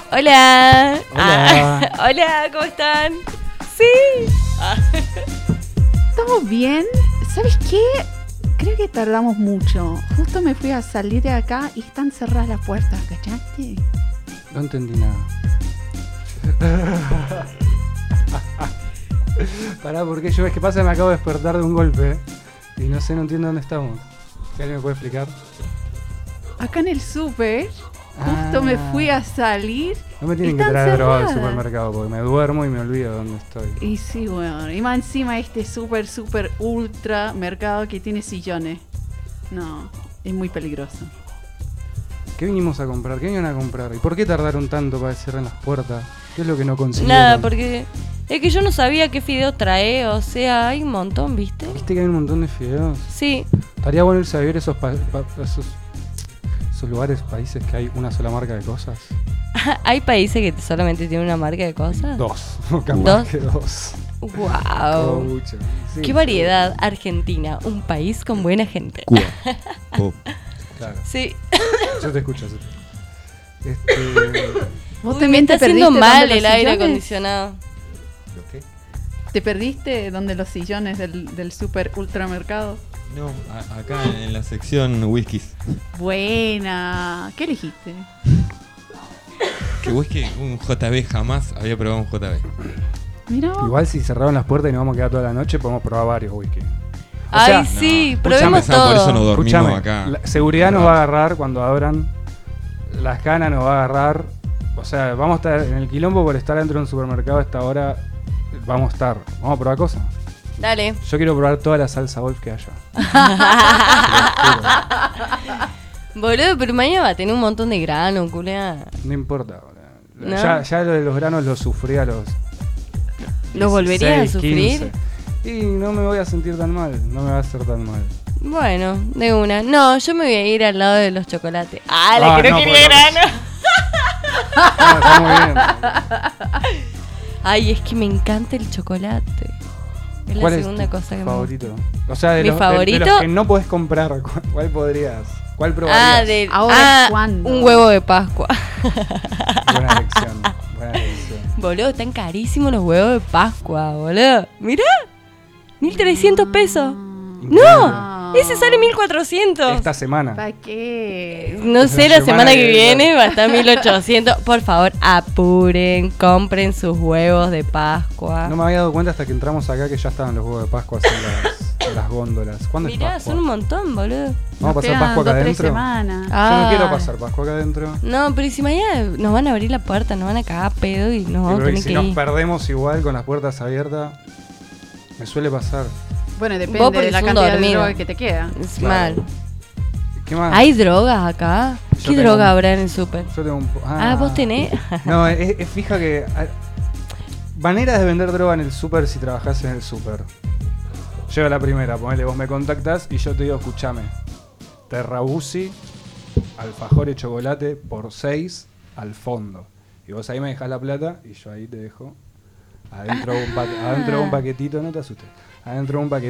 Hola. Hola. Hola, ¿cómo están? Sí. ¿Estamos bien? ¿Sabes qué? Creo que tardamos mucho. Justo me fui a salir de acá y están cerradas las puertas, ¿cachaste? No entendí nada. Pará, porque yo, es que pasa, me acabo de despertar de un golpe y no entiendo dónde estamos. ¿Alguien me puede explicar? Acá en el súper, justo me fui a salir. No me tienen que Están traer droga al cerradas. supermercado porque me duermo y me olvido dónde estoy. Y sí, bueno, y más encima este súper, ultra mercado que tiene sillones. No, es muy peligroso. ¿Qué vinimos a comprar? ¿Qué vinieron a comprar? ¿Y por qué tardaron tanto para que cierren las puertas? ¿Qué es lo que no consiguieron? Nada, porque es que yo no sabía qué fideo trae, o sea, hay un montón, ¿viste? ¿Viste que hay un montón de fideos? Sí. Estaría bueno irse a vivir esos lugares, países que hay una sola marca de cosas. ¿Hay países que solamente tienen una marca de cosas? Dos, capaz ¿Dos? que dos. ¡Wow! Mucho. Sí, ¡Qué variedad! Argentina, un país con buena gente. Cuba. Oh. Claro, Sí. yo te escucho. ¿Vos Uy, me también está te haciendo perdiste mal donde el los aire sillones? acondicionado. ¿Qué? ¿Te perdiste donde los sillones del súper ultramercado? No, acá en la sección whiskies. Buena. ¿Qué elegiste? Que whisky, un JB, jamás había probado un JB. Mira. Igual si cerraron las puertas y nos vamos a quedar toda la noche, podemos probar varios whisky. Ay, sea, sí, no. probemos Empezamos, por eso no todo. dormimos Escúchame, acá. la seguridad nos va a agarrar cuando abran, las canas nos va a agarrar. O sea, vamos a estar en el quilombo por estar dentro de un supermercado a esta hora. Vamos a probar cosas. Dale. Yo quiero probar toda la salsa Wolf que haya. Boludo, pero mañana va a tener un montón de grano, culea. No importa. ¿No? Ya lo de los granos lo sufrí a los ¿Los volverías a 16, sufrir? 15. Y no me voy a sentir tan mal. No me va a hacer tan mal. Bueno, de una. No, yo me voy a ir al lado de los chocolates. ¡Ah, le Ah, quiero no, que pues le no. grano! No, está muy bien. Ay, es que me encanta el chocolate. Es la ¿Cuál segunda es tu cosa que favorito? O sea, de ¿Mi los, favorito? de los que no podés comprar, ¿cuál podrías? ¿Cuál probarías? Ahora, ¿cuándo? un huevo de Pascua. Buena elección. Buena elección. Boludo, están carísimos los huevos de Pascua, boludo. Mirá, 1.300 pesos. Increíble. ¡No! Ese sale 1.400. Esta semana. ¿Para qué? No sé, La la semana semana que que viene va a estar 1.800. Por favor, apuren, compren sus huevos de Pascua. No me había dado cuenta hasta que entramos acá que ya estaban los huevos de Pascua en las góndolas. ¿Cuándo es Mirá, Pascua? son un montón, boludo. ¿Vamos a pasar Quedan Pascua acá 2-3 adentro? semanas. Yo Ah. no quiero pasar Pascua acá adentro. No, pero si mañana nos van a abrir la puerta, nos van a cagar pedo y nos vamos a Y tener si que nos ir. perdemos igual con las puertas abiertas, me suele pasar. Bueno, Vos depende porque de la sos un cantidad de dormido. droga que te queda. Es Claro. mal. ¿Qué más? ¿Hay drogas acá? Yo ¿Qué tengo droga un- habrá en el súper? Yo tengo un Ah, ¿vos tenés? No, es fija que... maneras de vender droga en el súper si trabajás en el súper. Lleva la primera, ponele, vos me contactás y yo te digo, escuchame. Terrabusi, alfajor y chocolate por 6 al fondo. Y vos ahí me dejás la plata y yo ahí te dejo adentro de un paquetito, no te asustes. Adentro de un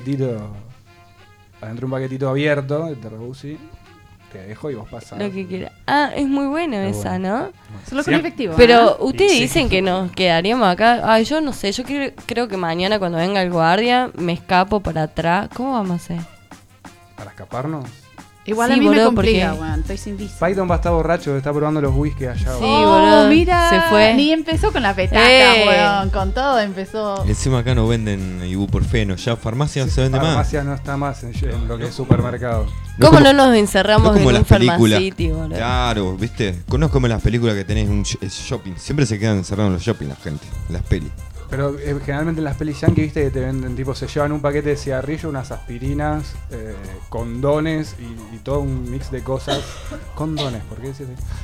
paquetito abierto de Terrabusi, te dejo y vos pasás. Lo que quiera. Ah, es muy buena Es esa, bueno. ¿no? Solo con Siempre. efectivo. Pero ¿no? ustedes Sí. dicen que nos quedaríamos acá. Ay, yo no sé, yo creo que mañana cuando venga el guardia me escapo para atrás. ¿Cómo vamos a hacer? ¿Para escaparnos? Igual Sí, a mí boludo, me complica, porque- weón. Estoy sin visa. Python va a estar borracho, está probando los whisky allá. Sí, boludo. boludo. Mira, Se fue. Ni empezó con la petaca, Eh. weón. Con todo empezó. Encima acá no venden ibuprofeno, ya farmacia no se vende más. Farmacia no está más en lo que es supermercado. ¿Cómo como- no nos encerramos como en las un películas. Pharmacity, boludo? Claro, viste. Conozco como las películas que tenés un shopping. Siempre se quedan encerrados en los shopping la gente, en las pelis. Pero generalmente en las pelis yankee, viste que te venden, tipo, se llevan un paquete de cigarrillo, unas aspirinas, condones y todo un mix de cosas. Condones, ¿por qué decís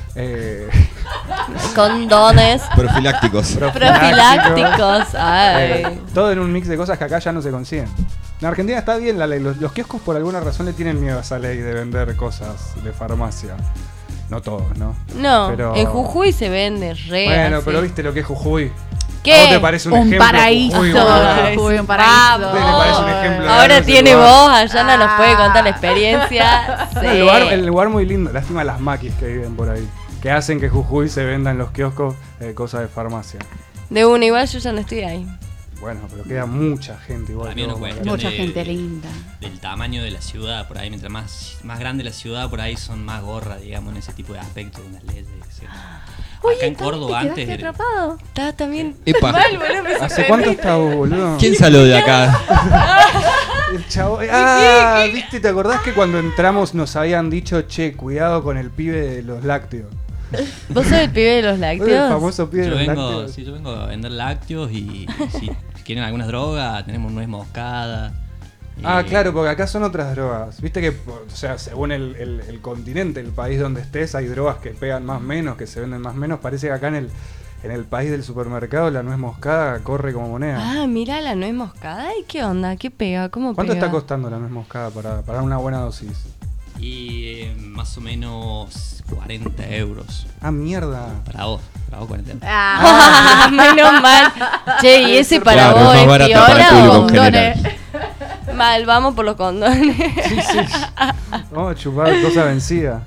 así? Condones Profilácticos. profilácticos. Ay. Todo en un mix de cosas que acá ya no se consiguen. En Argentina está bien la ley. Los kioscos por alguna razón le tienen miedo a esa ley de vender cosas de farmacia. No todos, ¿no? No, Pero- en Jujuy se vende re. Bueno, así. pero viste lo que es Jujuy. ¿Qué? ¿A vos te parece un Un ejemplo? paraíso. Jujuy, boludo? Ay, Jujuy, un sí, paraíso. vamos. ¿Te parece un ejemplo de Ahora ese tiene lugar? voz, Ayana nos puede contar la experiencia. No, Sí. el lugar muy lindo. Lástima las maquis que viven por ahí. que hacen que Jujuy se venda en los kioscos cosas de farmacia. De una, igual yo ya no estoy ahí. Bueno, pero queda mucha gente igual. Para mí es una ¿no? cuestión Mucha gente linda. Del tamaño de la ciudad, por ahí, mientras más grande la ciudad, por ahí son más gorras, digamos, en ese tipo de aspectos, unas leyes, etc. Oye, Acá en Córdoba ¿te antes quedaste era- atrapado? Está también. Epa. Mal, boludo, me ¿Hace sorprendí. cuánto está vos, boludo? ¿Quién salió de acá? El chavo. ¿Viste? ¿Te acordás que cuando entramos nos habían dicho, che, cuidado con el pibe de los lácteos? ¿Vos sos el pibe de los El lácteos? famoso pibe de Yo los vengo, lácteos. sí, yo vengo a vender lácteos y si quieren algunas drogas, tenemos nuez moscada. Claro, porque acá son otras drogas. Viste que, o sea, según el continente, el país donde estés, hay drogas que pegan más menos, que se venden más menos. Parece que acá en el país del supermercado la nuez moscada corre como moneda. Ah, mira la nuez moscada. ¿Y qué onda? ¿Qué pega? ¿Cómo ¿Cuánto pega? está costando la nuez moscada para una buena dosis? Y más o menos 40 euros. Ah, mierda. Para vos 40 euros. Ah, menos mal. Che, ¿y ese para Claro, vos es más es barata para el piola público o en general. mal? Vamos por los condones. Sí, sí. Vamos a chupar cosa vencida.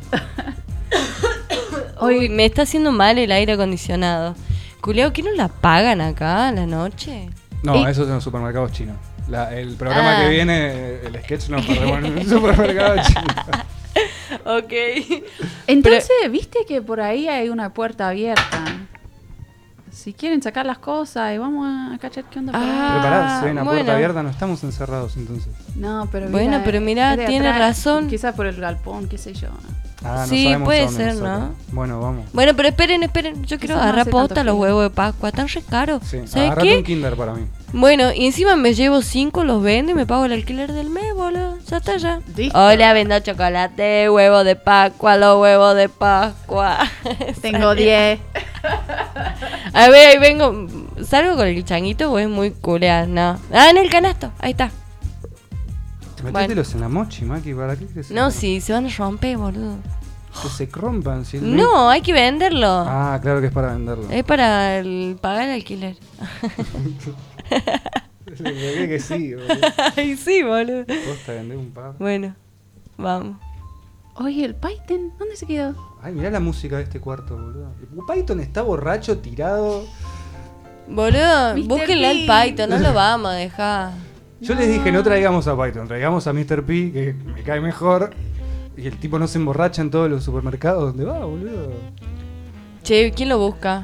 Uy, me está haciendo mal el aire acondicionado. Culeo, ¿qué no la pagan acá a la noche? No, Ey. eso es en los supermercados chinos. El programa Ah. que viene, el sketch nos perdemos en un supermercado chino. Ok. Entonces, ¿viste que por ahí hay una puerta abierta? Si quieren sacar las cosas y vamos a cachar qué onda por ahí. Ah, Pero pará, si hay una puerta bueno. abierta, no estamos encerrados entonces. No, pero Bueno, pero mirá, es de tiene razón. Quizás por el galpón, qué sé yo. Ah, no Sí, sabemos puede a dónde nos ser, saca. ¿no? Bueno, vamos. Bueno, pero esperen. Yo quiero Quizás no agarrar hace posta tanto los frío. huevos de Pascua. Están re caros. Sí, ¿Sabes agarrate un qué? Kinder para mí. Bueno, y encima me llevo 5, los vendo y me pago el alquiler del mes, boludo. Ya está ya. Listo. Hola, vendo chocolate, huevo de Pascua, los huevos de Pascua. Tengo 10. A ver, ahí vengo. ¿Salgo con el changuito o es muy culear? No. Ah, en el canasto. Ahí está. Metételos en la mochi, Maki, ¿para qué? Que se, No, sí, se van a romper, boludo. Que se rompan. Si No, hay que venderlo. Ah, claro que es para venderlo. Es para pagar el alquiler. Le pegué que sí, boludo. Ay, sí, boludo. Posta, vendé un par. Bueno, vamos. Oye, el Python, ¿dónde se quedó? Ay, mirá la música de este cuarto, boludo. Python está borracho, tirado. Boludo, Mr. búsquenle al P. Python, no lo vamos a dejar. Yo les dije, no traigamos a Python, traigamos a Mr. P, que me cae mejor. Y el tipo no se emborracha en todos los supermercados. ¿Dónde va, boludo? Che, ¿quién lo busca?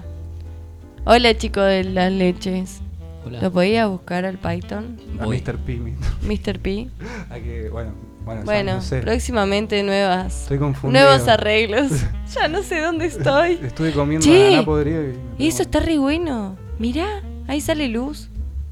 Hola, chico de las leches. Hola. ¿Lo podía buscar al Python? A Voy. Mr. P. Mr. P. A que, bueno, ya Bueno, no sé. próximamente Estoy confundido. nuevos arreglos. Ya no sé dónde estoy. Estuve comiendo Che, ananá podrido y... Eso está re bueno. Mirá, ahí sale luz.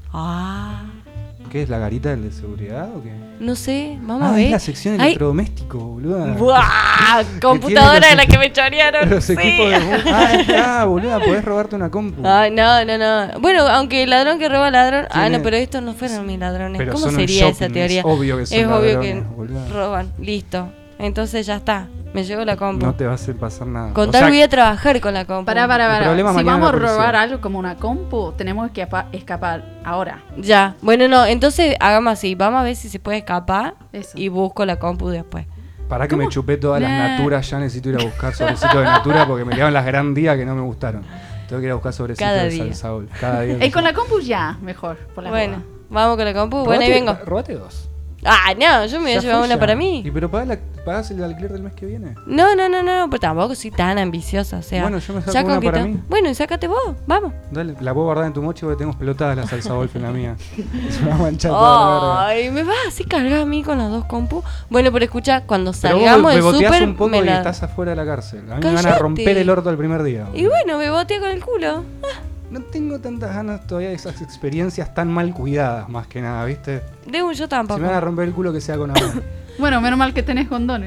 Ah, ¿Qué es la garita del de seguridad o qué? no sé, vamos a Ah, ver. es la sección Ay, electrodoméstico, boludo. ¡buah! Computadora tiene de la los- que me chorearon. Los sí. equipos de... boluda, podés robarte una compu. Ay, no. Bueno, aunque el ladrón que roba ladrón. Ah, Tiene- no, pero estos no fueron mis ladrones. Pero ¿Cómo son un sería esa shopping, teoría? es obvio que son Es obvio ladrones, que boludo. roban. Listo. Entonces ya está. Me llevo la compu. No te va a hacer pasar nada. Con O tal sea, voy a trabajar con la compu. Para. El problema Si mañana vamos a la policía. robar algo como una compu, tenemos que escapar ahora. Ya. Bueno, no, entonces hagamos así. Vamos a ver si se puede escapar. Eso. Y busco la compu después. Para que me ¿Cómo? chupé todas las Nah. naturas, ya necesito ir a buscar sobrecitos de natura porque me quedaron las gran días que no me gustaron. Tengo que ir a buscar sobrecitos Cada de día. salsaol. Cada día. Con la compu ya, mejor. Por la Bueno, duda. vamos con la compu. Bueno, ahí vengo. Robate dos. Ah, no, yo me voy a Ya llevar fue una ya. para mí. ¿Y pero pagás el alquiler del mes que viene? No, pero tampoco soy tan ambiciosa, o sea. Bueno, yo me saco ya con una que para to- mí. Bueno, y sácate vos, vamos. Dale, la puedo guardar en tu mochi porque tengo explotada la salsa golf en la mía. Es una mancha toda la verga. Ay, me vas así cargar a mí con las dos compus. Bueno, pero escucha, cuando Pero vos salgamos me del boteás súper, un poco me y la... estás afuera de la cárcel. A mí me van a Cállate. romper el orto el primer día. Y bueno, me boteé con el culo. No tengo tantas ganas todavía de esas experiencias tan mal cuidadas, más que nada, ¿viste? De un yo Si tampoco. me van a romper el culo que sea con amor. Bueno, menos mal que tenés condones.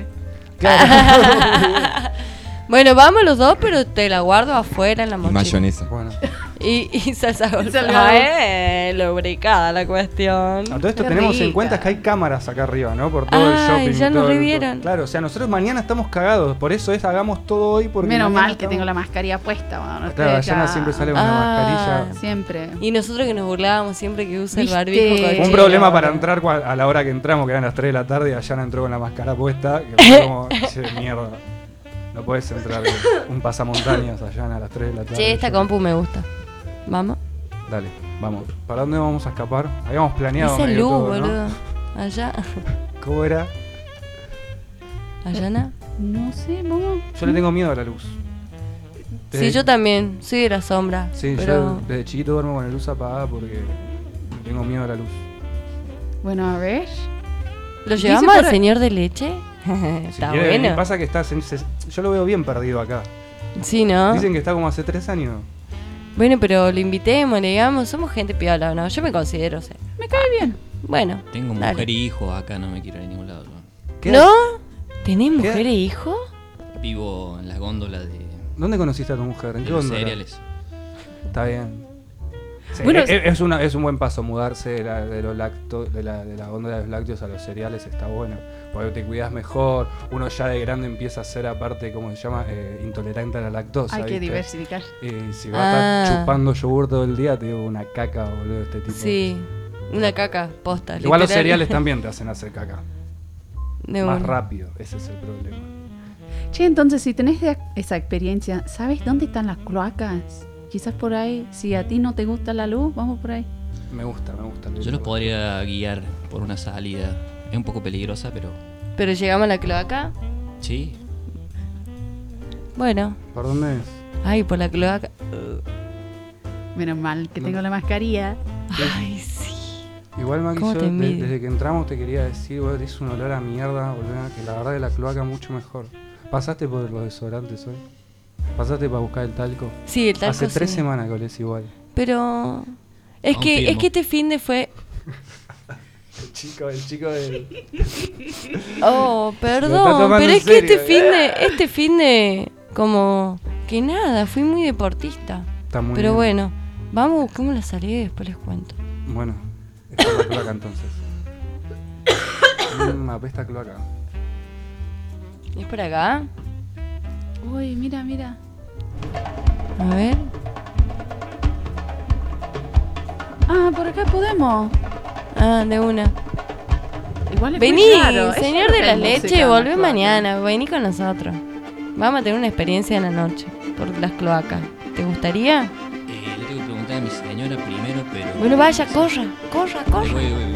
Bueno, vamos los dos, pero te la guardo afuera en la Y mochila. mayonesa. Bueno, Y salsa golf. Salsa Lubricada la cuestión. a todo esto Qué tenemos en rica. cuenta que hay cámaras acá arriba, ¿no? Por todo el Ay, shopping. ya nos todo el- revieron. Claro, o sea, nosotros mañana estamos cagados. Por eso hagamos todo hoy. Porque Menos mañana mal que estamos- tengo la mascarilla puesta. Bueno, Claro, ustedes Dayana ya- siempre sale con una Ah. mascarilla. Siempre. Y nosotros que nos burlábamos siempre que usa el ¿Viste? barbijo Fue cochino. Un problema para entrar a la hora que entramos, que eran las 3 de la tarde, y Dayana entró con la máscara puesta. Que fue como, che, mierda. No podés entrar un pasamontañas allá a las 3 de la tarde. Che, esta compu me gusta. ¿Vamos? Dale, vamos. ¿Para dónde vamos a escapar? Habíamos planeado Dice medio luz, todo, ¿no? boludo. Allá. ¿Cómo era? ¿Allá? No sé, vamos. Yo le tengo miedo a la luz. Sí, yo también. Soy de la sombra. Sí, pero... yo desde chiquito duermo con la luz apagada porque tengo miedo a la luz. Bueno, a ver. ¿Lo Dice llevamos al por- señor de leche? Si Está quiere venir, bueno. pasa que yo lo veo bien perdido acá. Sí, ¿no? Dicen que está como hace 3 años. Bueno, pero lo invitemos, le digamos, somos gente piola, ¿no? Yo me considero, sé. Me cae bien. Bueno. Tengo dale. mujer y hijo acá, no me quiero ir a ningún lado. Yo ¿Qué- ¿No? ¿Tenés ¿Qué? mujer e hijo? vivo en la góndola de ¿Dónde conociste a tu mujer? ¿En qué los góndola? cereales. Está bien. Sí, Bueno, es un buen paso mudarse de la góndola de los lácteos a los cereales, está bueno. Porque te cuidas mejor, uno ya de grande empieza a ser aparte, ¿cómo se llama? Intolerante a la lactosa. Hay que ¿viste? diversificar. Si vas a estar Ah. chupando yogur todo el día, te digo una caca, boludo, este tipo. Sí, una caca, posta. Igual los literal. cereales también te hacen hacer caca. De Más una. rápido, ese es el problema. Che, entonces, si tenés esa experiencia, ¿sabes dónde están las cloacas? Quizás por ahí. Si a ti no te gusta la luz, vamos por ahí. Me gusta. Yo los podría guiar por una salida. Es un poco peligrosa, pero Pero llegamos a la cloaca. sí. Bueno. ¿Por dónde es? Ay, por la cloaca. Menos mal que tengo la mascarilla. Ay, sí. Igual, Maki, ¿Cómo yo te envidio? desde que entramos te quería decir, vos tenés un olor a mierda, boludo, que la verdad de la cloaca mucho mejor. ¿Pasaste por los desodorantes hoy? ¿Pasaste para buscar el talco? Sí, el talco Hace 3 sí. semanas que olés igual. Pero... Es que Confirmo. este fin de fue... El chico del... Oh, Lo está perdón, tomando pero en es que serio, este fin de... Como... Que nada, fui muy deportista. Está muy Pero bien. bueno, vamos, buscamos la salida y después les cuento. Bueno, está la cloaca entonces. Apesta cloaca. ¿Es por acá? Uy, mira, mira. A ver. Ah, por acá podemos. Ah, de una. Igual es Vení, muy raro. Es señor raro de que la hay música leche, en las volvé cloacas. mañana, vení con nosotros. Vamos a tener una experiencia en la noche por las cloacas. ¿Te gustaría? Le tengo que preguntar a mi señora primero, pero. Bueno, vaya, corra, corra, corra. Voy.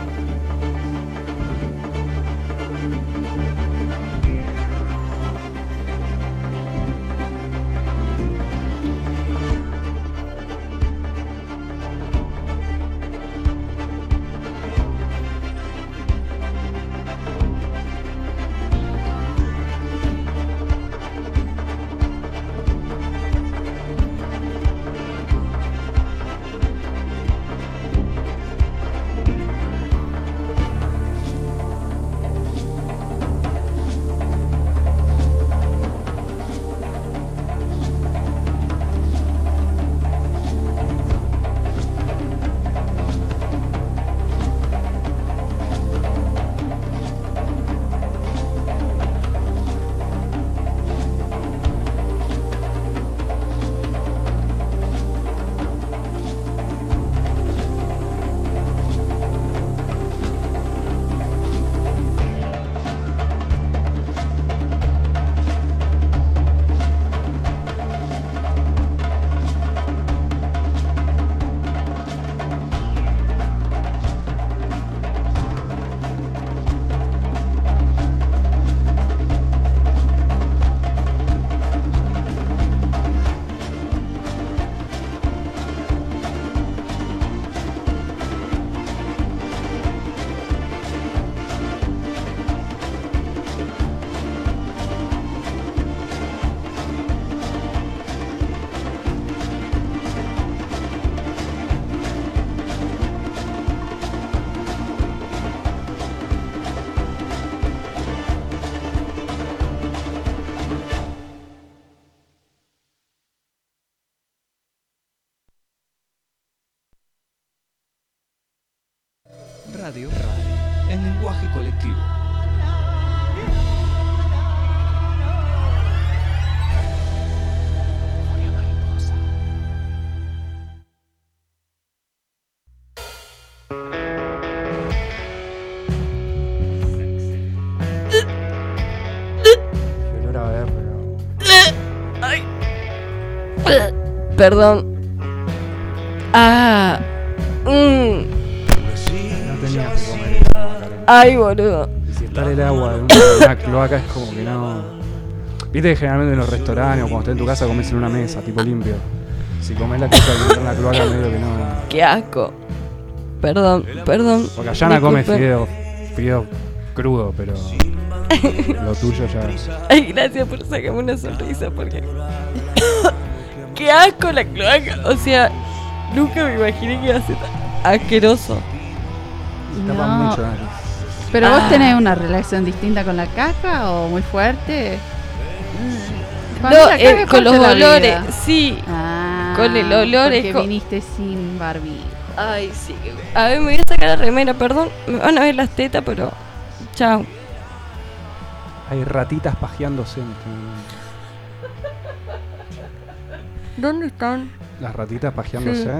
Radio en lenguaje colectivo. Qué olor a berre, ¿no? Perdón. Ah. No tenías que comer el agua, Karen. Ay, boludo. Si está el agua de una cloaca es como que no. Viste que generalmente en los restaurantes o cuando estás en tu casa comes en una mesa, tipo limpio. Si comes la cosa que está en la cloaca medio que no. Qué asco. Perdón. Porque allá no come Disculpe. fideo crudo, pero lo tuyo ya. Ay, gracias por sacarme una sonrisa porque. Qué asco la cloaca. O sea, nunca me imaginé que iba a ser tan asqueroso. Tapa No. mucho la nariz. ¿Pero vos tenés una relación distinta con la caca o muy fuerte? Para mí No, la caca es con los parte de la olores, vida. sí. Ah, Con el olor porque es co- viniste sin barbijo. Ay, sí. A ver, me voy a sacar la remera, perdón. Me van a ver las tetas, pero. Chao. Hay ratitas pajeándose en este momento. ¿Dónde están? Las ratitas pajeándose. Sí.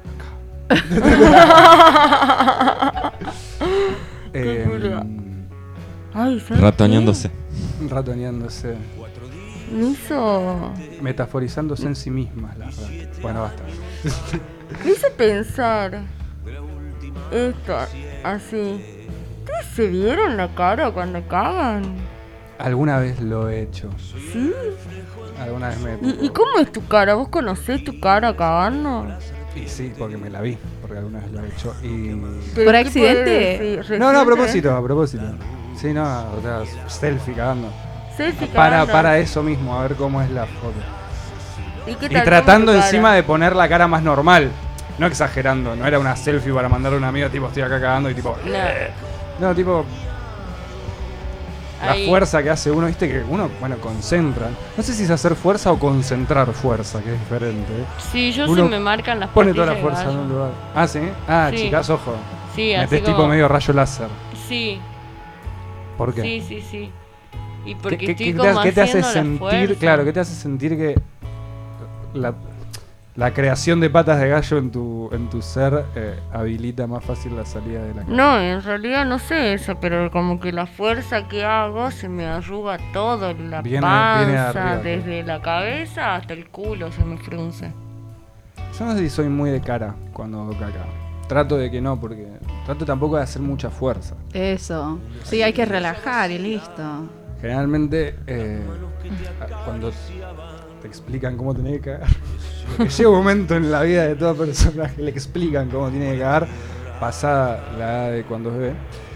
Eh, culo. Ay, ¿sabes Ratoneándose. ratoneándose. qué? Me hizo. Metaforizándose en sí mismas las ratas. Bueno, basta. Me hizo pensar. Esto, así. ¿Ustedes se vieron la cara cuando cagan? Alguna vez lo he hecho. ¿Sí? Alguna vez me. ¿Y cómo es tu cara? ¿Vos conocés tu cara cagando? Y sí, porque me la vi. Porque alguna vez lo he hecho. Y. ¿Pero ¿Por qué accidente? puede decir? No, a ¿Reciente? propósito. Sí, no, o sea, selfie cagando. Selfie Para cagando. eso mismo, a ver cómo es la foto. ¿Y qué Y tal? tratando ¿Cómo es tu encima cara? de poner la cara más normal. No exagerando, no era una selfie para mandarle a una amiga tipo estoy acá cagando y tipo. No, tipo. La Ahí. fuerza que hace uno, viste que uno, bueno, concentra. No sé si es hacer fuerza o concentrar fuerza, que es diferente. Sí, yo Uno se me marcan las Pone toda la pastillas de fuerza en gallo. un lugar. Ah, sí. Ah, Sí. chicas, ojo. Sí, así Metés tipo como- medio rayo láser. Sí, ¿Por qué? sí. Y porque ¿Qué estoy te, como qué te hace haciendo la sentir? fuerza. Claro, ¿qué te hace sentir que la creación de patas de gallo en tu ser habilita más fácil la salida de la cara? No, en realidad no sé eso, pero como que la fuerza que hago se me arruga todo, la Viene de panza, arriba, desde la cabeza hasta el culo se me frunce. Yo no sé si soy muy de cara cuando hago caca. Trato de que no, porque trato tampoco de hacer mucha fuerza. Eso. Sí, hay que relajar y listo. Generalmente, cuando te explican cómo tenés que cagar, porque llega un momento en la vida de toda persona que le explican cómo tiene que cagar, pasada la edad de cuando es bebé,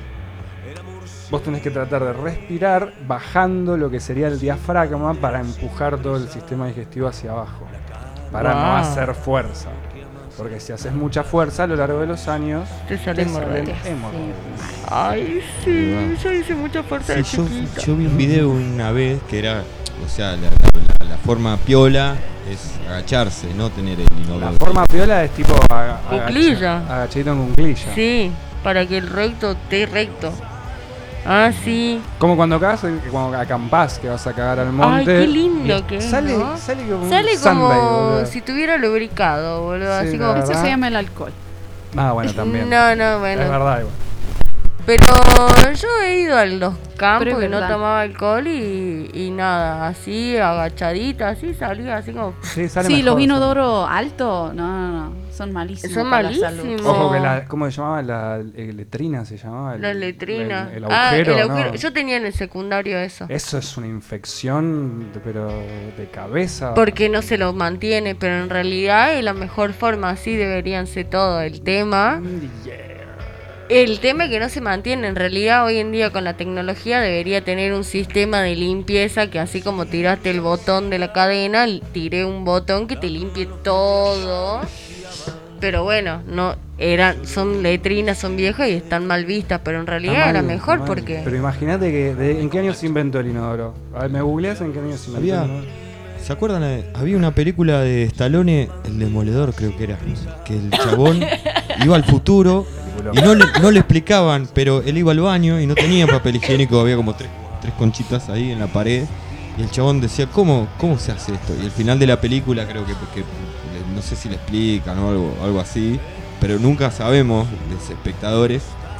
vos tenés que tratar de respirar bajando lo que sería el diafragma para empujar todo el sistema digestivo hacia abajo, para no Wow. hacer fuerza. Porque si haces mucha fuerza a lo largo de los años, Te salen te salen hemorroides. hemorroides. Ay, sí, yo hice mucha fuerza de Sí, yo chiquita. vi un video una vez que era, o sea, la forma piola es agacharse, no tener el La inodoro. forma piola es tipo Cuclilla. agachadito en cuclilla. Sí, para que el recto esté recto. Ah, sí. Como cuando cagas, cuando acampás, que vas a cagar al monte. Ay, qué lindo y que es, sale, ¿no? sale como Sale un Sunday, como boludo. si tuviera lubricado, boludo. Sí, Así la como. verdad. Eso se llama el alcohol. Ah, bueno, también. No, no, Es bueno. verdad, igual. Pero yo he ido a los campos Pero es que no verdad. tomaba alcohol y nada, así agachadita, así salía, así como. Sí, sale Sí, mejor, los sale. inodoros altos, no. Son malísimos. Son para la malísimos. salud. Ojo que ¿cómo se llamaba? La letrina se llamaba. Las letrinas. El agujero, el agujero. ¿no? Yo tenía en el secundario eso. Eso es una infección, pero de cabeza. Porque no se lo mantiene, pero en realidad es la mejor forma, así deberían ser todo. El tema es que no se mantiene. En realidad hoy en día con la tecnología debería tener un sistema de limpieza que así como tiraste el botón de la cadena, tiré un botón que te limpie todo. Pero bueno, son letrinas, son viejas y están mal vistas, pero en Está realidad mal, era mejor está mal. porque... Pero imagínate que ¿en qué año se inventó el inodoro? A ver, ¿me googleás en qué año se inventó Había- el inodoro? ¿Se acuerdan? Había una película de Stallone, El Demoledor creo que era, que el chabón iba al futuro y no le explicaban, pero él iba al baño y no tenía papel higiénico, había como tres conchitas ahí en la pared y el chabón decía, ¿cómo se hace esto? Y al final de la película creo que no sé si le explican o algo así, pero nunca sabemos, los espectadores,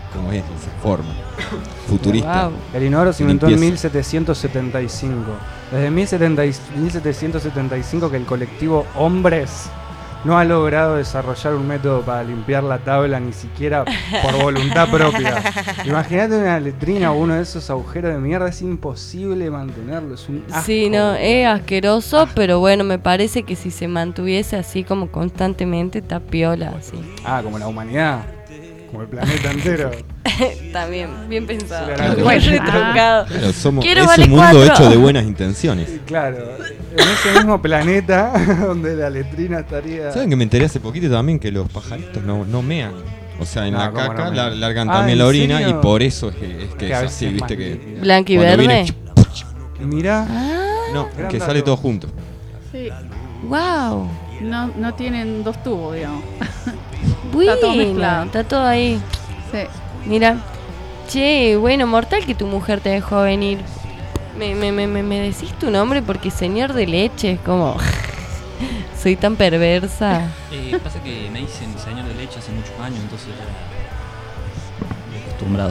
como es, esa forma. Futurista. Wow. El inodoro se inventó en Limpieza. 1775. Desde 1775 que el colectivo Hombres no ha logrado desarrollar un método para limpiar la tabla ni siquiera por voluntad propia. Imagínate una letrina o uno de esos agujeros de mierda, es imposible mantenerlo, es un asco. Sí, no, es asqueroso, pero bueno, me parece que si se mantuviese así como constantemente, está piola, así. Ah, como la humanidad, como el planeta entero. También, bien pensado. Sí, la verdad. Muy retrucado. Claro, Quiero es vale un mundo 4. hecho de buenas intenciones. Claro, en ese mismo planeta donde la letrina estaría... ¿Saben que me enteré hace poquito también que los pajaritos no mean? O sea, en No, la ¿cómo caca no mean? largan Ah, también ¿en la orina serio? y por eso es que Que es a veces así, es viste más que... líquida. Blanco y cuando verde. viene, Mirá, no, Gran que dato. sale todo junto. Sí, Wow. no tienen dos tubos, digamos. Bueno, todo mezclado. está todo ahí. Sí. Mira. Che, bueno, mortal que tu mujer te dejó venir. Me decís tu nombre porque señor de leche es como... Soy tan perversa. Pasa que me dicen señor de leche hace muchos años, entonces ya estoy acostumbrado.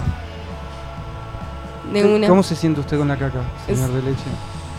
De una. ¿cómo se siente usted con la caca, señor de leche?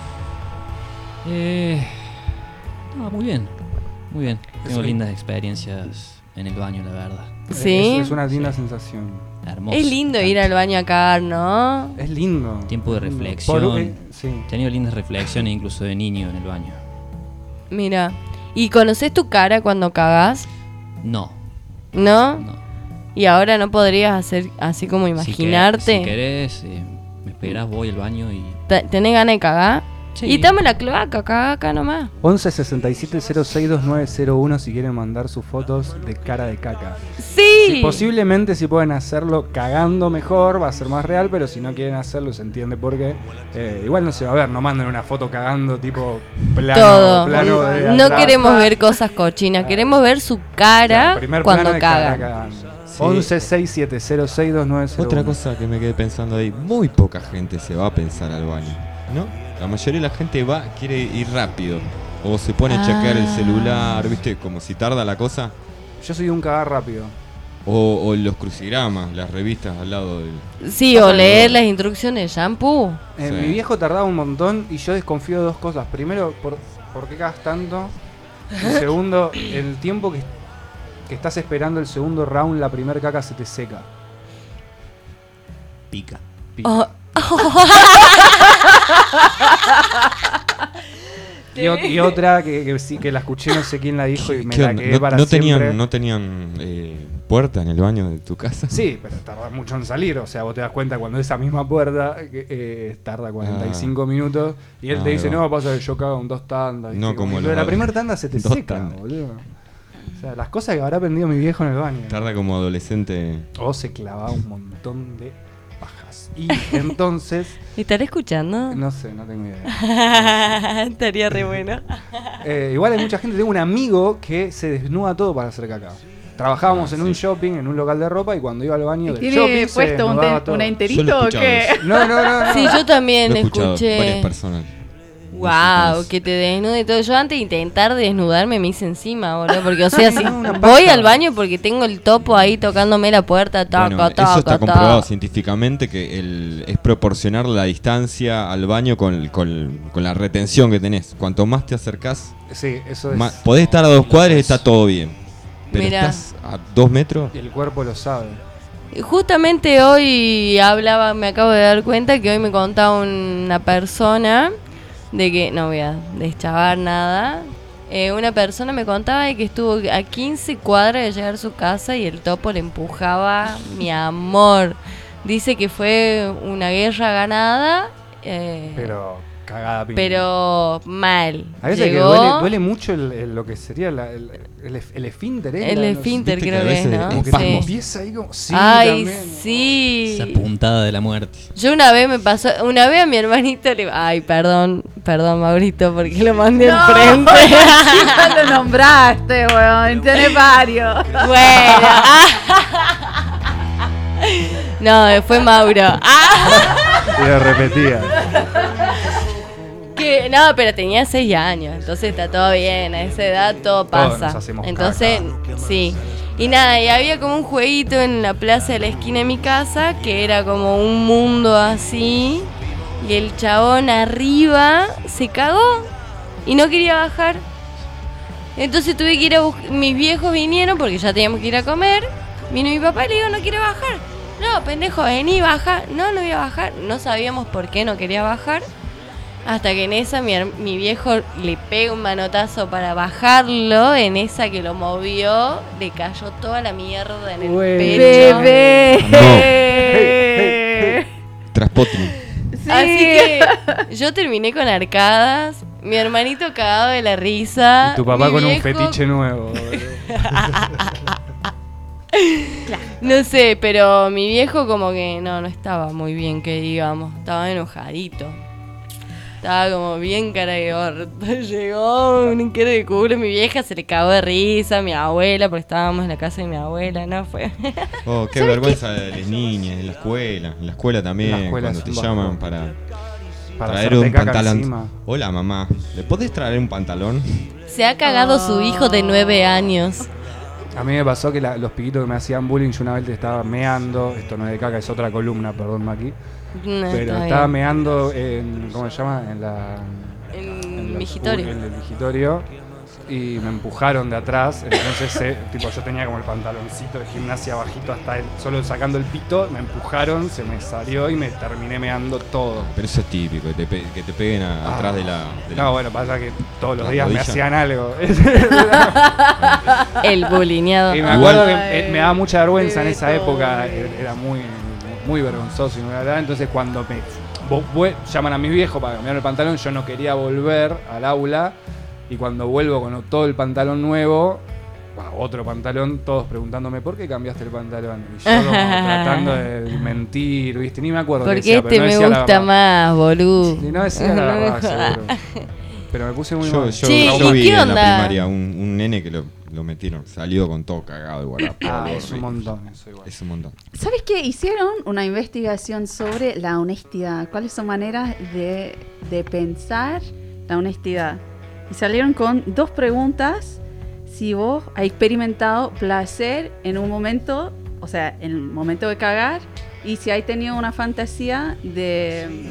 No, muy bien. Muy bien. Tengo Sí. lindas experiencias en el baño, la verdad. Sí. Es una linda sensación. Hermoso. Es lindo ir al baño a cagar, ¿no? Es lindo. Tiempo de Es lindo. reflexión. Sí. He tenido lindas reflexiones incluso de niño en el baño. Mira. ¿Y conoces tu cara cuando cagás? No, ¿No? no. Y ahora no podrías hacer así como imaginarte. Si querés, me esperás, voy al baño y... ¿Tenés ganas de cagar? Sí. Y dame la cloaca, caga acá nomás. 11 67 06 2901 si quieren mandar sus fotos de cara de caca. Sí. Posiblemente si pueden hacerlo cagando mejor, va a ser más real, pero si no quieren hacerlo se entiende por qué. Igual no se va a ver, no manden una foto cagando tipo plano, Todo. plano de No atrás. queremos ver cosas cochinas, queremos ver su cara Claro, primer cuando plano de cara cagan. cagando. Sí. 11 67 06 2901. Otra cosa que me quedé pensando ahí, muy poca gente se va a pensar al baño, ¿no? La mayoría de la gente quiere ir rápido. O se pone a chequear el celular, ¿viste? Como si tarda la cosa. Yo soy un cagar rápido. O los crucigramas, las revistas al lado del... Sí, o leer las instrucciones de shampoo. Sí. Mi viejo tardaba un montón y yo desconfío de dos cosas. Primero, ¿por qué cagas tanto? Y segundo, el tiempo que estás esperando el segundo round, la primer caca se te seca. Pica. Oh, Y otra que sí que la escuché, no sé quién la dijo y me ¿Qué la onda? quedé para ¿No siempre. tenían puerta en el baño de tu casa? Sí, pero tarda mucho en salir. O sea, vos te das cuenta cuando esa misma puerta tarda 45 minutos y él te Ahí dice, va. no, pasa que yo cago en 2 tandas. No, ¿viste? como Pero los la ad- primera tanda se te 2 seca, tandas. boludo. O sea, las cosas que habrá aprendido mi viejo en el baño. Tarda como adolescente. O se clavaba un montón de pajas. Y entonces, ¿estaré escuchando? no sé, no tengo idea. Estaría re bueno. Igual hay mucha gente, tengo un amigo que se desnuda todo para hacer caca. Trabajábamos en un shopping, en un local de ropa, y cuando iba al baño del ¿Tiene shopping se puesto desnudaba todo. una Yo enterito lo he o escuchado qué? eso. No. Sí, yo también Lo he escuchado varias escuché. personas. Wow, que te desnude y todo. Yo antes de intentar desnudarme me hice encima, boludo. Porque, o sea, si No, una voy paja. al baño porque tengo el topo ahí tocándome la puerta, taca, Bueno, taca, eso está taca. comprobado científicamente que es proporcionar la distancia al baño con la retención que tenés. Cuanto más te acercás, Sí, eso es. podés estar a 2 cuadras y está todo bien. Pero Mirá. estás a 2 metros. Y el cuerpo lo sabe. Justamente hoy me acabo de dar cuenta que hoy me contaba una persona de que, no voy a deschavar nada, una persona me contaba de que estuvo a 15 cuadras de llegar a su casa y el topo le empujaba, mi amor. Dice que fue una guerra ganada, Pero cagada pinta. pero mal. A veces Llegó que duele mucho lo que sería el esfínter, ¿eh? el La- esfínter, viste creo que a que es, veces ¿no? Como que espasmos. te empieza ahí como. Sí, Ay, también. sí. Esa puntada de la muerte. Yo una vez una vez a mi hermanito le... Ay, perdón, Maurito, porque lo mandé al frente. Ya lo nombraste, weón. Tenés varios. Bueno. No, fue Mauro. Y lo repetía. No, pero tenía 6 años, entonces está todo bien. A esa edad todo Todos pasa. nos hacemos Entonces, sí. Y nada, y había como un jueguito en la plaza de la esquina de mi casa que era como un mundo así. Y el chabón arriba se cagó y no quería bajar. Entonces tuve que ir a buscar. Mis viejos vinieron porque ya teníamos que ir a comer. Vino mi papá y le digo, no quiere bajar. No, pendejo, vení, baja. No, no voy a bajar. No sabíamos por qué no quería bajar. Hasta que en esa mi viejo le pega un manotazo para bajarlo. En esa que lo movió, le cayó toda la mierda en el pecho. ¡Bebé! Traspotting. Sí. Así que yo terminé con arcadas. Mi hermanito cagado de la risa. Y tu papá mi con un viejo- fetiche nuevo. No sé, pero mi viejo como que no estaba muy bien, que digamos. Estaba enojadito. Estaba como bien cara de orto. Llegó un cara de culo. Mi vieja se le cagó de risa. Mi abuela, porque estábamos en la casa de mi abuela, ¿no? Fue. Oh, qué vergüenza de las niñas, en la escuela. En la escuela también, En la escuela cuando es te un llaman bajón. para Para traer hacerte un caca pantalón. encima. Hola, mamá. ¿Le podés traer un pantalón? Se ha cagado su hijo de 9 años. A mí me pasó que los piquitos que me hacían bullying, yo una vez te estaba meando, esto no es de caca, es otra columna, perdón, Maki, No, pero está estaba bien. meando en, ¿cómo se llama? En En la- migitorio. En el migitorio, y me empujaron de atrás, entonces tipo yo tenía como el pantaloncito de gimnasia bajito hasta solo sacando el pito, me empujaron, se me salió y me terminé meando todo. Pero eso es típico, que te peguen atrás de la... No, bueno, pasa que todos los ¿La días me rodilla? hacían algo. El bulineado. Y me acuerdo que Ay, me daba mucha vergüenza en esa bebé, época, pobre. era muy vergonzoso y no era. Entonces cuando me llaman a mi viejo para cambiar el pantalón, yo no quería volver al aula y cuando vuelvo con todo el pantalón nuevo, otro pantalón, todos preguntándome ¿por qué cambiaste el pantalón? Y yo como tratando de mentir, ¿viste? Ni me acuerdo qué Porque decía, pero este no me decía la gusta verdad. más, boludo. Y no decía la No me verdad, jodas. seguro. Pero me puse muy Yo, mal. yo, Che, yo ¿y vi qué en la onda? primaria un nene que lo metieron, salió con todo cagado igual. Es un montón eso igual. Es un montón. ¿Sabes qué? Hicieron una investigación sobre la honestidad. ¿Cuáles son maneras de pensar la honestidad? Y salieron con 2 preguntas. Si vos has experimentado placer en un momento, o sea, en el momento de cagar, y si has tenido una fantasía de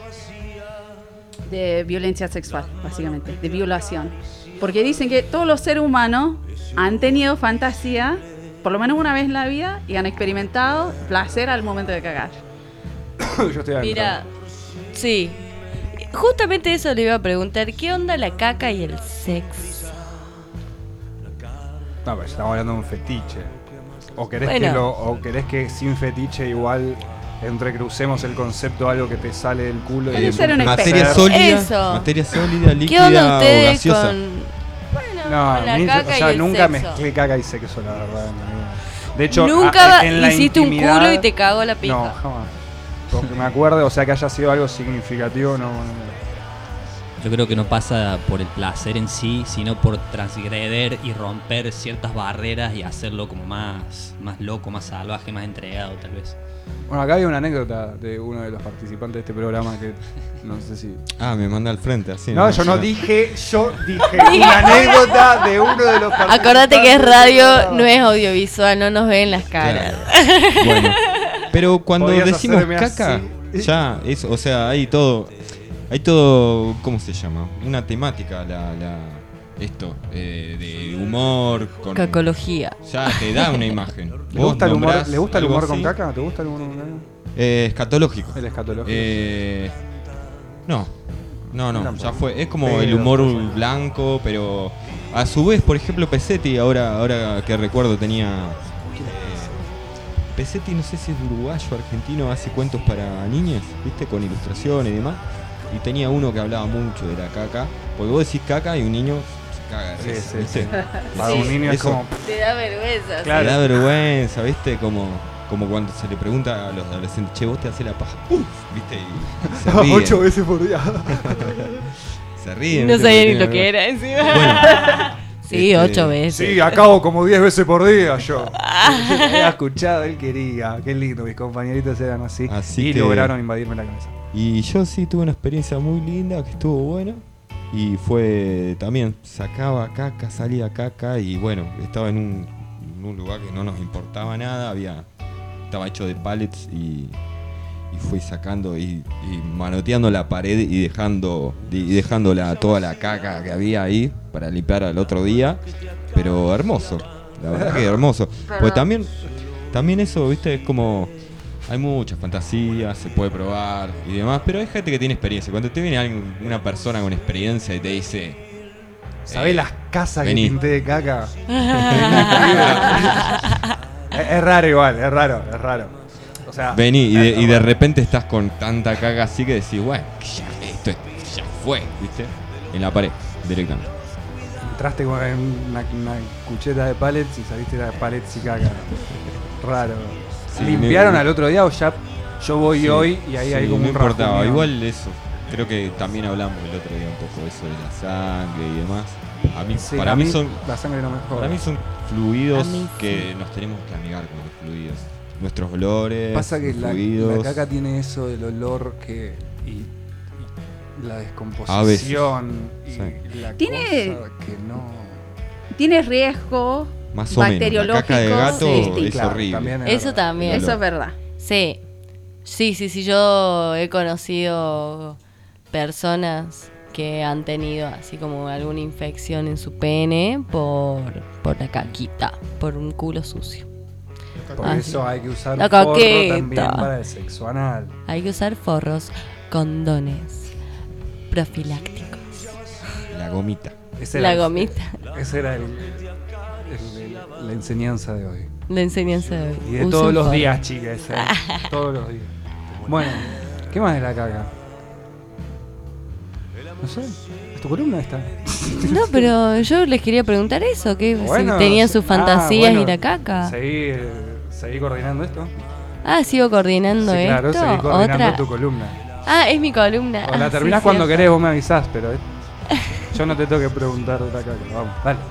violencia sexual, básicamente, de violación. Porque dicen que todos los seres humanos han tenido fantasía por lo menos una vez en la vida y han experimentado placer al momento de cagar. Yo estoy adentro. Mira, sí. Justamente eso le iba a preguntar. ¿Qué onda la caca y el sexo? No, pero estamos hablando de un fetiche. O querés, Bueno. o querés que sin fetiche igual entrecrucemos el concepto de algo que te sale del culo. Puede y es ser un materia espejo. sólida, Eso. materia sólida, ¿Qué líquida onda o ustedes gaseosa. con... Bueno, No, con la ni- caca o sea, y el nunca sexo? mezclé caca y sexo, la verdad. en mi vida. De hecho, Nunca en la hiciste un intimidad- culo y te cagó la pija. No, jamás. Porque me acuerdo, o sea, que haya sido algo significativo, no. Yo creo que no pasa por el placer en sí, sino por transgreder y romper ciertas barreras y hacerlo como más loco, más salvaje, más entregado tal vez. Bueno, acá hay una anécdota de uno de los participantes de este programa que no sé si. Ah, me manda al frente, así. No, yo no dije, yo dije una anécdota de uno de los participantes. Acordate que es del radio, programa. no es audiovisual, no nos ven las caras. Claro. Bueno, pero cuando Podías decimos hacerme caca, así. ya es, o sea, hay todo, ¿cómo se llama? Una temática, esto, de humor, con, Cacología. ya te da una imagen. ¿Le Vos gusta el humor, nombrás ¿le gusta el algo humor con así, caca? ¿Te gusta el humor con caca? Escatológico. El escatológico. No, Tampoco. ya fue. Es como Pero, el humor pues, blanco, pero a su vez, por ejemplo, Pesetti, ahora que recuerdo tenía... Pesetti, no sé si es uruguayo o argentino, hace cuentos para niñas, ¿viste? Con ilustraciones y demás. Y tenía uno que hablaba mucho de la caca. Porque vos decís caca y un niño se caga de Sí, risa, sí, ¿viste? sí. Para un niño es Eso. como. Te da vergüenza. Claro. Le da vergüenza, ¿viste? Como cuando se le pregunta a los adolescentes, che, vos te haces la paja. ¿Viste? Y se ríen. 8 veces por día. Se ríen. No ¿viste? sabía Porque ni lo tiene que era encima. Bueno, Sí, 8 veces. Sí, acabo como 10 veces por día yo. Había escuchado, él quería. Qué lindo, mis compañeritos eran así. Así y que- lograron invadirme la cabeza. Y yo sí tuve una experiencia muy linda, que estuvo buena. Y fue también, sacaba caca, salía caca y bueno, estaba en en un lugar que no nos importaba nada, estaba hecho de pallets y fui sacando y manoteando la pared y dejando toda la caca que había ahí para limpiar al otro día, pero hermoso, la verdad que hermoso. Pues también eso, viste, es como hay muchas fantasías, se puede probar y demás, pero hay gente que tiene experiencia. Cuando te viene una persona con experiencia y te dice, ¿sabés las casas vení. que pinté de caca? Es raro igual, es raro. O sea, vení, y de repente estás con tanta caca así que decís, bueno, esto ya fue, ¿viste? En la pared, directamente. entraste con una cucheta de pallets y saliste de pallets y caca. Raro. Sí, ¿Limpiaron al otro día o ya yo voy hoy y ahí hay como no un importaba, rajunio? igual eso. Creo que también hablamos el otro día un poco de eso de la sangre y demás. Sí, Para mí son la sangre no me joda. Para mí son fluidos A mí que nos tenemos que amigar con los fluidos. Nuestros olores, Pasa que los la fluidos. caca tiene eso del olor y la A descomposición y sí. la Tiene- cosa que no... Tiene riesgo Más o menos. La bacteriológico. caca de gato sí. es Claro, horrible. también es Eso verdad. también. Eso es verdad. Sí. Sí, yo he conocido personas que han tenido así como alguna infección en su pene por la caquita, por un culo sucio. Por Ah, eso sí. hay que usar La forro caqueta. también para el sexo anal. Hay que usar forros, condones, profilácticos, La gomita. Ese la era- gomita, Esa era la enseñanza de hoy. la enseñanza de hoy. Y de Usen todos los forro. días, chicas. Todos los días. Bueno, ¿qué más de la caca? No sé, ¿es tu columna esta? No, pero yo les quería preguntar eso, que Bueno, si tenían sus fantasías bueno, y la caca. Seguí coordinando esto. Ah, sigo coordinando Sí, claro, esto. seguí coordinando Otra. tu columna. Ah, es mi columna. O la Ah, terminás sí, cuando cierto. querés, vos me avisás, pero yo no te tengo que preguntar de la caca. Vamos, dale.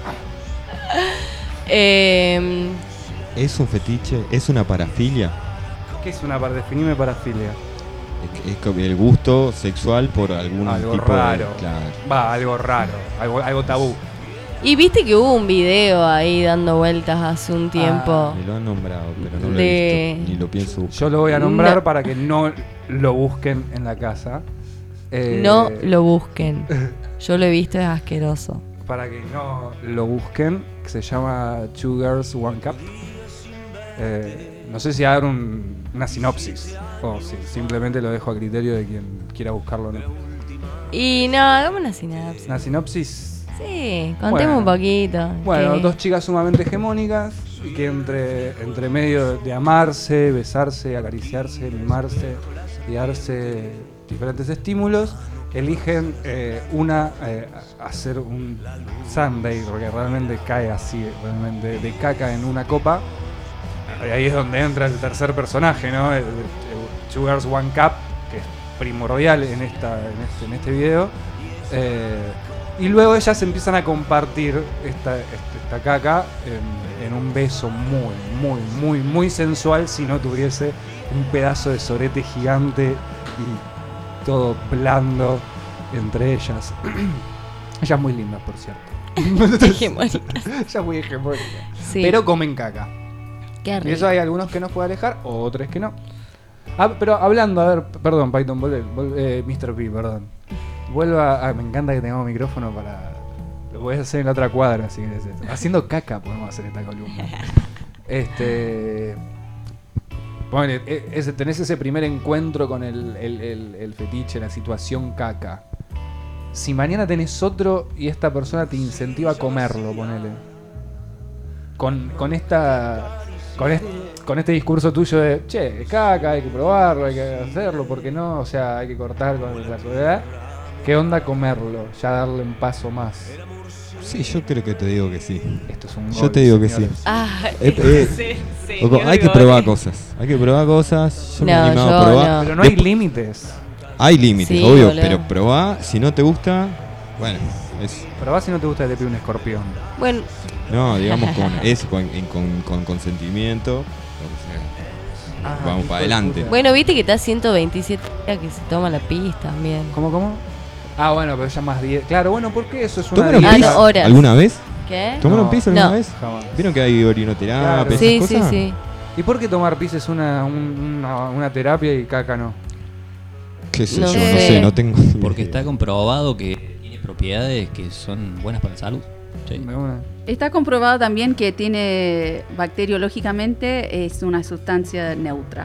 ¿Es un fetiche? ¿Es una parafilia? ¿Qué es una para definirme parafilia? Es como el gusto sexual por algún Algo tipo raro. de... Claro. Va, algo raro, algo tabú. Y viste que hubo un video ahí dando vueltas hace un tiempo. Me lo han nombrado, pero no lo De- he visto. Ni lo pienso buscar. Yo lo voy a nombrar No. para que no lo busquen en la casa. No lo busquen. Yo lo he visto, es asqueroso. Para que no lo busquen, que se llama Two Girls, One Cup. No sé si dar una sinopsis o si simplemente lo dejo a criterio de quien quiera buscarlo o no. Y no, hagamos una sinapsis. Una sinopsis. Sí, contemos un poquito. Bueno, que- dos chicas sumamente hegemónicas y que entre medio de amarse, besarse, acariciarse, mimarse y darse diferentes estímulos, eligen hacer un sundae, porque realmente cae así, realmente de caca en una copa. Y ahí es donde entra el tercer personaje, ¿no? El Two Girls, One Cup, que es primordial en este video. Y luego ellas empiezan a compartir esta caca en un beso muy sensual, si no tuviese un pedazo de sorete gigante y todo blando entre ellas. Ellas muy lindas, por cierto. Hegemónica. Ellas muy hegemónicas. Sí. Pero comen caca. Qué Y rico. eso hay algunos que nos puede alejar, otros que no. Pero hablando, a ver, perdón, Python, Mr. P, perdón. Vuelva. Me encanta que tengamos micrófono para. Lo podés hacer en la otra cuadra, si querés. Haciendo caca podemos hacer esta columna. Ponele, tenés ese primer encuentro con el fetiche, la situación caca. Si mañana tenés otro y esta persona te incentiva a comerlo, ponele. Con este discurso tuyo de, che, es caca, hay que probarlo, hay que hacerlo, ¿por qué no? O sea, hay que cortar con la soledad. ¿Qué onda comerlo? Ya darle un paso más. Sí, yo creo que te digo que sí. Esto es un Yo gol, te digo que señores. sí. Ah, sí, Ojo, hay que probar cosas. Hay que probar cosas. Yo me he No, animado yo a probar. no. Pero no hay límites. Hay límites, Sí, obvio, boludo. pero probá. Si no te gusta, bueno, es. Probá si no te gusta que te pide un escorpión. bueno, No, digamos con consentimiento. O sea, vamos para adelante. bueno, viste que está 127 días que se toma la pis también. ¿Cómo? Ah, bueno, pero ya más 10. Claro, bueno, porque eso es una ¿Tomaron Ah, pis no, horas. alguna vez? ¿Qué? ¿Tomaron No. pis alguna No. vez? Jamás. ¿Vieron que hay orinoterapia? Claro. esas Sí, sí, cosas? sí. ¿Y por qué tomar pis es una terapia y caca no? ¿Qué sé No yo? sé. No sé, no tengo ni Porque idea. está comprobado que tiene propiedades que son buenas para la salud. Sí. De una. Está comprobado también que tiene, bacteriológicamente, es una sustancia neutra.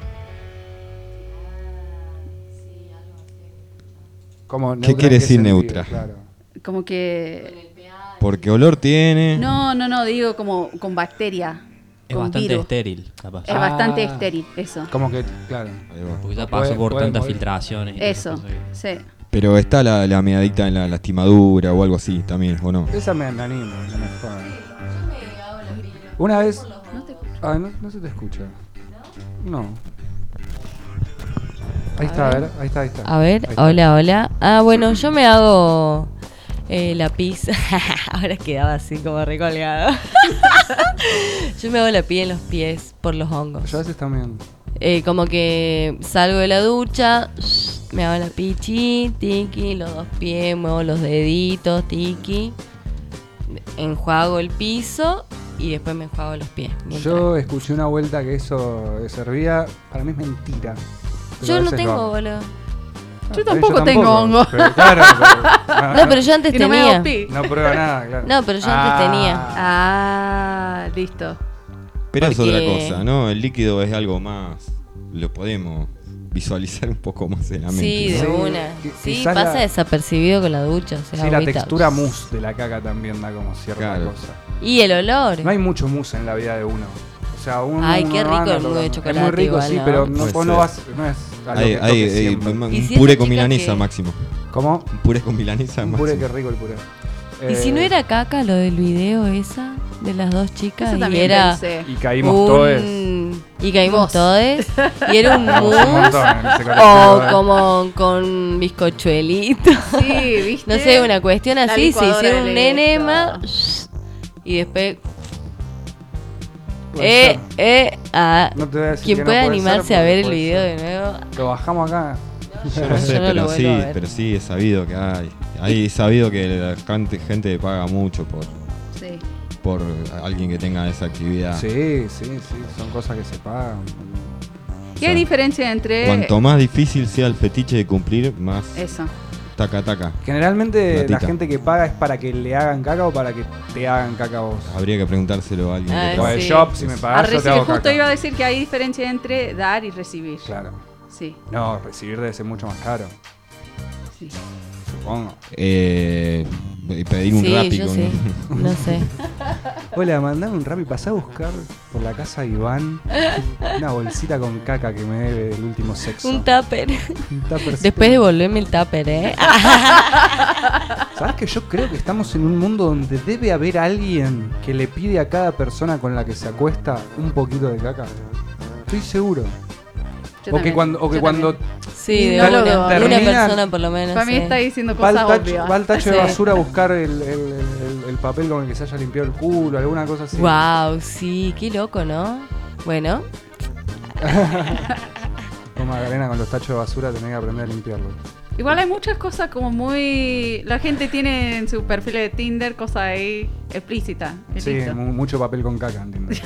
Como ¿Qué neutra, quiere ¿en qué decir sentido? neutra? Claro. Como que... Porque olor tiene. No, digo como con bacteria. Es con bastante virus. estéril, capaz. Es bastante Ah. estéril, eso. Como que, claro. Ahí va. Porque ya Puede- pasó por puede tantas morir. filtraciones. y todas esas Eso, cosas que- sí. Pero está la miadita en la lastimadura o algo así también, ¿o no? Esa me animo, no me jodan. Una vez. No te- Ah, no se te escucha. No. Ahí está, a ver, ahí está. A ver, Ahí está. hola. Ah, bueno, yo me hago la pis. Ahora quedaba así como recolgado. Yo me hago la pis en los pies por los hongos. Yo a veces también. Como que salgo de la ducha, me hago la pichi, tiki, los dos pies, muevo los deditos, tiki, enjuago el piso y después me enjuago los pies. mientras- Yo escuché una vuelta que eso servía. Para mí es mentira. Pero Yo a no veces lo tengo, hago. boludo. Yo Está bien, tampoco tengo hongo. Pero, claro, No, pero yo antes Y no me tenía. hago pi. No prueba nada, claro. No, pero yo antes tenía. Ah, listo. Pero es Porque- otra cosa, ¿no? El líquido es algo más. Lo podemos visualizar un poco más en la mente. Sí, de ¿no? una. Sí, Sí, quizás pasa la- desapercibido con la ducha. O sea, Sí, la agüita. textura mousse de la caca también da como cierta Claro. cosa. Y el olor. No hay mucho mousse en la vida de uno. O sea, uno. Ay, qué uno rico anda el mousse de tocando. chocolate Es muy rico, igual, sí, ¿no? pero no, Puede vos no ser. vas. No es algo Hay, que toques siempre. un Y si puré esa con chica milanesa que- máximo. ¿Cómo? Un puré con milanesa Un máximo. puré, qué rico el puré. Y si no era caca lo del video esa de las dos chicas Eso y también era pensé. Y caímos todos. y caímos Vos. todos y era un Un mousse montón en ese colectivo, o ¿eh? como con bizcochuelito. Sí, ¿viste? No sé, una cuestión La así, se licuadora hicieron un de enema esto. y después Puede ser. No te voy a decir quien que no pueda puede ser, animarse a porque ver el puede video ser. de nuevo. Lo bajamos acá. Yo no sé, Yo no lo vuelvo a ver. pero sí, es sabido que hay. Hay sabido que la gente paga mucho Sí. por alguien que tenga esa actividad. Sí, son cosas que se pagan. ¿Qué diferencia entre Cuanto más difícil sea el fetiche de cumplir, más eso? taca. Generalmente Platita. la gente que paga es para que le hagan caca o para que te hagan caca a vos. Habría que preguntárselo a alguien Ah, que O trabaje. el sí. shop, si me A pagás, yo te recibir, hago justo caca. iba a decir que hay diferencia entre dar y recibir. Claro. Sí, No, recibir debe ser mucho más caro, sí. supongo. Pedir un Sí, Rappi yo con sé. No sé. Hola, mandame un Rappi, pasá a buscar por la casa de Iván una bolsita con caca que me debe el último sexo. Un tupper. Un tupper. Después devolverme el tupper, ¿eh? ¿Sabes que yo creo que estamos en un mundo donde debe haber alguien que le pide a cada persona con la que se acuesta un poquito de caca? Estoy seguro. Yo O que también, cuando, yo también. Sí, de No lo una. dudo. Una Terminan- persona por lo menos. Para mí sí. está diciendo Va cosas al obvias. tacho de Sí. basura a buscar el papel con el que se haya limpiado el culo, alguna cosa así. Wow, sí, qué loco, ¿no? Bueno, Como Magdalena con los tachos de basura tenés que aprender a limpiarlo. Igual hay muchas cosas como muy... La gente tiene en su perfil de Tinder cosas ahí explícitas. y Sí, listo. mucho papel con caca, entiendo.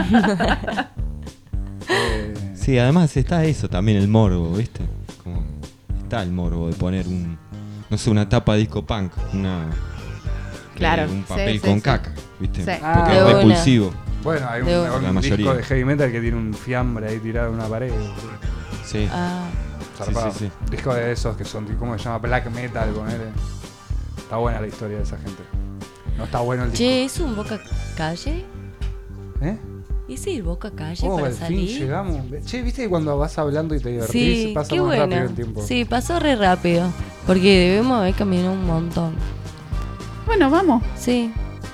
Sí, además está eso también, el morbo, ¿viste? Como está el morbo de poner no sé, una tapa de disco punk, Claro, un sí, papel sí, con sí. caca, ¿viste? Sí. Ah, Porque de es una. repulsivo. Bueno, hay De un la disco mayoría. de heavy metal que tiene un fiambre ahí tirado en una pared. Sí. ah, Zarpado. sí. Disco de esos que son, ¿cómo se llama? Black metal, ponele. Está buena la historia de esa gente. No está bueno el disco. che, ¿es un Boca Calle? ¿Eh? ¿Es ir Boca Calle ¿Cómo para al fin salir? llegamos? Che, ¿viste que cuando vas hablando y te divertís Sí, pasa qué más rápido bueno. el tiempo? Sí, pasó re rápido. Porque debemos haber caminado un montón. Bueno, vamos. Sí.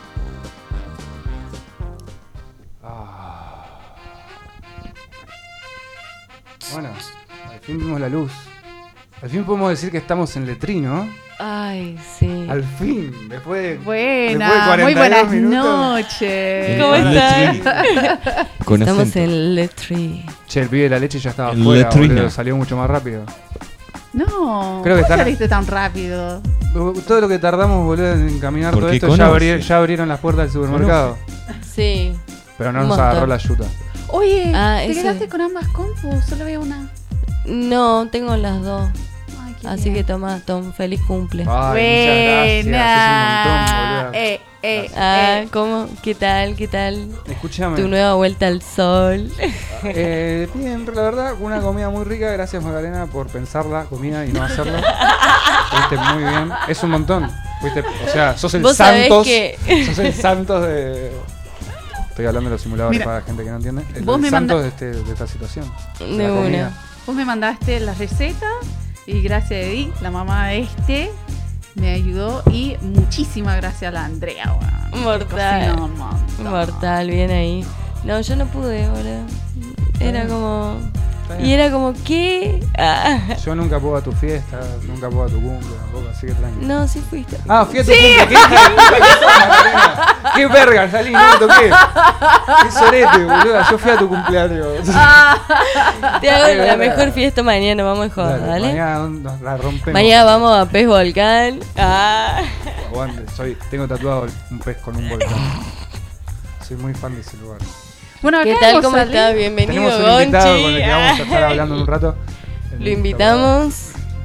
Bueno, al fin vimos la luz. Al fin podemos decir que estamos en Letrí, ¿no? Ay, sí. Al fin, después de Buena, muy 42 buenas minutos. noches. ¿Cómo El están? Letri. Con Estamos acento. en el Letri. Che, el pibe de la leche ya estaba En fuera, Letrina. boludo, salió mucho más rápido. No, Creo que ¿cómo están- saliste tan rápido? Todo lo que tardamos, boludo, en encaminar todo Porque esto, conoce. ya abrieron las puertas del supermercado. Sí. Pero no Un nos montón. agarró la yuta. Oye, Ah, ¿te ese. quedaste con ambas compus? Solo veo una. No, tengo las dos. Ay, qué Así bien. que toma, Tom, feliz cumple. Ay, muchas gracias. Es un montón, boludo. ¿Cómo? ¿Qué tal? ¿Qué tal? Escúchame. Tu nueva vuelta al sol. Bien, la verdad, una comida muy rica. Gracias, Magdalena, por pensarla, comida y no hacerla. Fuiste muy bien. Es un montón. Fuiste, o sea, sos el Vos sabés Santos. que- Sos el Santos de. Estoy hablando de los simuladores Mira, para la gente que no entiende. El vos me Santos de esta situación. De la una. comida. Vos me mandaste la receta y gracias a Edith, la mamá de me ayudó y muchísimas gracias a la Andrea. Bueno, Mortal. cocinó un montón. Mortal, bien ahí. No, yo no pude, boludo. Era como... Está Y bien. era como, ¿qué? Ah. Yo nunca puedo a tu fiesta, nunca puedo a tu cumple, tampoco, así que tranquilo. No, sí fuiste. Ah, fui a tu cumple, ¿qué hija de puta que sos, Magdalena? ¡Qué verga, salí, no me toqué! ¡Qué sorete, boludo! Yo fui a tu cumpleaños. Te hago Qué la verga. mejor fiesta mañana, vamos a joder, ¿dale? Mañana nos la rompemos. Mañana vamos a Pez Volcán. Ah. Aguante, tengo tatuado un pez con un volcán. Soy muy fan de ese lugar. Bueno, ¿Qué acá tal? vos ¿Cómo salís- está? Bienvenido, Tenemos un invitado Gonchi. con el que vamos a estar hablando en un rato. Lo invitamos.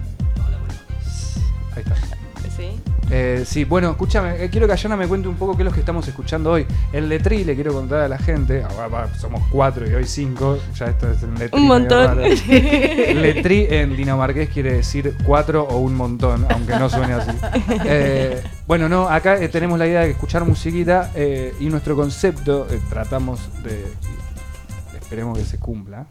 Ahí está. Sí. Sí, bueno, escúchame, quiero que Ayana me cuente un poco qué es lo que estamos escuchando hoy. El letrí le quiero contar a la gente, somos 4 y hoy 5, ya esto es el letrí. Un medio montón. raro. Letrí en dinamarqués quiere decir 4 o un montón, aunque no suene así. Bueno, no, acá tenemos la idea de escuchar musiquita y nuestro concepto tratamos de... Esperemos que se cumpla.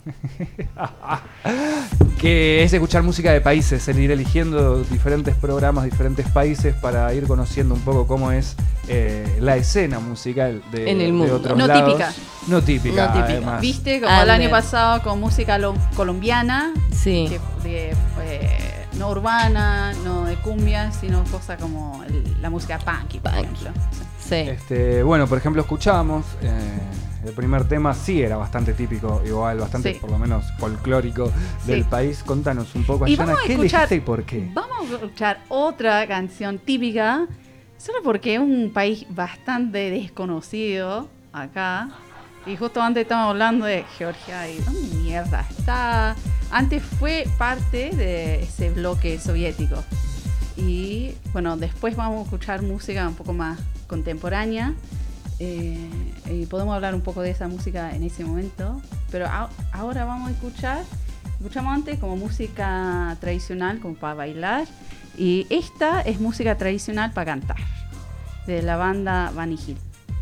Que es escuchar música de países, el ir eligiendo diferentes programas, diferentes países para ir conociendo un poco cómo es la escena musical de, En el de mundo. otros No lados. típica. No típica. No típica. Además. Viste, como el Under. año pasado con música colombiana, Sí. no urbana, no de cumbia, sino cosa como la música punky, por ejemplo. Sí. Bueno, por ejemplo, escuchábamos el primer tema, sí era bastante típico, igual, bastante Sí. por lo menos folclórico del Sí. país. Contanos un poco, Y Ayana, vamos a ¿qué escuchar- elegiste y por qué? Vamos a escuchar otra canción típica, solo porque es un país bastante desconocido acá. Y justo antes estábamos hablando de Georgia y ¿dónde mierda está? Antes fue parte de ese bloque soviético. Y bueno, después vamos a escuchar música un poco más contemporánea. Y podemos hablar un poco de esa música en ese momento. Pero ahora vamos a escuchamos antes como música tradicional, como para bailar. Y esta es música tradicional para cantar, de la banda Vanny Hill.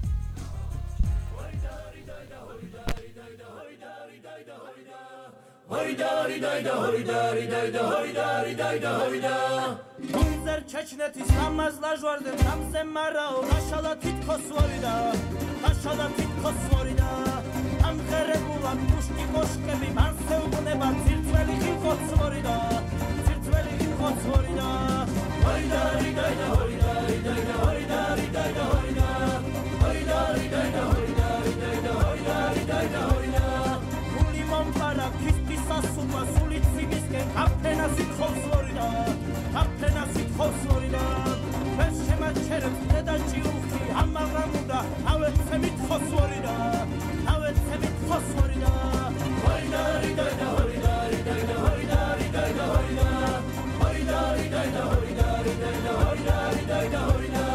Ինձեր չեչնետիս համազ լաժվարդեմ համսեմ մարao Հաշալա թիտքոս որիդա Հաշալա թիտքոս որիդա Ամ խերեգուլան մուշտի կոշկեպի Մանսե ուգնեբա ծիրծվելի խինքոց որիդա Ծիրծվելի խինքոց որիդա Որիդա ռիդայդա որիդա ռիդայդա որիդա ռիդայդա որիդա Որիդա ռիդայդա որիդա ռիդայդա որիդա ռիդայդա որիդա Ուլի մոմպարա քիստի սասուպա սուլիցի միսկեն Հապենա սիտխոց որիդա Հապենա սիտխոց որիդա Վես շեմա չերըց նեդա ճիուխի Համաղամուդա Հավետ սեմիտ խոց որիդա Հավետ սեմիտ խոց որիդա Որիդա ռիդայդա որիդա ռիդայդա որիդա ռիդայդա որիդա Որիդա ռիդայդա որիդա ռիդայդա որիդա ռիդայդա որիդա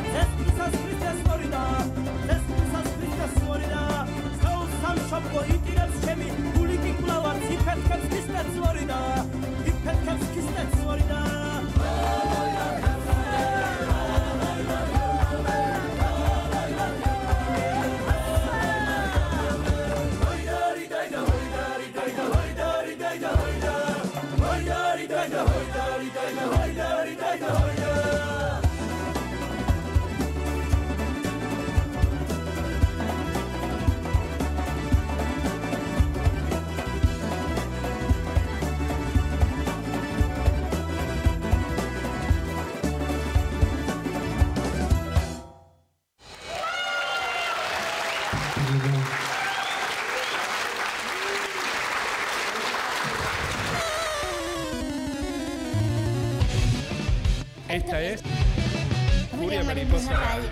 Zespisas Christes Florida, Zespisas Christes Florida, Skausam Shopko Itireps Chemi, Uliki Kulavar, Zipetkeps Christes Florida, Zipetkeps Christes Florida. Esta es Furia Mariposa Radio.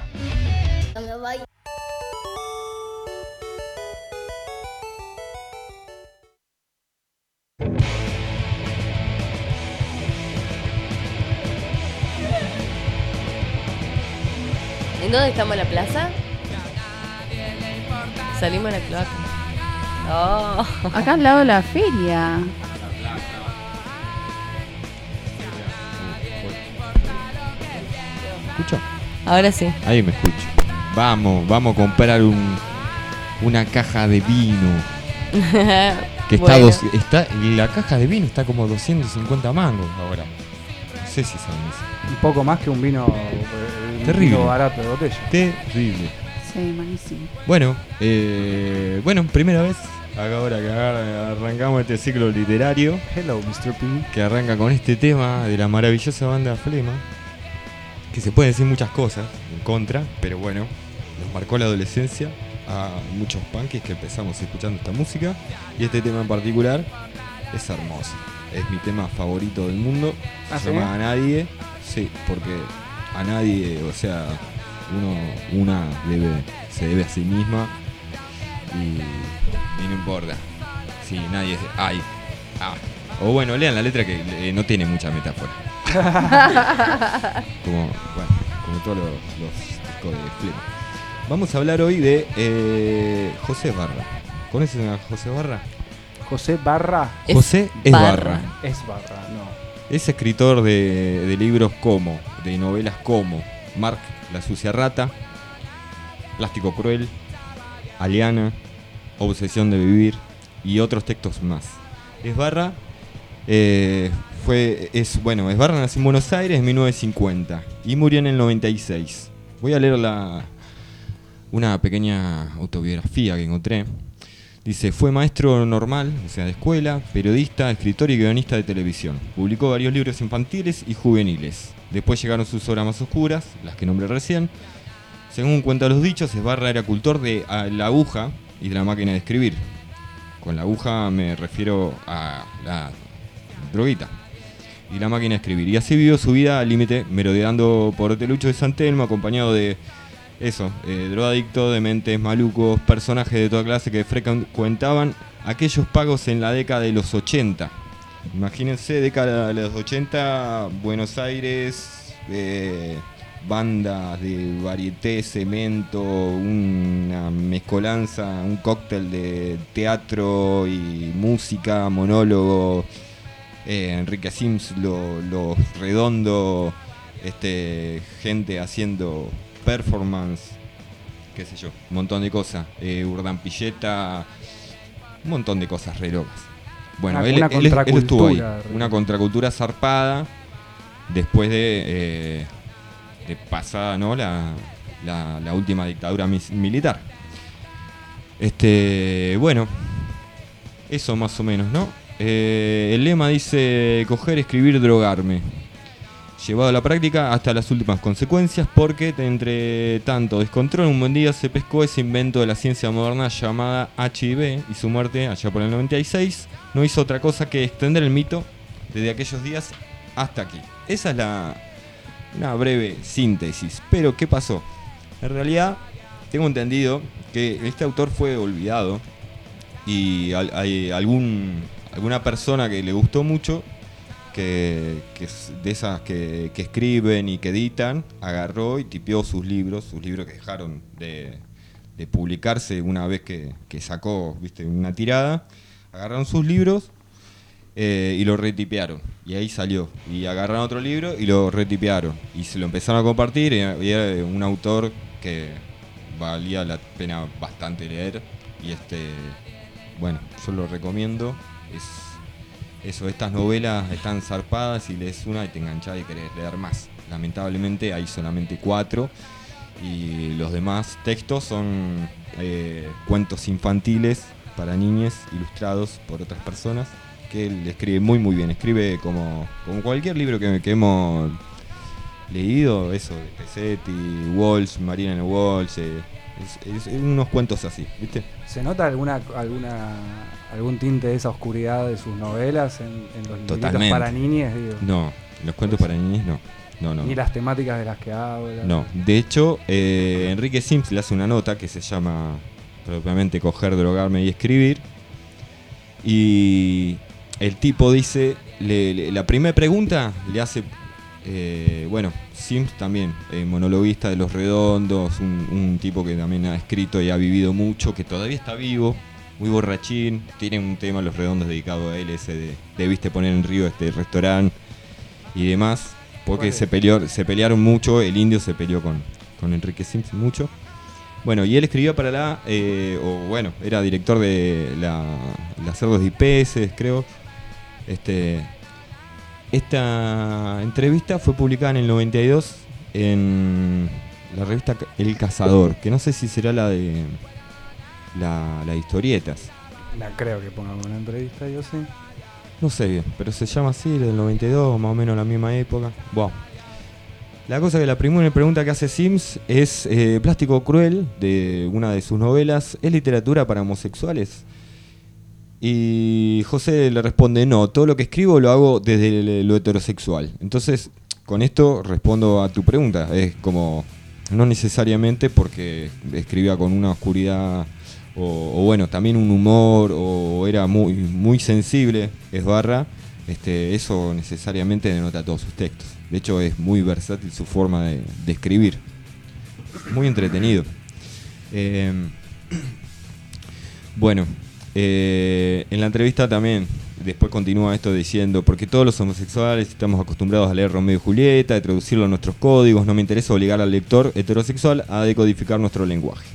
¿En dónde estamos en la plaza? Salimos a la cloaca. Oh. Acá al lado de la feria. ¿Escucho? Ahora sí. Ahí me escucho. Vamos a comprar una caja de vino. Que Bueno. está la caja de vino está como 250 mangos ahora. No sé si saben eso. Un poco más que un vino, Terrible. vino barato de botella. Terrible. Sí, malísimo. Bueno, primera vez ahora que arrancamos este ciclo literario Hello, Mr. P. que arranca con este tema de la maravillosa banda Flema, que se pueden decir muchas cosas en contra, pero bueno, nos marcó la adolescencia a muchos punkis que empezamos escuchando esta música, y este tema en particular es hermoso. Es mi tema favorito del mundo. ¿Ah, Se sí? llama A Nadie. Sí, porque a nadie, o sea, una se debe a sí misma y no importa si nadie ay. O bueno, lean la letra que no tiene mucha metáfora. como todos los discos de Flema. Vamos a hablar hoy de José Barra. ¿Conocen a José Barra? José Barra. Es José es Barra. Es Barra, no. Es escritor de libros como, de novelas como Mark, la sucia rata, Plástico cruel, Aliana, Obsesión de vivir y otros textos más. Es Barra Barra nació en Buenos Aires en 1950 y murió en el 96. Voy a leer una pequeña autobiografía que encontré. Dice, fue maestro normal, o sea, de escuela, periodista, escritor y guionista de televisión. Publicó varios libros infantiles y juveniles. Después llegaron sus obras más oscuras, las que nombré recién. Según cuentan los dichos, Esbarra era cultor de la aguja y de la máquina de escribir. Con la aguja me refiero a la droguita y la máquina de escribir. Y así vivió su vida al límite, merodeando por Hotelucho de San Telmo, acompañado de drogadictos, dementes, malucos, personajes de toda clase que frecuentaban aquellos pagos en la década de los 80. Imagínense, década de los 80, Buenos Aires, bandas de varieté, cemento, una mezcolanza, un cóctel de teatro y música, monólogo, Enrique Sims, los Redondo, gente haciendo performance, qué sé yo, un montón de cosas, Urdampilleta, un montón de cosas re locas. Bueno, Una él estuvo ahí, contracultura. una contracultura zarpada, después de pasada, ¿no? la última dictadura militar. Bueno, eso más o menos, ¿no? El lema dice, coger, escribir, drogarme. Llevado a la práctica hasta las últimas consecuencias, porque entre tanto descontrol, un buen día se pescó ese invento de la ciencia moderna llamada HIV, y su muerte allá por el 96 no hizo otra cosa que extender el mito desde aquellos días hasta aquí. Esa es una breve síntesis. Pero ¿qué pasó? En realidad tengo entendido que este autor fue olvidado y hay alguna persona que le gustó mucho que es de esas que escriben y que editan, agarró y tipeó sus libros que dejaron de publicarse una vez que sacó, viste, una tirada. Agarraron sus libros y lo retipearon. Y ahí salió. Y agarraron otro libro y lo retipearon. Y se lo empezaron a compartir. Y era un autor que valía la pena bastante leer. Y bueno, yo lo recomiendo. Estas novelas están zarpadas y lees una y te enganchás y querés leer más. Lamentablemente hay solamente 4. Y los demás textos son cuentos infantiles para niñas, ilustrados por otras personas, que él escribe muy muy bien. Escribe como cualquier libro que hemos leído, eso de Pesetti, Walsh, Marina Walsh, es unos cuentos así, ¿viste? ¿Se nota algún tinte de esa oscuridad de sus novelas en los libritos para niñas? Digo. No, los cuentos para niñas no. No. Ni las temáticas de las que habla. No, de hecho, Enrique Sims le hace una nota que se llama propiamente Coger, Drogarme y Escribir. Y el tipo dice, la primera pregunta le hace, Sims también, monologuista de Los Redondos, un tipo que también ha escrito y ha vivido mucho, que todavía está vivo, muy borrachín. Tiene un tema Los Redondos dedicado a él, ese de debiste poner en Río este restaurante y demás. Porque se pelearon mucho, el Indio se peleó con Enrique Sims mucho. Bueno, y él escribía para era director de la Cerdos de IPS, creo. Esta entrevista fue publicada en el 92 en la revista El Cazador, que no sé si será la de la historietas. Creo que pongamos una entrevista, yo sí. No sé bien, pero se llama así, del 92, más o menos la misma época. Bueno, la cosa que la primera pregunta que hace Sims es Plástico Cruel, de una de sus novelas, ¿es literatura para homosexuales? Y José le responde, no, todo lo que escribo lo hago desde lo heterosexual. Entonces, con esto respondo a tu pregunta. Es como, no necesariamente porque escribía con una oscuridad o también un humor, o era muy, muy sensible, eso necesariamente denota todos sus textos. De hecho, es muy versátil su forma de escribir. Muy entretenido. En la entrevista también, después continúa esto diciendo, porque todos los homosexuales estamos acostumbrados a leer Romeo y Julieta, de traducirlo a nuestros códigos, no me interesa obligar al lector heterosexual a decodificar nuestro lenguaje.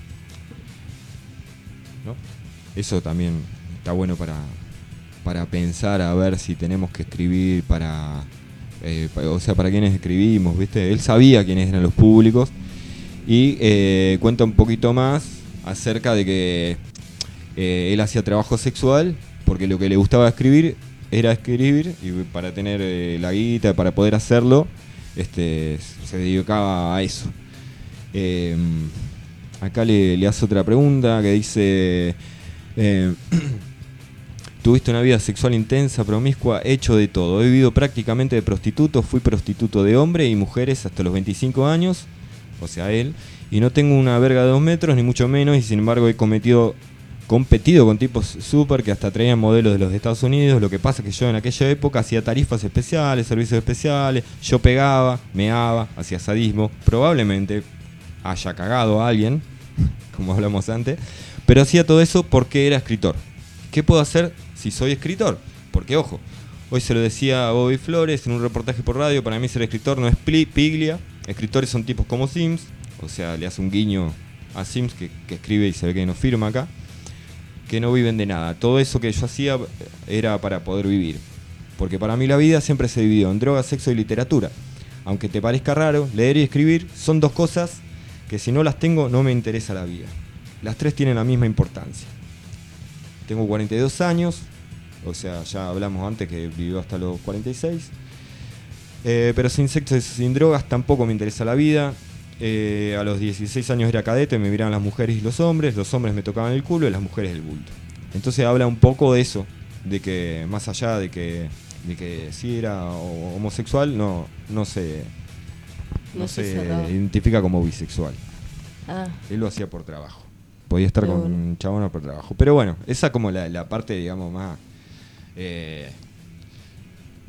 ¿No? Eso también está bueno para pensar, a ver si tenemos que escribir para quiénes escribimos, ¿viste? Él sabía quiénes eran los públicos y cuenta un poquito más acerca de que él hacía trabajo sexual porque lo que le gustaba escribir era escribir, y para tener la guita, para poder hacerlo, se dedicaba a eso. Acá le hace otra pregunta que dice, tuviste una vida sexual intensa, promiscua, hecho de todo. He vivido prácticamente de prostituto, fui prostituto de hombres y mujeres hasta los 25 años, o sea él, y no tengo una verga de 2 metros, ni mucho menos, y sin embargo he competido con tipos súper que hasta traían modelos de los Estados Unidos. Lo que pasa es que yo en aquella época hacía tarifas especiales, servicios especiales, yo pegaba, meaba, hacía sadismo, probablemente haya cagado a alguien, como hablamos antes, pero hacía todo eso porque era escritor. ¿Qué puedo hacer si soy escritor? Porque, ojo, hoy se lo decía a Bobby Flores en un reportaje por radio, para mí ser escritor no es piglia, escritores son tipos como Sims, o sea, le hace un guiño a Sims que escribe y se ve que no firma acá, que no viven de nada. Todo eso que yo hacía era para poder vivir, porque para mí la vida siempre se dividió en droga, sexo y literatura. Aunque te parezca raro, leer y escribir son dos cosas que si no las tengo no me interesa la vida. Las tres tienen la misma importancia. Tengo 42 años, o sea, ya hablamos antes que vivió hasta los 46. Pero sin sexo y sin drogas tampoco me interesa la vida. A los 16 años era cadete, me miraban las mujeres y los hombres me tocaban el culo y las mujeres el bulto. Entonces habla un poco de eso, de que más allá de que si era homosexual, no se identifica como bisexual. Él lo hacía por trabajo. Podía estar con un chabón por trabajo. Pero bueno, esa como la parte, digamos, más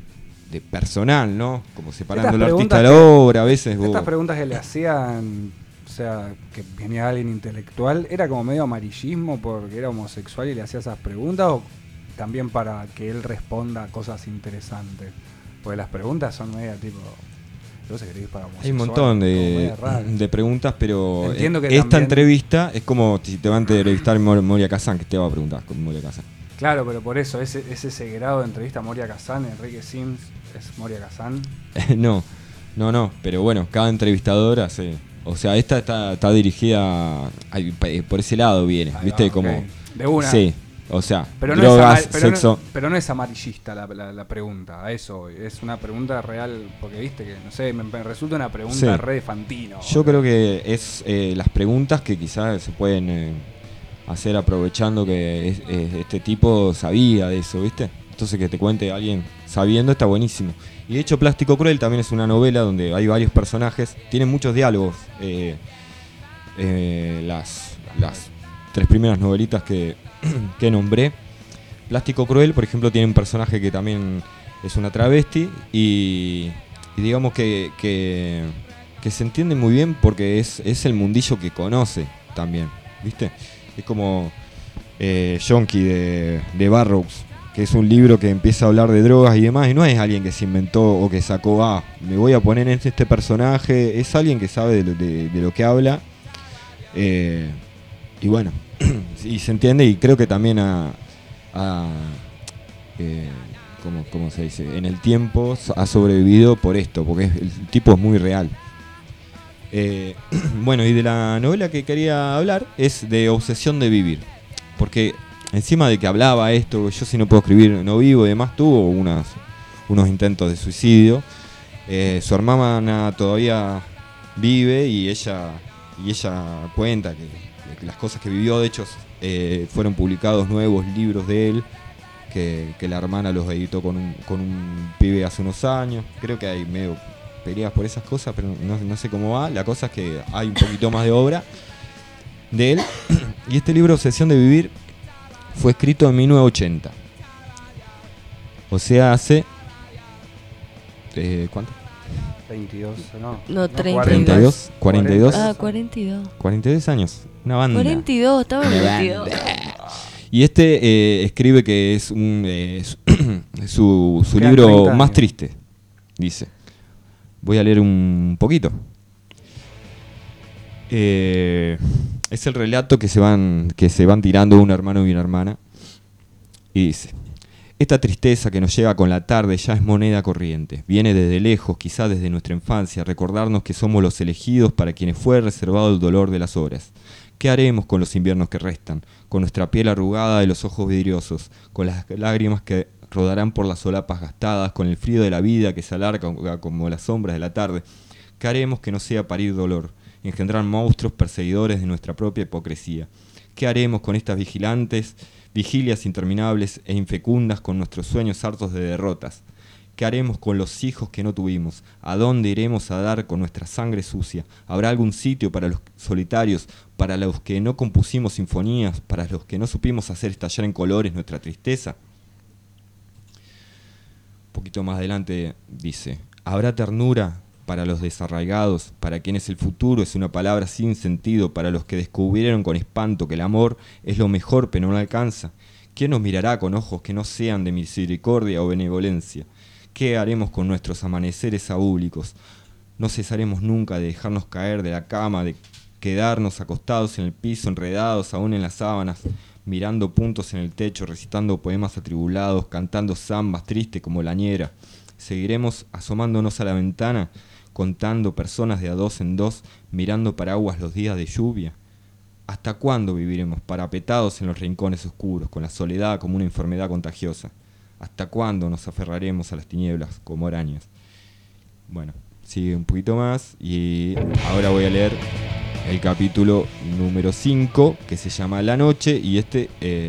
de personal, ¿no? Como separando Estas el artista de la preguntas obra, a veces vos... Estas preguntas que le hacían, o sea, que venía alguien intelectual, ¿era como medio amarillismo porque era homosexual y le hacía esas preguntas o también para que él responda a cosas interesantes? Porque las preguntas son media tipo... Vos escribís para homosexual, Hay un montón como media raro. de preguntas, pero Entiendo que esta también- entrevista es como si te van a entrevistar Moria Kazan, que te va a preguntar con Moria Kazan. Claro, pero por eso, ese grado de entrevista a Moria Kazan, Enrique Sims, es Moria Kazan. No, pero bueno, cada entrevistador hace... O sea, esta está dirigida por ese lado viene, Ahí ¿viste? va, Como... ok. De una. Sí, o sea, Pero no, drogas, pero sexo... pero no es amarillista la pregunta, a eso voy. Es una pregunta real, porque viste que, no sé, me resulta una pregunta Sí. re de Fantino. Yo creo que es las preguntas que quizás se pueden hacer aprovechando que este tipo sabía de eso, ¿viste? Entonces que te cuente alguien sabiendo está buenísimo. Y de hecho Plástico Cruel también es una novela donde hay varios personajes, tiene muchos diálogos. Las 3 primeras novelitas que nombré. Plástico Cruel, por ejemplo, tiene un personaje que también es una travesti y digamos que se entiende muy bien porque es el mundillo que conoce también, ¿viste? Es como Yonki de Burroughs, que es un libro que empieza a hablar de drogas y demás, y no es alguien que se inventó o que sacó, me voy a poner en este personaje, es alguien que sabe de lo que habla, y bueno, y se entiende, y creo que también ¿cómo se dice? En el tiempo ha sobrevivido por esto, porque el tipo es muy real. Bueno, y de la novela que quería hablar es de Obsesión de Vivir, porque encima de que hablaba esto, yo si no puedo escribir no vivo y demás, tuvo unos intentos de suicidio. Su hermana todavía vive y ella cuenta que las cosas que vivió, de hecho fueron publicados nuevos libros de él, que la hermana los editó con un pibe hace unos años. Creo que hay medio peleas por esas cosas, pero no sé cómo va. La cosa es que hay un poquito más de obra de él. Y este libro, Obsesión de Vivir, fue escrito en 1980. O sea, hace... ¿cuánto? 22, no. No, 32. 32, 42. Ah, 42. 42 años. Una banda. 42, estaba en Una 22. banda. Y escribe que es su Quedan libro 30 más años. triste. Dice. Voy a leer un poquito. Es el relato que se van tirando un hermano y una hermana. Y dice: esta tristeza que nos llega con la tarde ya es moneda corriente. Viene desde lejos, quizá desde nuestra infancia, recordarnos que somos los elegidos para quienes fue reservado el dolor de las horas. ¿Qué haremos con los inviernos que restan? Con nuestra piel arrugada y los ojos vidriosos, con las lágrimas que rodarán por las solapas gastadas, con el frío de la vida que se alarga como las sombras de la tarde. ¿Qué haremos que no sea parir dolor, engendrar monstruos perseguidores de nuestra propia hipocresía? ¿Qué haremos con estas vigilias interminables e infecundas, con nuestros sueños hartos de derrotas? ¿Qué haremos con los hijos que no tuvimos? ¿A dónde iremos a dar con nuestra sangre sucia? ¿Habrá algún sitio para los solitarios, para los que no compusimos sinfonías, para los que no supimos hacer estallar en colores nuestra tristeza? Un poquito más adelante dice: ¿habrá ternura para los desarraigados, para quienes el futuro es una palabra sin sentido, para los que descubrieron con espanto que el amor es lo mejor pero no alcanza? ¿Quién nos mirará con ojos que no sean de misericordia o benevolencia? ¿Qué haremos con nuestros amaneceres abúlicos? No cesaremos nunca de dejarnos caer de la cama, de quedarnos acostados en el piso, enredados aún en las sábanas, mirando puntos en el techo, recitando poemas atribulados, cantando zambas tristes como la ñera. Seguiremos asomándonos a la ventana, contando personas de a dos en dos, mirando paraguas los días de lluvia. ¿Hasta cuándo viviremos parapetados en los rincones oscuros, con la soledad como una enfermedad contagiosa? ¿Hasta cuándo nos aferraremos a las tinieblas como arañas? Bueno, sigue un poquito más y ahora voy a leer el capítulo número 5, que se llama La Noche, y es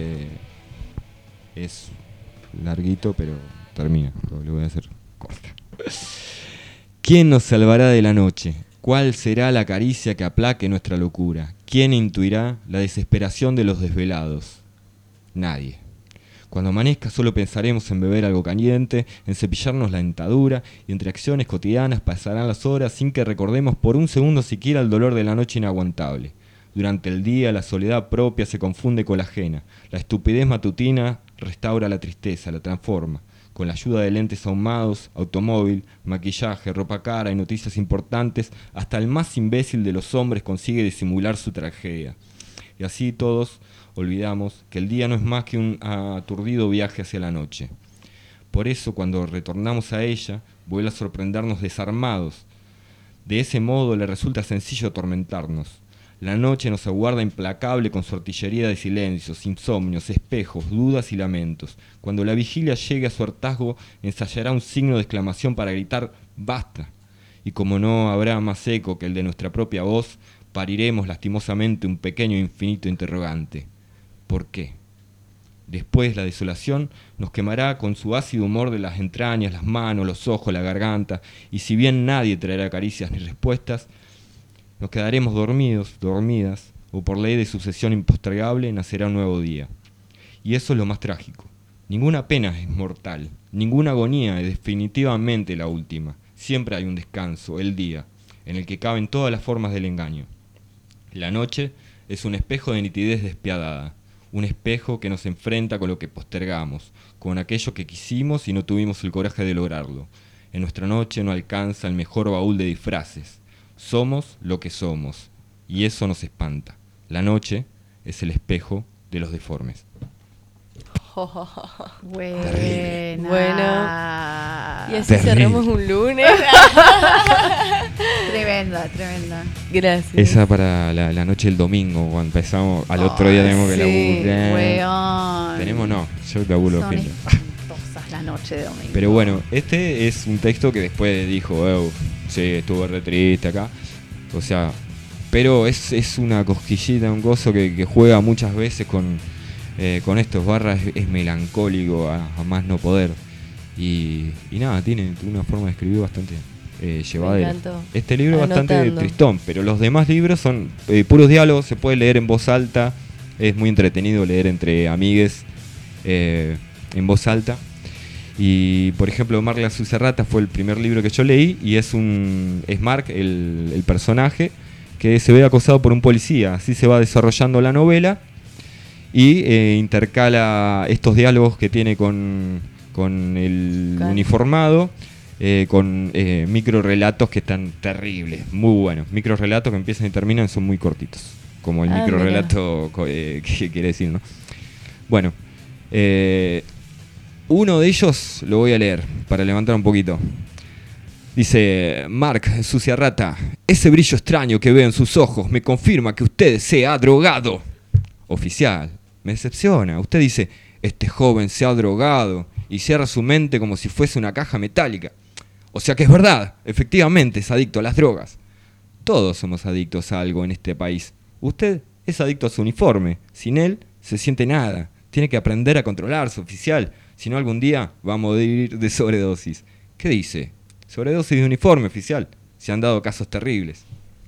larguito, pero termina, lo voy a hacer corto. ¿Quién nos salvará de la noche? ¿Cuál será la caricia que aplaque nuestra locura? ¿Quién intuirá la desesperación de los desvelados? Nadie. Cuando amanezca solo pensaremos en beber algo caliente, en cepillarnos la dentadura, y entre acciones cotidianas pasarán las horas sin que recordemos por un segundo siquiera el dolor de la noche inaguantable. Durante el día la soledad propia se confunde con la ajena. La estupidez matutina restaura la tristeza, la transforma. Con la ayuda de lentes ahumados, automóvil, maquillaje, ropa cara y noticias importantes, hasta el más imbécil de los hombres consigue disimular su tragedia. Y así todos olvidamos que el día no es más que un aturdido viaje hacia la noche. Por eso, cuando retornamos a ella, vuelve a sorprendernos desarmados. De ese modo le resulta sencillo atormentarnos. La noche nos aguarda implacable con su artillería de silencios, insomnios, espejos, dudas y lamentos. Cuando la vigilia llegue a su hartazgo, ensayará un signo de exclamación para gritar ¡basta! Y como no habrá más eco que el de nuestra propia voz, pariremos lastimosamente un pequeño e infinito interrogante. ¿Por qué? Después la desolación nos quemará con su ácido humor de las entrañas, las manos, los ojos, la garganta, y si bien nadie traerá caricias ni respuestas, nos quedaremos dormidos, dormidas, o por ley de sucesión impostergable nacerá un nuevo día. Y eso es lo más trágico. Ninguna pena es mortal, ninguna agonía es definitivamente la última. Siempre hay un descanso, el día, en el que caben todas las formas del engaño. La noche es un espejo de nitidez despiadada, un espejo que nos enfrenta con lo que postergamos, con aquello que quisimos y no tuvimos el coraje de lograrlo. En nuestra noche no alcanza el mejor baúl de disfraces. Somos lo que somos, y eso nos espanta. La noche es el espejo de los deformes. Buena. Bueno. Y así Terrible. cerramos un lunes. Tremenda, tremenda. Gracias. Esa para la noche del domingo, cuando empezamos, al otro día tenemos que sí, laburar. Weón. Tenemos no, yo laburo los Son fines. espantosas la noche de domingo. Pero bueno, este es un texto que después dijo, sí, estuvo re triste acá. O sea, pero es una cosquillita, un gozo que juega muchas veces con estos barras, es melancólico a más no poder. Y nada, tiene una forma de escribir bastante llevadera. encantó. Este libro es bastante Anotando. tristón, pero los demás libros son puros diálogos, se puede leer en voz alta. Es muy entretenido leer entre amigues en voz alta. Y por ejemplo, Mark la Sucerrata fue el primer libro que yo leí, y es Mark, el personaje, que se ve acosado por un policía. Así se va desarrollando la novela, y intercala estos diálogos que tiene con el uniformado, con microrelatos que están terribles, muy buenos. Microrelatos que empiezan y terminan, son muy cortitos, como el microrelato que quiere decir, ¿no? Bueno, uno de ellos lo voy a leer para levantar un poquito. Dice: Mark, sucia rata, ese brillo extraño que veo en sus ojos me confirma que usted se ha drogado. Oficial, me decepciona. Usted dice: este joven se ha drogado, y cierra su mente como si fuese una caja metálica. O sea que es verdad, efectivamente es adicto a las drogas. Todos somos adictos a algo en este país. Usted es adicto a su uniforme. Sin él se siente nada. Tiene que aprender a controlarse, oficial. Si no, algún día va a morir de sobredosis. ¿Qué dice? Sobredosis de uniforme, oficial. Se han dado casos terribles.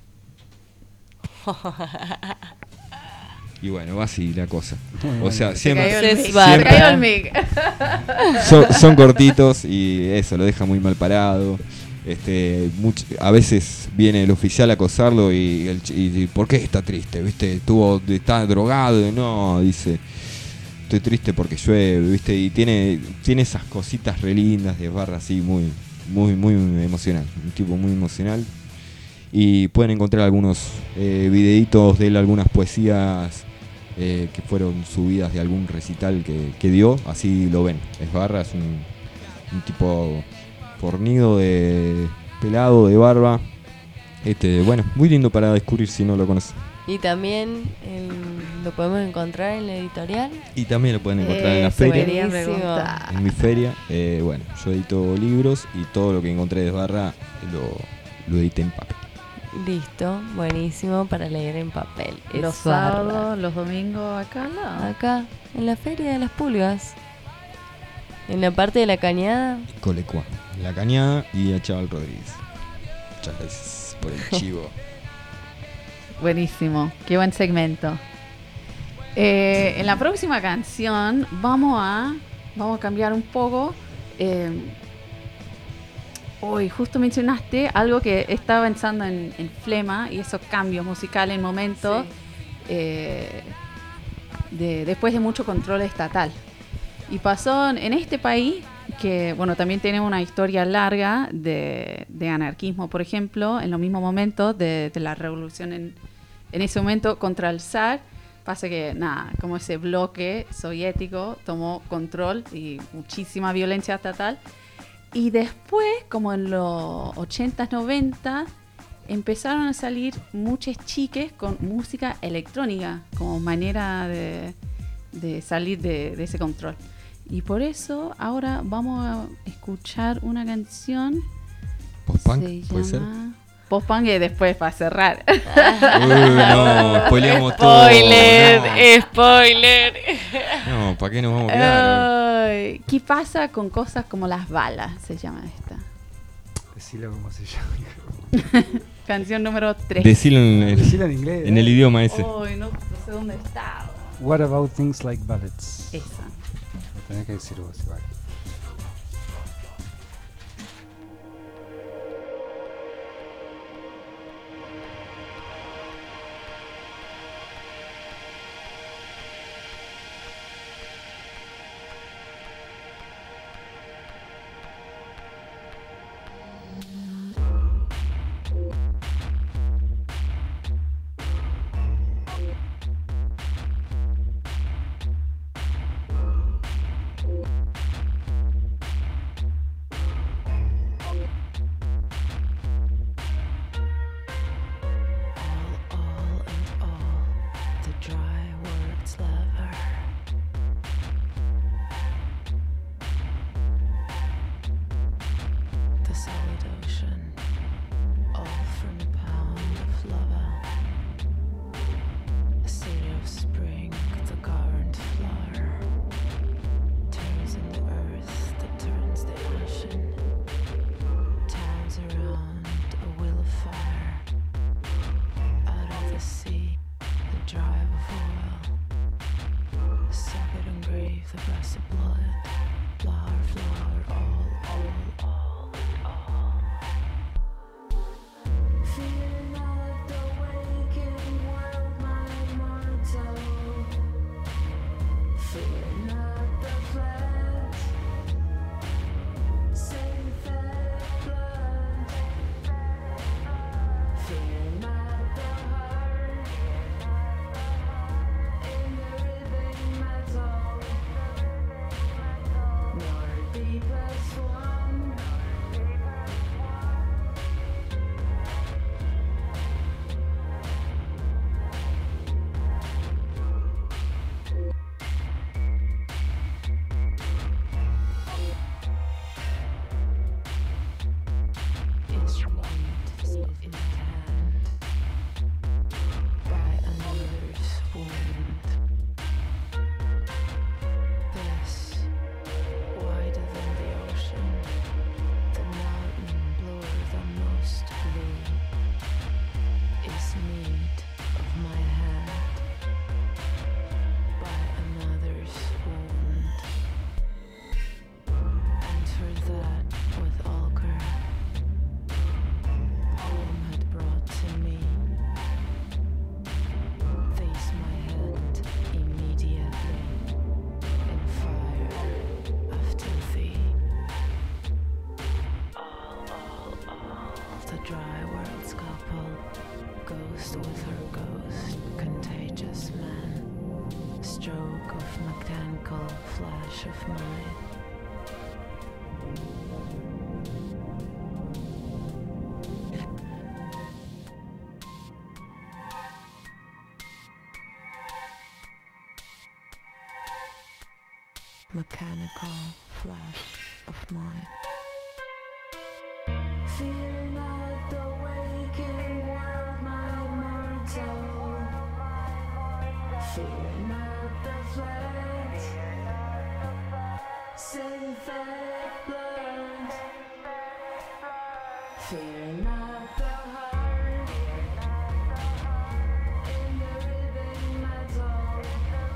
Y bueno, va así la cosa. O sea, siempre Se cayó el mic. son cortitos, y eso lo deja muy mal parado. A veces viene el oficial a acosarlo y ¿por qué está triste? ¿Viste? Está drogado. No, dice, estoy triste porque llueve, ¿viste? Y tiene esas cositas re lindas de barra, así muy emocional. Un tipo muy emocional. Y pueden encontrar algunos videitos de él, algunas poesías que fueron subidas de algún recital que dio. Así lo ven. Es barra, es un tipo fornido, de pelado, de barba. Bueno, muy lindo para descubrir si no lo conoces. Y también lo podemos encontrar en la editorial. Y también lo pueden encontrar en la feria. Quería Buenísimo. preguntar. En mi feria. Bueno, yo edito libros, y todo lo que encontré de barra lo edité en papel. Listo, buenísimo para leer en papel. Los Es barra. sábados, los domingos, acá al lado. Acá, en la Feria de las Pulgas. En la parte de la Cañada. Colecua, La Cañada y a Chaval Rodríguez. Muchas gracias por el chivo. Buenísimo, qué buen segmento. En la próxima canción vamos a cambiar un poco. Hoy justo mencionaste algo que estaba pensando en Flema y esos cambios musicales en momentos después de mucho control estatal. Y pasó en este país que, bueno, también tiene una historia larga de anarquismo, por ejemplo, en los mismos momentos de la revolución en ese momento contra el zar. Pasa que, nada, como ese bloque soviético tomó control y muchísima violencia estatal. Y después, como en los 80s, 90, empezaron a salir muchas chiques con música electrónica como manera de salir de ese control. Y por eso ahora vamos a escuchar una canción. ¿Post-punk? ¿Puede ser? Post-punk y después para cerrar. No, spoileamos todo. ¡Spoiler! No, ¿para qué nos vamos a quedar? ¿Qué pasa con cosas como las balas? Se llama esta. Decilo cómo se llama. Canción número 3. Decilo Decilo en inglés. en el idioma ese. Uy, no sé dónde está. What about things like bullets? Esa. Lo tenés que decir vos, igual. Mechanical flash of mine. Fear not the waking world, my mortal. Fear not the flight. Synthetic blood. Fear not the heart. In the rhythm metal.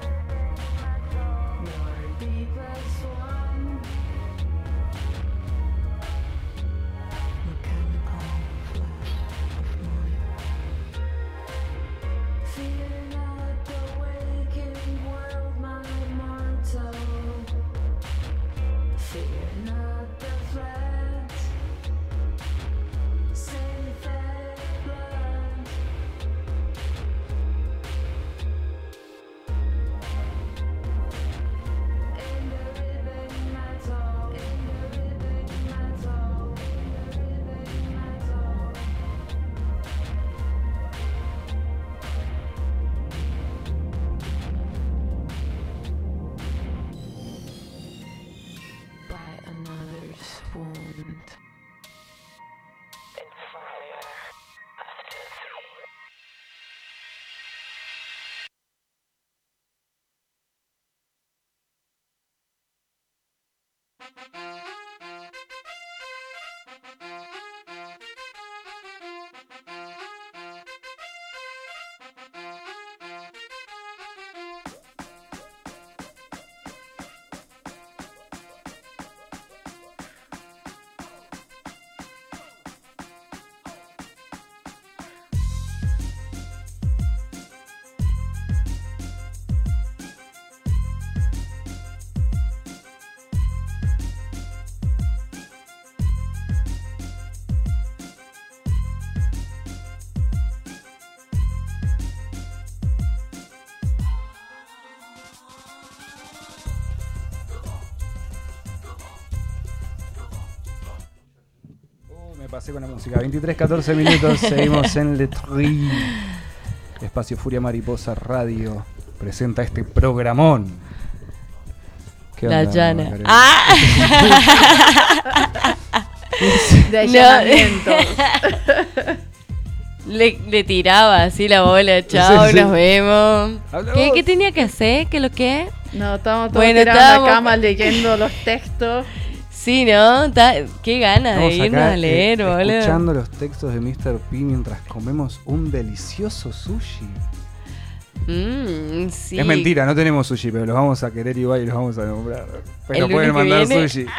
Me pasé con la música. 23-14 minutos, seguimos en Le Tri. Espacio Furia Mariposa Radio presenta este programón. ¿Qué La onda, llana. Macarena? ¡Ah! De No. allanamientos. Le tiraba así la bola, chao, Sí, sí. nos vemos. Habla ¿Qué vos. tenía que hacer? ¿Qué lo que? No, estábamos todos Bueno, tirados en estábamos- la cama leyendo los textos. Sí, ¿no? Qué ganas de Estamos irnos acá, a leer, boludo. escuchando los textos de Mr. P mientras comemos un delicioso sushi. Sí. Es mentira, no tenemos sushi, pero los vamos a querer igual y los vamos a nombrar. Pero El pueden lunes que mandar viene. sushi.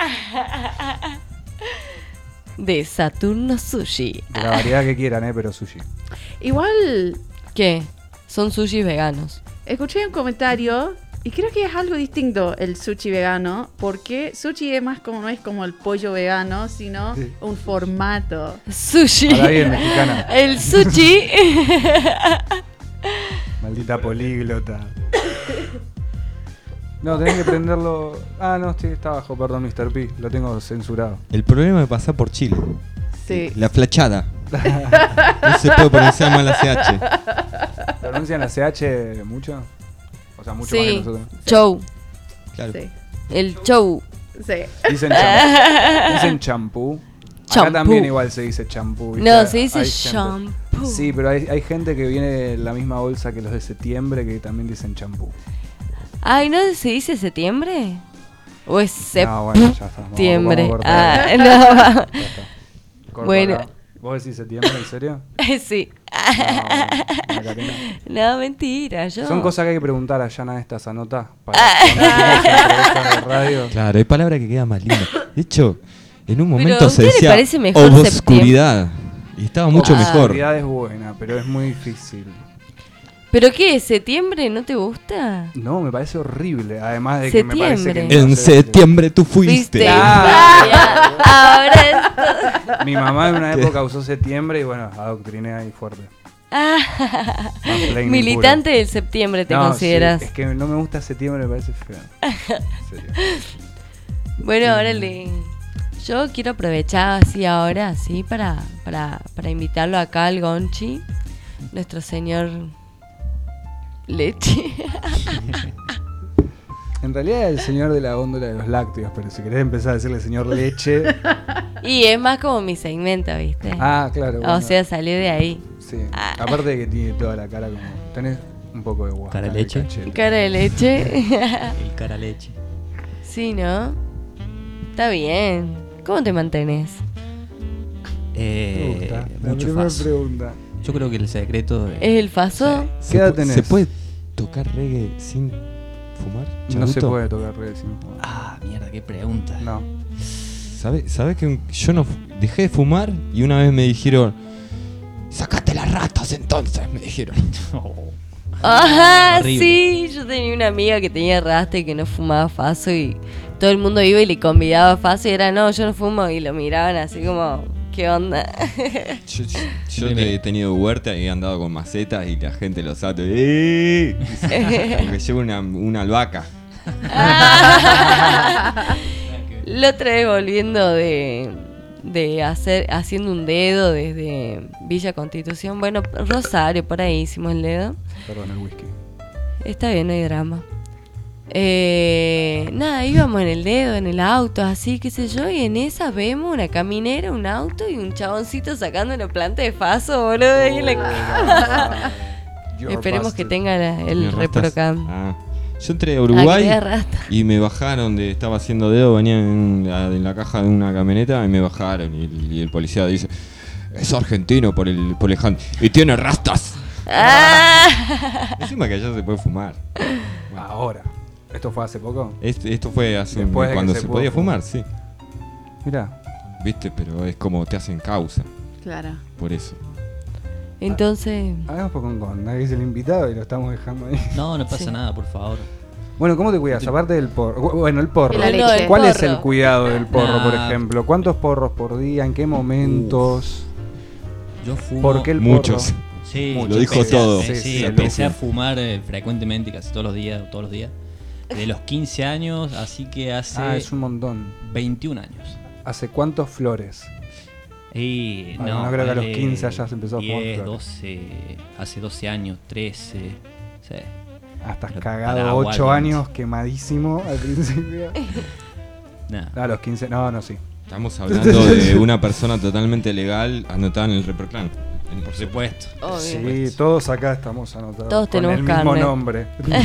De Saturno Sushi. De la variedad que quieran, pero sushi. Igual, ¿Qué? Son sushis veganos. escuché un comentario y creo que es algo distinto el sushi vegano, porque sushi es más como, no es como el pollo vegano, sino Sí. un formato. Sushi. Habla bien, mexicana. El sushi. Maldita políglota. No, tenés que prenderlo. Ah, no, sí, está abajo, perdón, Mr. P. Lo tengo censurado. El problema de pasar por Chile. Sí. La flachada. No se puede pronunciar mal la CH. ¿Pronuncian la CH mucho? O sea, mucho más que Sí. nosotros. Show. Claro. Sí. El show. Sí. Dicen champú. Dicen champú. Acá Champú. también igual se dice champú. ¿viste? No, se dice Hay gente- shampoo. Sí, pero hay gente que viene de la misma bolsa que los de septiembre que también dicen champú. Ay, ¿no se dice septiembre? ¿O es No, bueno, ya está. Vamos a septiembre? cortar. Ah, no. Ya está. Corto Bueno. acá. ¿Vos decís septiembre, en serio? Sí. No, Macarena. No, mentira. Yo. Son cosas que hay que preguntar allá en estas anotas para cuando hacemos entrevistas de radio. Claro, hay palabras que quedan más lindas. De hecho, en un Pero, momento ¿a se usted le decía parece mejor obscuridad. Y estaba mucho Ah. mejor. La es buena, pero es muy difícil. ¿Pero qué? ¿Septiembre no te gusta? No, me parece horrible. Además de que me parece que Septiembre. no En sé- septiembre tú fuiste. Ah. Ahora Mi mamá en una época usó septiembre y bueno, adoctriné ahí fuerte. Mansplaining Militante del septiembre te No, consideras. sí, es que no me gusta septiembre, me parece feo. En serio. Bueno, ahora yo quiero aprovechar así ahora, así, para invitarlo acá al Gonchi, nuestro señor Leche. En realidad es el señor de la góndola de los lácteos, pero si querés empezar a decirle señor leche. Y es más como mi segmento, ¿viste? Ah, claro. O bueno. sea, salió de ahí. Sí. Aparte de que tiene toda la cara como. Tenés un poco de guaca. Cara de en el leche. cachete. Cara de leche. El cara leche. Sí, ¿no? Está bien. ¿Cómo te mantenés? Me gusta. La Mucho primera faso. pregunta. Yo creo que el secreto de... ¿Es el faso? ¿Qué edad tenés? ¿Se puede tocar reggae sin fumar? No se Charuto? puede tocar redes sin fumar. Ah, mierda, qué pregunta. No. ¿Sabes que yo no dejé de fumar y una vez me dijeron, sacate las ratas entonces? Me dijeron. Ajá, Horrible. sí. Yo tenía una amiga que tenía rasta y que no fumaba faso y todo el mundo iba y le convidaba faso y era, no, yo no fumo y lo miraban así como, ¿qué onda? Yo he tenido huerta y he andado con macetas y la gente lo sabe. ¡Eh! Porque llevo una albahaca. La otra vez volviendo haciendo un dedo desde Villa Constitución, bueno, Rosario, por ahí hicimos el dedo. Perdón, el whisky. Está bien, no hay drama. Nada, íbamos en el dedo, en el auto, así, qué sé yo, y en esa vemos una caminera, un auto y un chaboncito sacando una planta de faso, boludo. ahí en la- Esperemos que tenga el ¿Rastas? reprocam. Ah. Yo entré a Ah, Uruguay que tenga rasta. y me bajaron de estaba haciendo dedo, venían en la caja de una camioneta y me bajaron y el policía dice, es argentino por el hand y tiene rastas. Ah. Encima que allá se puede fumar. Ahora. ¿Esto fue hace poco? Esto fue hace Después de que cuando se se pudo podía fumar. fumar, sí. Mirá. Viste, pero es como te hacen causa Claro. por eso. Entonces, Hagamos poco con nadie es el invitado y lo estamos dejando ahí. No, no pasa Sí. nada, por favor. Bueno, ¿cómo te cuidas? Aparte del porro. Bueno, el porro. Y la leche. ¿Cuál El es el porro. cuidado del porro, por Nah. ejemplo? ¿Cuántos porros por día? ¿En qué momentos? Yo fumo... ¿Por qué el Muchos. porro? Sí, Lo yo dijo empecé todo. Sí, Sí, empecé sí. a fumar frecuentemente, casi todos los días. De los 15 años, así que hace Ah, es un montón. 21 años. ¿Hace cuántos flores? Y No, no creo que a los ponele 15 hayas empezado a fumar 10, flores. 12, hace 12 años, 13. Sí. Estás Pero cagado, para 8 Walmart. años, quemadísimo al principio. Nada. A los 15, no, sí. Estamos hablando de una persona totalmente legal anotada en el Reperclan. Por supuesto. Obvio. Sí, todos acá estamos anotados. Todos con tenemos el mismo carnet. nombre.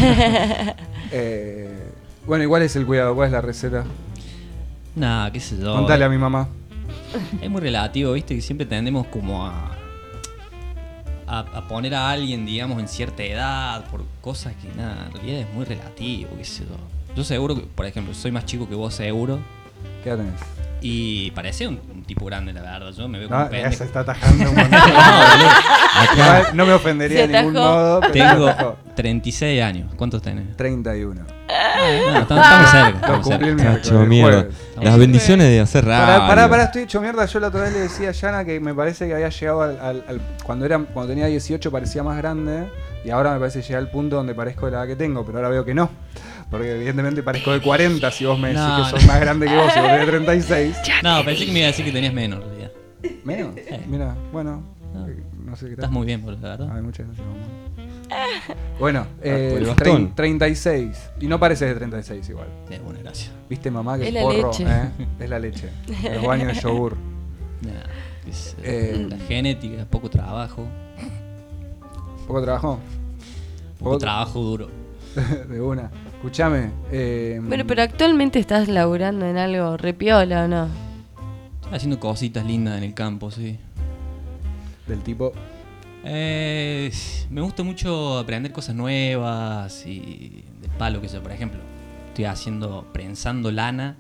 Bueno, ¿y cuál es el cuidado? ¿Cuál es la receta? Nada, qué sé yo. Contale a mi mamá. Es muy relativo, viste, que siempre tendemos como a poner a alguien, digamos, en cierta edad por cosas que nada, en realidad es muy relativo, qué sé yo. Yo seguro que, por ejemplo, soy más chico que vos seguro ¿Qué edad tenés? y parece un tipo grande, la verdad. Yo me veo como No, un ya pendejo. se está atajando un montón. Igual no me ofendería Se de ningún atajó. modo. Pero se Tengo atajó. 36 años. ¿Cuántos tenés? 31. No, estamos cerca. Lo Estamos cumplí el cerca. miércoles, Cacho, el mierda. jueves. Las bendiciones de hacer radio. Pará, estoy hecho mierda. Yo la otra vez le decía a Yana que me parece que había llegado cuando tenía 18 parecía más grande. Y ahora me parece que llegué al punto donde parezco de la edad que tengo. Pero ahora veo que no. Porque evidentemente parezco de 40 si vos me decís No, que no. sos más grande que vos y vos tenés 36. No, pensé que me iba a decir que tenías menos, en realidad. Menos. Mira, bueno. No. No sé qué Estás tal. muy bien, por la verdad. Ay, muchas gracias, mamá. Bueno, por el bastón. 36. Y no pareces de 36 igual. Bueno, gracias. ¿Viste, mamá? Que Es la porro, leche. Es la leche. Los baños de yogur. Nada, es, Eh, la genética, poco trabajo. ¿Poco trabajo? Poco trabajo duro. De una. Escuchame. Bueno, pero actualmente estás laburando en algo repiola, ¿o no? Estoy haciendo cositas lindas en el campo, sí. Del tipo. Me gusta mucho aprender cosas nuevas y del palo que yo, por ejemplo, estoy prensando lana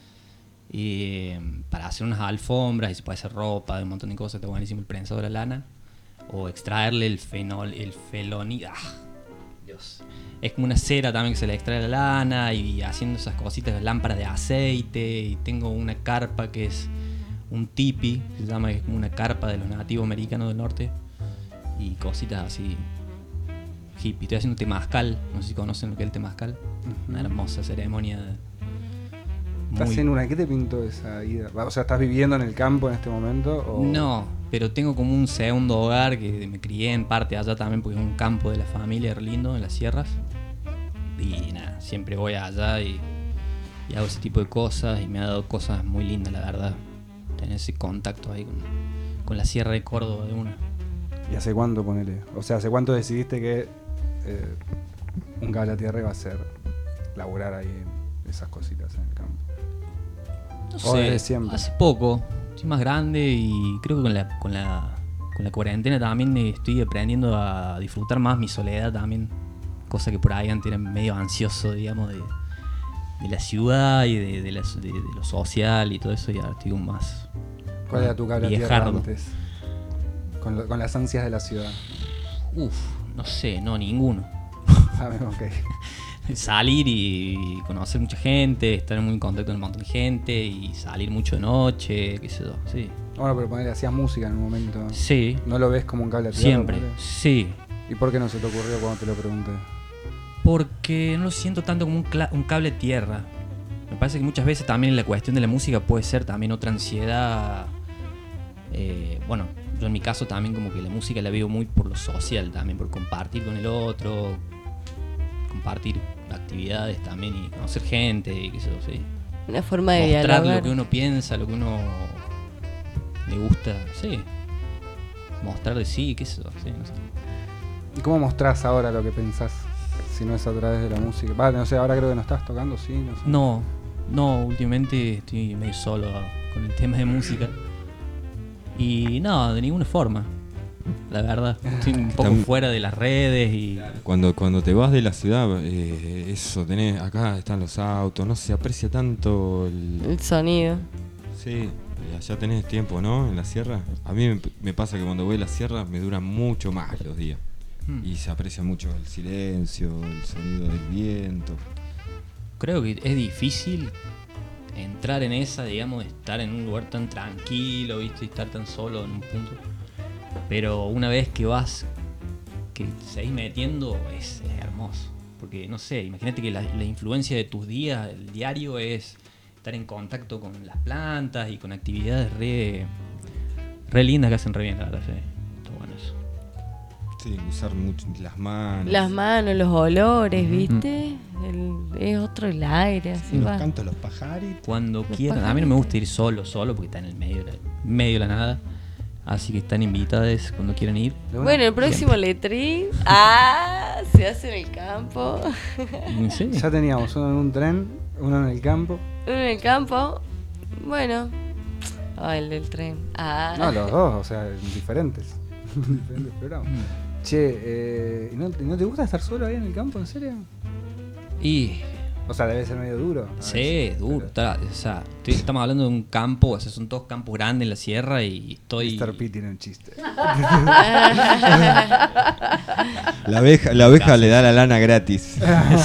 para hacer unas alfombras y se puede hacer ropa, de un montón de cosas, está buenísimo el prensado de la lana. O extraerle el felonil. Dios. Es como una cera también que se le extrae la lana y haciendo esas cositas, lámparas de aceite. Y tengo una carpa que es un tipi, se llama, que es como una carpa de los nativos americanos del norte. Y cositas así hippie. Estoy haciendo temazcal, no sé si conocen lo que es el temazcal. Una hermosa ceremonia. ¿Estás en una? ¿Qué te pintó esa ida? O sea, ¿estás viviendo en el campo en este momento? O... No, pero tengo como un segundo hogar que me crié en parte allá también porque es un campo de la familia lindo en las sierras. Y nada, siempre voy allá y hago ese tipo de cosas y me ha dado cosas muy lindas, la verdad. Tener ese contacto ahí con la sierra de Córdoba de una. ¿Y hace cuánto, ponele? O sea, ¿hace cuánto decidiste que un cable a tierra iba a ser laburar ahí en esas cositas en el campo? No ¿O sé, desde siempre? hace poco. Soy más grande y creo que con la cuarentena también estoy aprendiendo a disfrutar más mi soledad también. Cosa que por ahí antes era medio ansioso, digamos, de la ciudad y de lo social y todo eso. Y ahora estoy como más... ¿Cuál era tu cable a tierra viejardo. antes? Con las ansias de la ciudad. No sé, no, ninguno. Ok. Salir y conocer mucha gente, estar muy en contacto con un montón de gente y salir mucho de noche, qué sé yo, sí. Bueno, pero ponele, hacías música en un momento. Sí. ¿No lo ves como un cable a tierra? Siempre, ponele? sí. ¿Y por qué no se te ocurrió cuando te lo pregunté? Porque no lo siento tanto como un cable a tierra. Me parece que muchas veces también la cuestión de la música puede ser también otra ansiedad. Bueno, yo en mi caso también como que la música la veo muy por lo social también, por compartir con el otro, compartir actividades también y conocer gente y qué sé yo, sí. Una forma de Mostrar dialogar. lo que uno piensa, lo que uno le gusta, sí. Mostrar de sí, qué sé yo, sí, no sé. ¿Y cómo mostrás ahora lo que pensás? Si no es a través de la música. No sé, ahora creo que no estás tocando, sí, no sé. No, últimamente estoy medio solo con el tema de música. Y no, de ninguna forma. La verdad, estoy un poco fuera de las redes y... Cuando te vas de la ciudad, eso, acá están los autos, no se aprecia tanto el sonido. Sí, allá tenés tiempo, ¿no? En la sierra. A mí me pasa que cuando voy a la sierra me duran mucho más los días. Y se aprecia mucho el silencio, el sonido del viento. Creo que es difícil entrar en esa, digamos, de estar en un lugar tan tranquilo, ¿viste? Y estar tan solo en un punto. Pero una vez que vas, que seguís metiendo, es hermoso. Porque, no sé, imagínate que la influencia de tus días, el diario, es estar en contacto con las plantas y con actividades Re lindas que hacen re bien, la verdad, sí. Está bueno eso. Sí, usar mucho las manos. Las manos, los olores, ¿viste? Es otro el aire, así Los va. cantos, los pajaritos. Cuando quieran. A mí no me gusta ir solo porque está en el medio de la nada. Así que están invitadas cuando quieran ir. Bueno, el próximo letrín. Se hace en el campo. Sí. Ya teníamos uno en un tren, uno en el campo. Uno en el campo. Bueno. El del tren. No, los dos, o sea, diferentes. Diferentes programas. Che, ¿y no te gusta estar solo ahí en el campo, en serio? Y O sea, debe ser medio duro. a sí, veces, duro. pero- O sea, estamos hablando de un campo, o sea, son todos campos grandes en la sierra y estoy. Mr. P tiene un chiste. La abeja le da la lana gratis.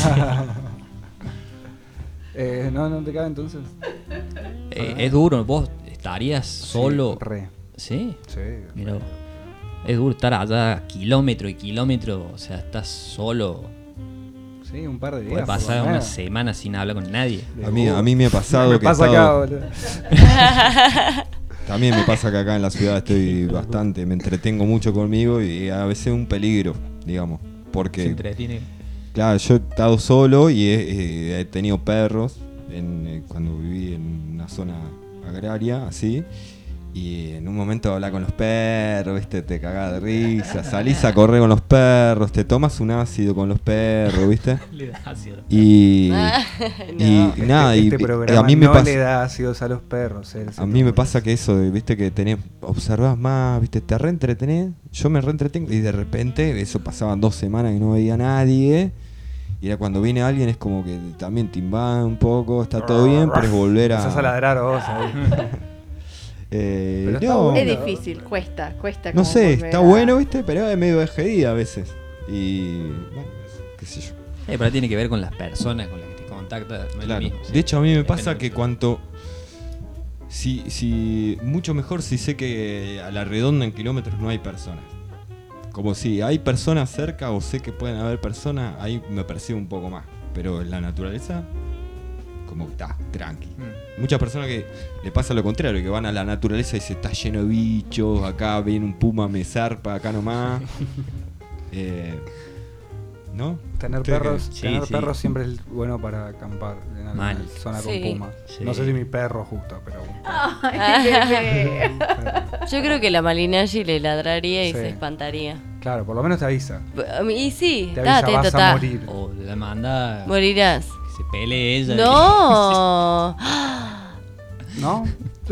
¿No te cabe entonces? Es duro, vos estarías solo. Sí, re. ¿Sí? Sí. Mira, es duro estar allá kilómetro y kilómetro, o sea, estás solo. Sí, un par de días. Puede por pasar lo una menos. semana sin hablar con nadie. A mí me ha pasado Me que pasa he acá, estado- boludo. También me pasa que acá en la ciudad estoy bastante, me entretengo mucho conmigo y a veces es un peligro, digamos, Se porque entretiene. claro, yo he estado solo y he tenido perros cuando viví en una zona agraria, así, y en un momento hablar con los perros, ¿viste? Te cagás de risa, salís a correr con los perros, te tomas un ácido con los perros, ¿viste? Le da ácido. Y, y No. nada, y Este programa a mí me no pasa... le da ácidos a los perros. A mí me pasa que eso, viste, que observás más, viste, te reentretenés, yo me reentretengo y de repente, eso pasaban 2 semanas que no veía a nadie, y era cuando viene alguien es como que también te invade un poco, está todo bien, pero es volver a... Empezás a ladrar vos ahí. Pero está no, bueno. Es difícil, cuesta no como sé, volver está a- bueno, viste, pero es medio despedida a veces. Y bueno, qué sé yo. Pero tiene que ver con las personas con las que te contactas. No es lo Claro. mismo, sí. De hecho, a mí me Depende pasa que mucho. cuanto... Si mucho mejor si sé que a la redonda en kilómetros no hay personas. Como si hay personas cerca o sé que pueden haber personas, ahí me percibo un poco más. Pero en la naturaleza, como está, tranqui. Muchas personas que le pasa lo contrario, que van a la naturaleza y se está lleno de bichos, acá viene un puma, me zarpa, acá nomás. ¿No? Tener Ustedes perros, Sí, tener sí. perros siempre es bueno para acampar en alguna Mal. zona Sí. con pumas. Sí. No sé si mi perro justo, pero un Ay, bebé. perro. Yo creo que la Malinashi le ladraría y Sí. se espantaría. Claro, por lo menos te avisa. Y sí, Te está avisa, atento, vas a está. morir. O la manda Morirás. que se pelee ella. No. ¿No?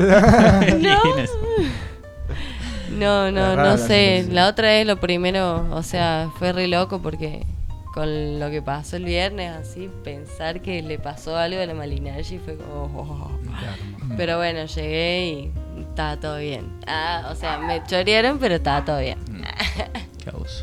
No, Es rara la sé. situación. La otra es lo primero, o sea, fue re loco porque con lo que pasó el viernes, así, pensar que le pasó algo a la Malinashi fue como... Pero bueno, llegué y estaba todo bien. O sea, me chorearon, pero estaba todo bien. Caos.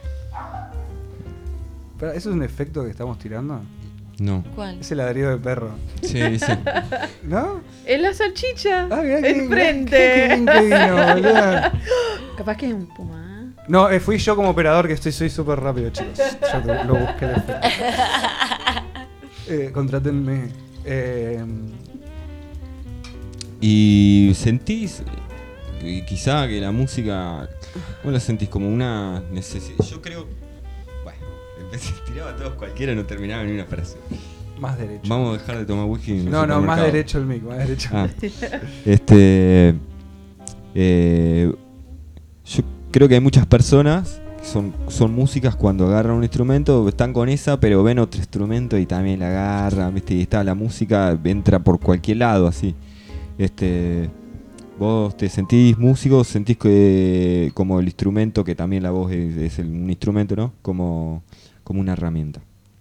Pero ¿eso es un efecto que estamos tirando? No. ¿Cuál? Es el ladrido de perro. Sí, sí. ¿No? Es la salchicha. Ah, mirá qué Enfrente. bien que vino, boludo. Capaz que es un puma. No, fui yo como operador que soy súper rápido, chicos. Yo lo busqué el efecto. Contrátenme. Y sentís, quizá que la música, ¿cómo la sentís? Como una necesidad. Yo creo, bueno, empecé a tirar a todos cualquiera, no terminaba ni una frase. Más derecho. Vamos a dejar de tomar whisky. en el No, más supermercado. derecho el mic, más derecho. Ah, yo creo que hay muchas personas que son músicas cuando agarran un instrumento, están con esa, pero ven otro instrumento y también la agarran, ¿viste? Y está la música, entra por cualquier lado, así. ¿Vos te sentís músico? ¿Sentís que como el instrumento, que también la voz es un instrumento, ¿no? Como una herramienta.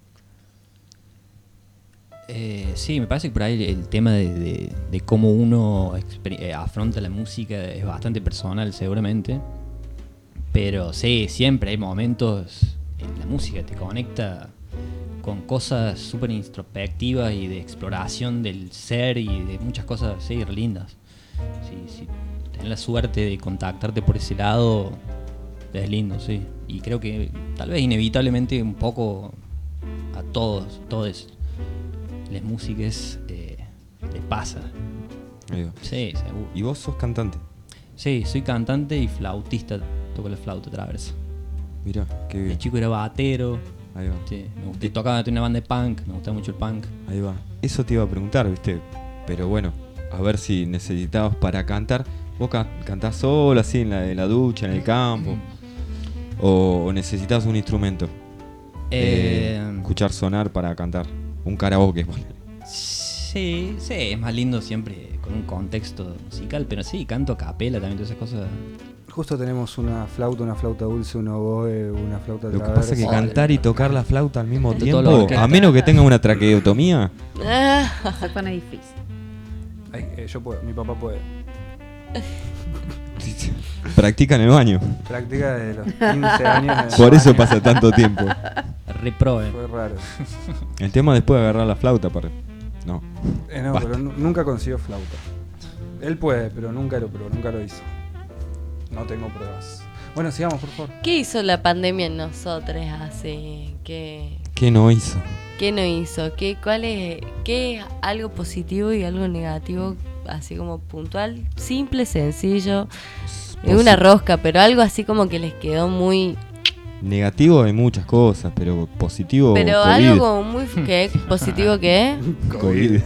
Sí, me parece que por ahí el tema de cómo uno afronta la música es bastante personal, seguramente. Pero sí, siempre hay momentos en la música que te conecta con cosas súper introspectivas y de exploración del ser y de muchas cosas, sí, re lindas. Si tenés la suerte de contactarte por ese lado, es lindo, sí. Y creo que tal vez inevitablemente un poco a todos las músicas les pasa. Ahí va. Sí, seguro. ¿Y vos sos cantante? Sí, soy cantante y flautista. Toco la flauta traversa. Mirá, qué De bien. chico era batero. Ahí va. Sí, me gustó. Tocaba en una banda de punk. Me gustaba mucho el punk. Ahí va. Eso te iba a preguntar, ¿viste? Pero bueno, a ver si necesitabas para cantar. ¿Vos cantás solo, así, en la ducha, en el campo? ¿O necesitas un instrumento? Escuchar sonar para cantar. Un karaoke, ponele. Sí, es más lindo siempre con un contexto musical, pero sí, canto a capela también, todas esas cosas. Justo tenemos una flauta dulce, un oboe, una flauta Lo que traversa. pasa es que cantar y tocar la flauta al mismo Todo tiempo, lo orquesta. a menos que tenga una traqueotomía, Se pone difícil. Ay, yo puedo, mi papá puede. practica en el baño. Practica desde los 15 años. Por eso pasa tanto tiempo. Reprobe. Fue raro. El tema después de agarrar la flauta para... No. No, Basta. pero nunca consiguió flauta. Él puede, pero nunca lo hizo. No tengo pruebas. Bueno, sigamos, por favor. ¿Qué hizo la pandemia en nosotros así? ¿Qué no hizo? ¿Qué no hizo? ¿Qué es algo positivo y algo negativo? Así como puntual, simple, sencillo. Es una rosca, pero algo así como que les quedó muy... Negativo hay muchas cosas, pero positivo Pero COVID. algo como muy... ¿Qué? ¿Positivo qué? COVID.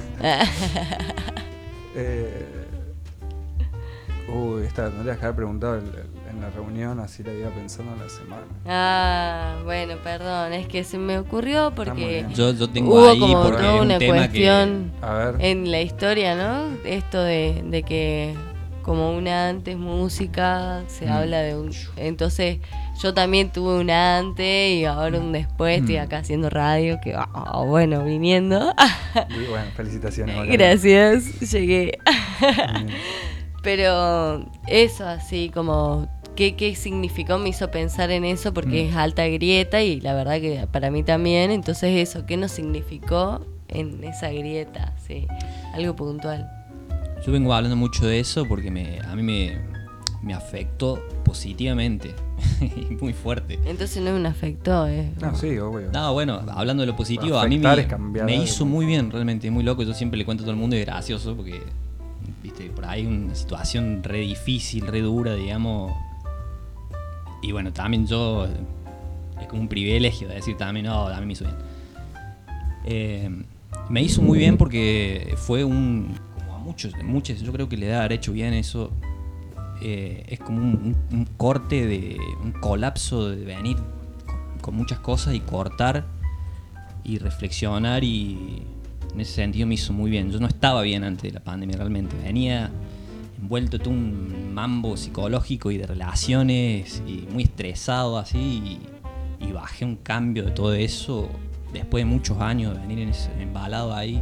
Esta no le dejé haber preguntado en la reunión, así la iba pensando en la semana. Bueno, perdón, es que se me ocurrió porque Yo tengo hubo ahí como porque toda es un una tema cuestión A ver. en la historia, ¿no? Esto de que como una antes música se habla de un... Entonces yo también tuve un antes y ahora un después, estoy acá haciendo radio, que bueno, viniendo. Y bueno, felicitaciones. Mariana. Gracias, llegué. Bien. Pero eso así como qué significó, me hizo pensar en eso porque es alta grieta y la verdad que para mí también. Entonces eso, ¿qué nos significó en esa grieta? Sí, algo puntual. Yo vengo hablando mucho de eso porque a mí me afectó positivamente. Muy fuerte. Entonces no es un afecto, No, sí, obvio. No, bueno, hablando de lo positivo, a mí Afectar es cambiar me algo. hizo muy bien, realmente, muy loco. Yo siempre le cuento a todo el mundo y es gracioso porque, viste, por ahí una situación re difícil, re dura, digamos. Y bueno, también yo, es como un privilegio de decir también, no, a mí me hizo bien. Me hizo muy bien porque fue como a muchos, yo creo que le debe haber hecho bien eso. Es como un corte, un colapso de venir con muchas cosas y cortar y reflexionar, y en ese sentido me hizo muy bien. Yo no estaba bien antes de la pandemia realmente, venía envuelto en todo un mambo psicológico y de relaciones y muy estresado así, y bajé un cambio de todo eso después de muchos años de venir embalado ahí,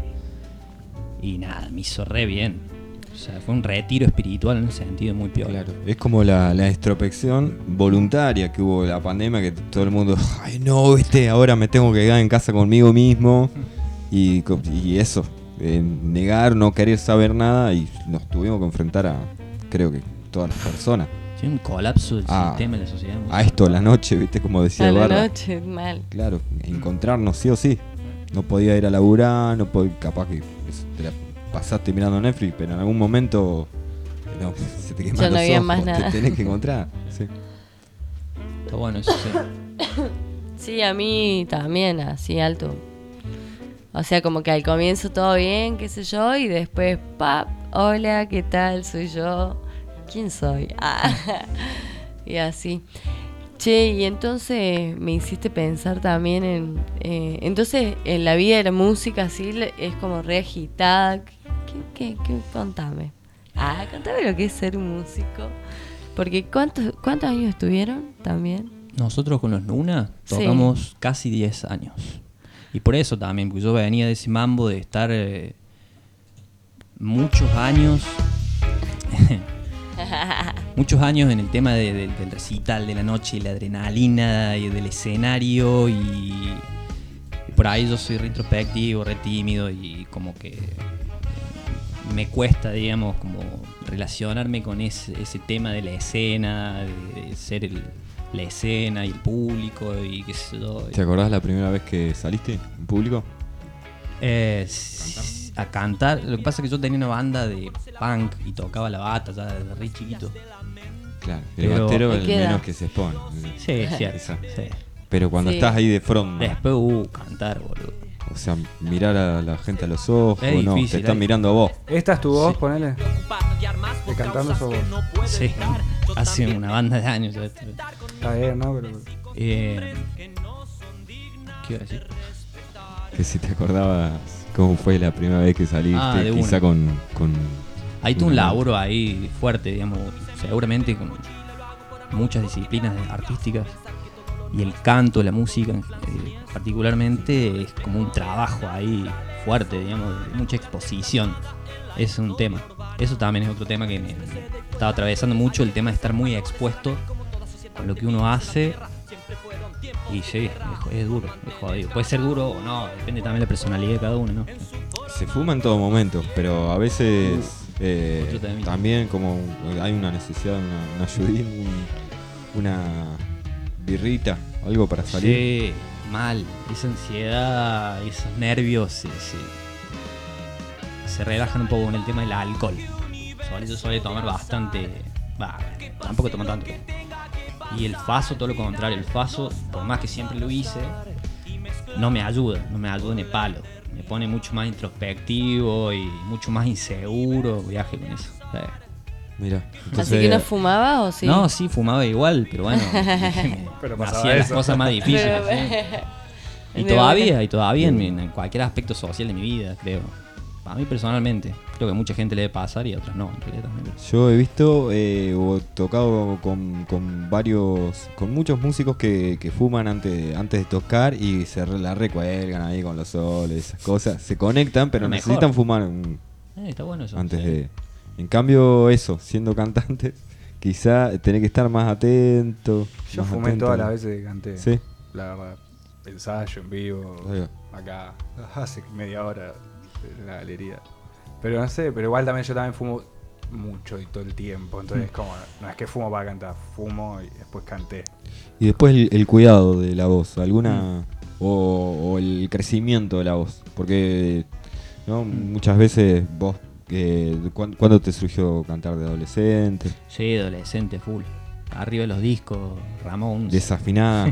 y nada, me hizo re bien. O sea, fue un retiro espiritual en un sentido muy piola. Claro, es como la introspección voluntaria que hubo la pandemia, que todo el mundo, ay no, ahora me tengo que quedar en casa conmigo mismo, y eso, negar, no querer saber nada, y nos tuvimos que enfrentar a, creo que todas las personas, Sí, un colapso del sistema de la sociedad. a esto la noche, viste, como decía A la Barra. noche, mal. Claro, encontrarnos sí o sí. No podía ir a laburar, no podía, capaz que te la pasaste mirando Netflix, pero en algún momento no, se te queman Ya no los había ojos, más nada. te tenés que encontrar. Sí. Está bueno eso, sí. Sí, a mí también, así alto. O sea, como que al comienzo todo bien, qué sé yo, y después, ¡pap! Hola, ¿qué tal? Soy yo. ¿Quién soy? Y así. Che, y entonces me hiciste pensar también en... entonces, en la vida de la música, así, es como re agitada. ¿Qué? Contame. Contame lo que es ser un músico. Porque, ¿cuántos años estuvieron también? Nosotros con los Nuna Sí. tocamos casi 10 años. Y por eso también, porque yo venía de ese mambo de estar muchos años en el tema del recital de la noche y la adrenalina y del escenario, y por ahí yo soy re introspectivo, re tímido, y como que me cuesta, digamos, como relacionarme con ese tema de la escena, de ser la escena y el público y qué sé yo. ¿Te acordás la primera vez que saliste en público? A cantar. Lo que pasa es que yo tenía una banda de punk y tocaba la bata ya desde re chiquito. Claro, el Pero- batero es Me el queda. menos que se expone. Sí, es cierto. Esa. Sí. Pero cuando Sí. estás ahí de front, Después, cantar, boludo. o sea, mirar a la gente a los ojos, Es no, difícil, te están ¿eh? mirando a vos. ¿Esta es tu voz, Sí. ponele? ¿De cantando sos vos? Sí, hace una banda de años. ya esto. Está bien, ¿no? Pero... ¿Qué iba a decir? Que si te acordabas cómo fue la primera vez que saliste, de quizá una. con Hay todo un una- laburo ahí fuerte, digamos, seguramente con muchas disciplinas artísticas. Y el canto, la música, particularmente, es como un trabajo ahí fuerte, digamos, de mucha exposición. Ese es un tema. Eso también es otro tema que me estaba atravesando mucho, el tema de estar muy expuesto con lo que uno hace. Y sí, es duro, es jodido. Puede ser duro o no, depende también de la personalidad de cada uno, ¿no? Se fuma en todo momento, pero a veces Otro temita. también como hay una necesidad, una ayudín, una birrita, algo para salir. Sí, mal. Esa ansiedad, esos nervios se relajan un poco con el tema del alcohol. Yo suele tomar bastante. Tampoco tomo tanto. Y el faso, todo lo contrario. El faso, por más que siempre lo hice, no me ayuda ni palo. Me pone mucho más introspectivo y mucho más inseguro. Viaje con eso. Mira, ¿Así que no fumaba o sí? No, sí, fumaba igual, pero bueno. Pero me pasaba hacía las eso. cosas más difíciles. Pero- sí. Y todavía en cualquier aspecto social de mi vida, creo. Para mí personalmente, creo que a mucha gente le debe pasar y a otras no, en realidad también. yo he visto o tocado con muchos músicos que fuman antes de tocar y la recuelgan ahí con los soles, esas cosas. Se conectan, pero Lo mejor. necesitan fumar Está bueno eso. antes sí. de... En cambio, eso, siendo cantantes, quizá tenés que estar más atento. Yo más fumé atento. todas las veces que canté. Sí. La verdad. Ensayo en vivo. Ahí va. Acá. Hace media hora en la galería. Pero no sé, pero igual también yo también fumo mucho y todo el tiempo. Entonces como, no es que fumo para cantar, fumo y después canté. Y después el cuidado de la voz, alguna o el crecimiento de la voz, porque ¿no? Muchas veces vos, ¿cuándo te surgió cantar de adolescente? Sí, adolescente, full. Arriba de los discos, Ramón. Desafinada.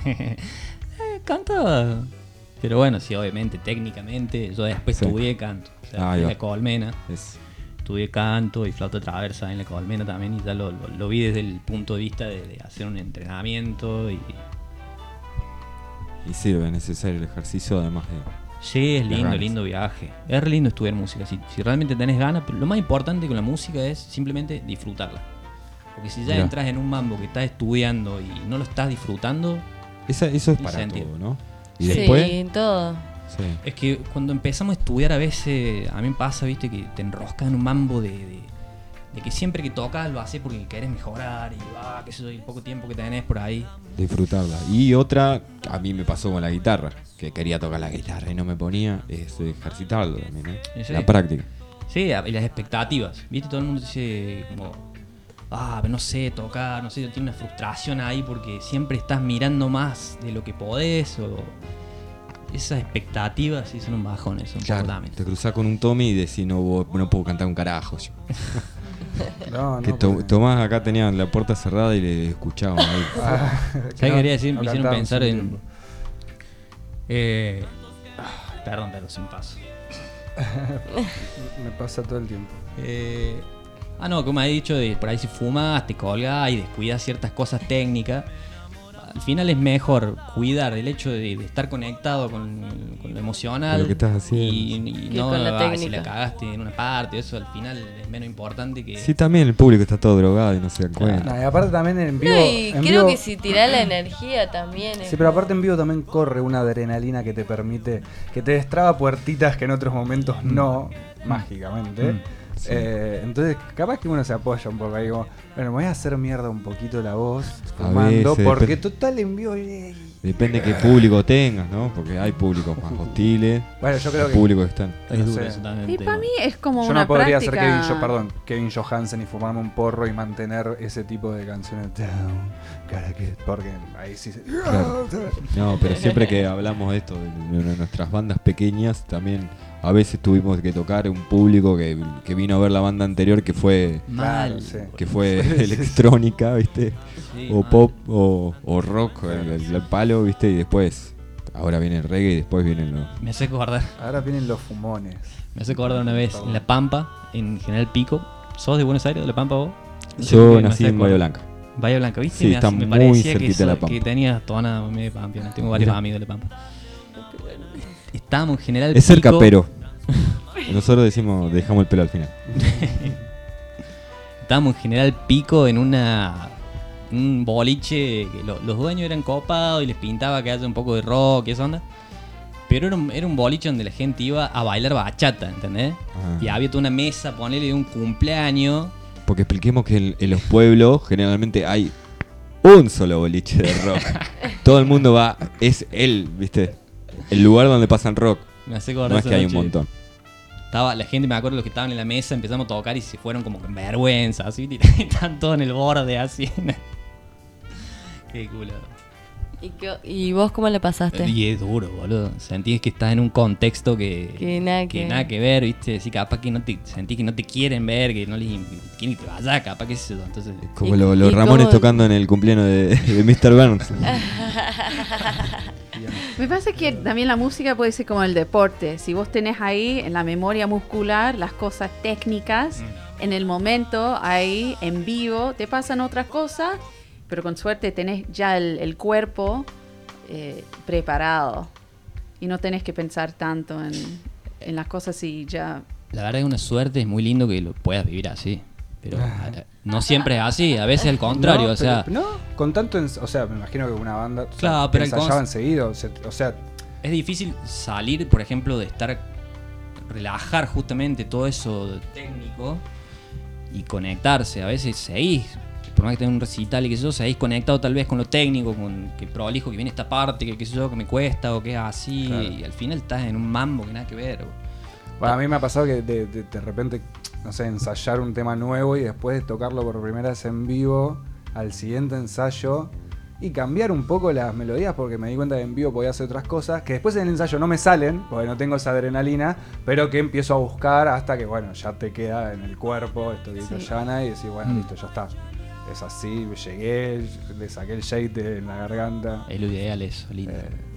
Cantaba. Pero bueno, sí, obviamente, técnicamente. Yo después Sí. estudié canto. O sea, Ahí en va. la Colmena. Es- Estudié canto y flauta traversa en la Colmena también. Y ya lo vi desde el punto de vista de hacer un entrenamiento. Y sirve, es necesario el ejercicio, además de... sí, es Las lindo, ganas. lindo viaje. Es re lindo estudiar música. Si realmente tenés ganas, pero lo más importante con la música es simplemente disfrutarla. Porque si ya Mirá. entras en un mambo que estás estudiando y no lo estás disfrutando, Eso es Sin para sentido. todo, ¿no? Y Sí, después... todo. Sí. es que cuando empezamos a estudiar a veces, a mí me pasa, viste, que te enroscas en un mambo de que siempre que tocas lo haces porque querés mejorar y qué sé yo, y poco tiempo que tenés por ahí. Disfrutarla. Y otra, a mí me pasó con la guitarra, que quería tocar la guitarra y no me ponía, es ejercitarlo también, ¿eh? Sí. La práctica. Sí, y las expectativas, viste, todo el mundo dice como, pero no sé tocar, no sé, tiene una frustración ahí porque siempre estás mirando más de lo que podés o esas expectativas sí son un bajón eso, un poco Claro, también. te cruzás con un Tommy y decís, no puedo cantar un carajo. Yo. No, Que no. porque- Tomás acá tenía la puerta cerrada y le escuchaban ahí. Ah, ¿Sabes qué quería decir? no Me hicieron cantaba pensar hace en... un tiempo. Perdón, sin paso. Me pasa todo el tiempo. No, como he dicho, por ahí si fumas, te colgas y descuidas ciertas cosas técnicas. Al final es mejor cuidar el hecho de estar conectado con lo emocional. Con lo que estás haciendo. Y Que no con la si técnica. la cagaste en una parte, eso al final es menos importante que... Sí, también el público está todo drogado y no se dan cuenta. No, y aparte también en vivo. No, y en creo vivo- que si tirás la energía también. Sí, pero aparte en vivo también corre una adrenalina que te permite, que te destraba puertitas que en otros momentos no, mágicamente. Sí. Entonces, capaz que uno se apoya un poco ahí como, bueno, me voy a hacer mierda un poquito la voz, A fumando, veces, porque depende- total en vivo... Depende qué público tengas, ¿no? Porque hay públicos más hostiles, Bueno, yo creo hay que... públicos que están. Es no duro sé. eso también. Y el tema. para mí es como Yo una no podría ser práctica. Kevin Johansen y fumarme un porro y mantener ese tipo de canciones. Porque ahí sí se... Claro. No, pero siempre que hablamos de esto, de nuestras bandas pequeñas, también a veces tuvimos que tocar un público que vino a ver la banda anterior que fue Mal. Claro, sí. que fue electrónica, ¿viste? Sí, O mal. pop o rock, el palo, ¿viste? Y después, ahora viene el reggae y después vienen los... Me hace acordar. Ahora vienen los fumones. Me hace acordar una vez en La Pampa, en General Pico. ¿Sos de Buenos Aires, de La Pampa vos? No sé por Yo qué me nací hace en Bahía acordar. Blanca. Bahía Blanca, ¿viste? Sí, está me muy parecía cerquita de La Pampa. que tenía tona medio pampeana. Tengo varios Mirá. amigos de La Pampa. Estábamos en General Es cerca, Pico. pero nosotros decimos, dejamos el pelo al final. Estábamos en General Pico en un boliche que los dueños eran copados y les pintaba que haya un poco de rock y esa onda. Pero era un boliche donde la gente iba a bailar bachata, ¿entendés? Ah. Y había toda una mesa, ponele de un cumpleaños. Porque expliquemos que en los pueblos generalmente hay un solo boliche de rock. Todo el mundo va, es ¿viste? El lugar donde pasan rock. Me hace acordar No es esa que hay un noche. montón. Estaba la gente, me acuerdo, los que estaban en la mesa, empezamos a tocar y se fueron como con vergüenza, así, estaban todos en el borde, así. Qué culo. ¿Y vos cómo le pasaste? Y es duro, boludo. Sentís que estás en un contexto que nada que ver, ¿viste? Sí, capaz que sentís que no te quieren ver, que no les quieren que te vayas, capaz que es eso. Entonces, Como ¿Y- los y Ramones cómo- tocando en el cumpleaños de Mr. Burns. Me pasa que también la música puede ser como el deporte. Si vos tenés ahí en la memoria muscular las cosas técnicas, en el momento, ahí en vivo, te pasan otras cosas, pero con suerte tenés ya el cuerpo preparado. Y no tenés que pensar tanto en las cosas y ya... la verdad es una suerte, es muy lindo que lo puedas vivir así. Pero no siempre es así, a veces al contrario, No, o sea... pero, no, con tanto. O sea, me imagino que una banda. O sea, Claro, pero el ensayaban seguido. O sea, Es difícil salir, por ejemplo, de relajar justamente todo eso técnico y conectarse. A veces seguís, por más que tengas un recital y qué sé yo, seguís conectado tal vez con lo técnico, con que prolijo, que viene esta parte, que qué sé yo, que me cuesta o que es así. Claro. Y al final estás en un mambo que nada que ver. bueno, a mí me ha pasado que de repente, no sé, ensayar un tema nuevo y después de tocarlo por primera vez en vivo, al siguiente ensayo, y cambiar un poco las melodías porque me di cuenta que en vivo podía hacer otras cosas, que después en el ensayo no me salen, porque no tengo esa adrenalina, pero que empiezo a buscar hasta que, bueno, ya te queda en el cuerpo esto que hizo Sí. Yana y decís, bueno, listo, ya está. Es así, llegué, le saqué el shade en la garganta. Es lo ideal eso, lindo.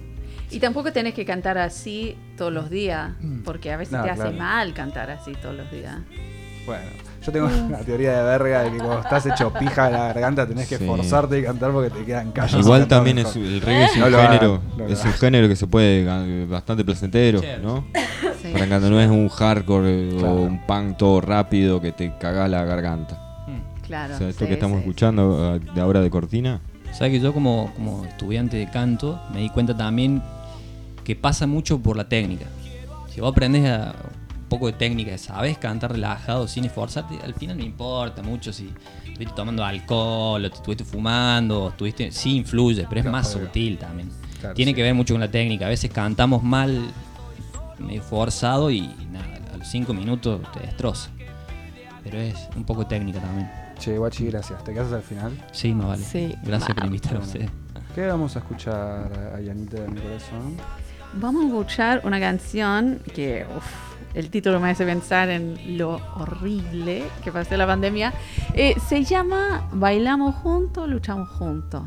Y tampoco tenés que cantar así todos los días, porque a veces No, te hace claro. mal cantar así todos los días. Bueno, yo tengo una teoría de verga de que cuando estás hecho pija de la garganta tenés que Sí. forzarte y cantar porque te quedan callos. Igual y cantás también mejor. el reggae es un No lo género, hagan, no lo es un hagan. género que se puede bastante placentero, ¿no? Sí. Para cuando no es un hardcore Claro. o un punk todo rápido que te cagás la garganta. Claro. O sea, esto sí, que estamos sí. escuchando de ahora de cortina. Sabes que yo como estudiante de canto me di cuenta también que pasa mucho por la técnica. Si vos aprendes un poco de técnica, sabes cantar relajado sin esforzarte, al final no importa mucho si estuviste tomando alcohol o te estuviste fumando o estuviste... Sí influye, pero es Claro, más obvio. sutil también. Claro, Tiene sí. que ver mucho con la técnica. A veces cantamos mal, medio forzado y nada, a los 5 minutos te destroza. Pero es un poco de técnica también. Che, guachi, gracias. ¿Te quedas al final? Sí, más vale. Sí, Gracias por va. invitarme a ustedes. ¿Qué vamos a escuchar a Yanita de mi corazón? Vamos a escuchar una canción que el título me hace pensar en lo horrible que pasó la pandemia. Se llama Bailamos juntos, luchamos juntos.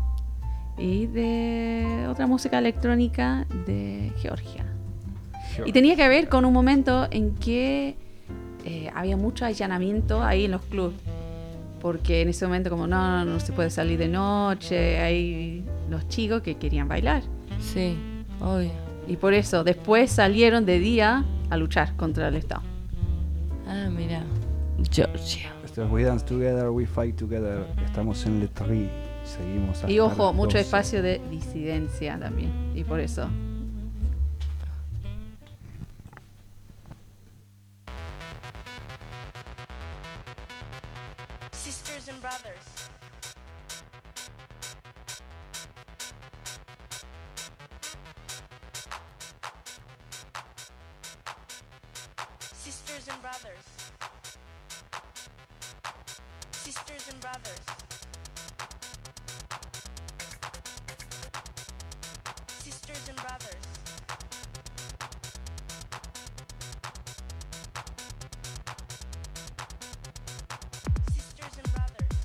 Y de otra música electrónica de Georgia. Y tenía que ver con un momento en que había mucho allanamiento ahí en los clubs. Porque en ese momento como no se puede salir de noche, hay los chicos que querían bailar. Sí, obvio. Y por eso después salieron de día a luchar contra el Estado. Ah, mira. Georgia. Esto es We Dance Together, We Fight Together. Estamos en Le Tri. Seguimos hasta Y ojo, las mucho 12. espacio de disidencia también. Y por eso. Sisters and brothers. Sisters and brothers. Sisters and brothers. Sisters and brothers. Sisters and brothers.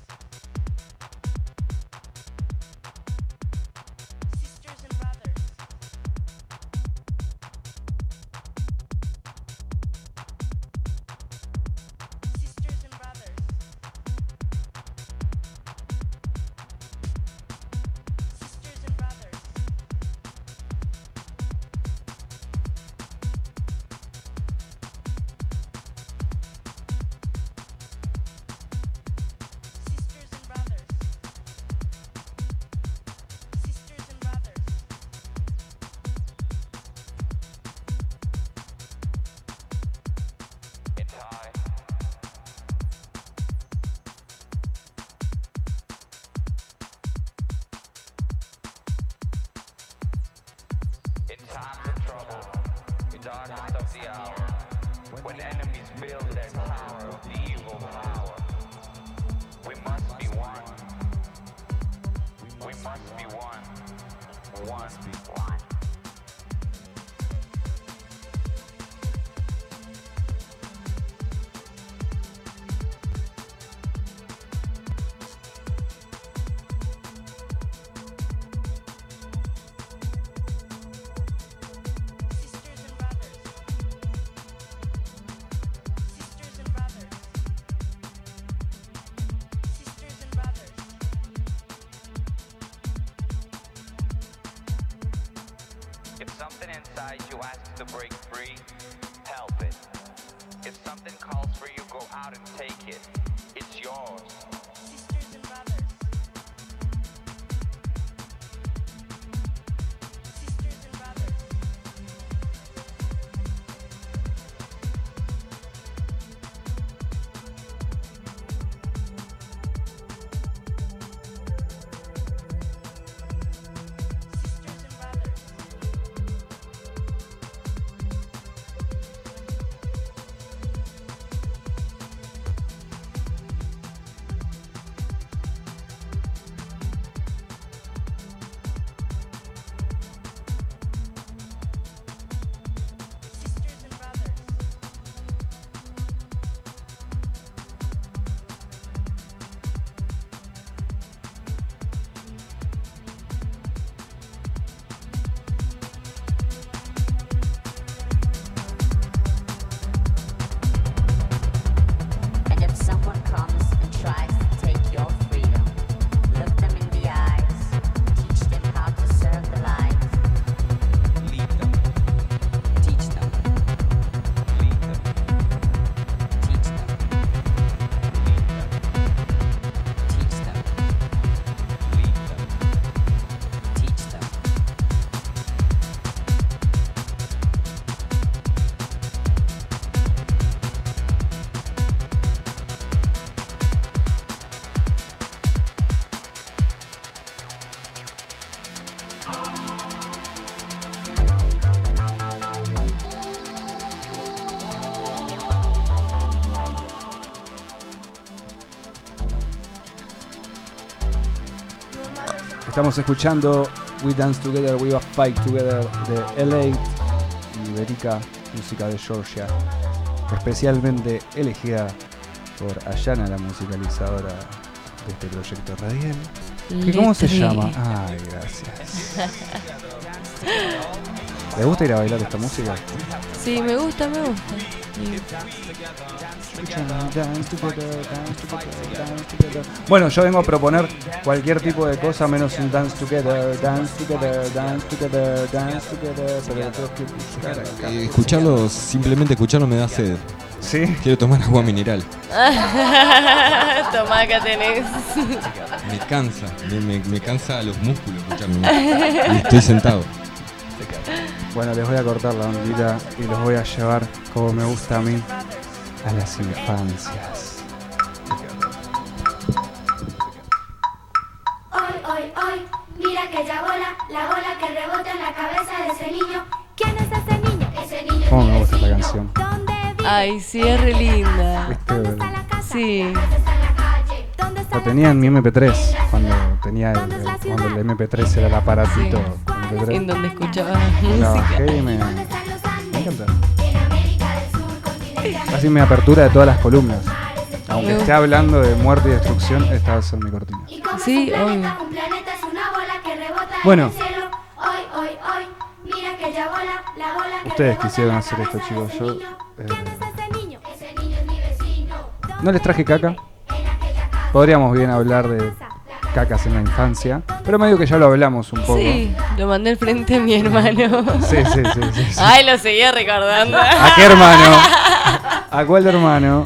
times of trouble, the darkest of the hour, when enemies build their tower of the evil power, we must be one. We must be one. One. If something inside you asks to break free, help it. If something calls for you, go out and take it. It's yours. Sisters and brothers. Sisters and brothers. And if someone comes and tries to take your freedom, look them in the eyes, teach them how to serve the light. Lead them. Teach them. Lead them. Teach them. Lead them. Teach them. Lead them. Teach them. Estamos escuchando We Dance Together, We Will Fight Together de LA, Ibérica, música de Georgia, especialmente elegida por Ayana, la musicalizadora de este proyecto radial. ¿Que ¿Cómo se Letri. llama? Ay, gracias. ¿Le gusta ir a bailar esta música? Sí, me gusta, me gusta. Bueno, yo vengo a proponer cualquier tipo de cosa menos un dance together, dance together, dance together, dance together, pero tengo que buscar acá. Escucharlo, simplemente escucharlo me da sed. ¿Sí? Quiero tomar agua mineral. Tomá, acá tenés. Me cansa, me cansa los músculos escucharlo. Y estoy sentado. Bueno, les voy a cortar la ondita y los voy a llevar, como me gusta a mí, a las infancias. Hoy, mira aquella bola, la bola que rebota en la cabeza de ese niño. ¿Quién es ese niño? Ese niño es ¿Cómo mi me gusta esta vecino. canción? Ay, sí, es re linda. Este, Sí. lo tenía en mi MP3, cuando tenía cuando el MP3 era el aparatito. MP3. En donde escuchaba La música. bajé y me encanta. Casi mi apertura de todas las columnas. Aunque esté hablando de muerte y destrucción, esta va a ser mi cortina. Sí, obvio. Un planeta es una bola que rebota Bueno. en el cielo. Hoy, mira aquella bola, la bola que Ustedes rebota quisieron en la hacer esto, cabeza de chicos. ese Yo niño. ¿Quién es ese niño? Ese niño es mi vecino. no les traje caca. Podríamos bien hablar de cacas en la infancia, pero medio que ya lo hablamos un poco. Sí, lo mandé al frente a mi hermano. Sí. Ay, lo seguía recordando. ¿A qué hermano? ¿A cuál hermano?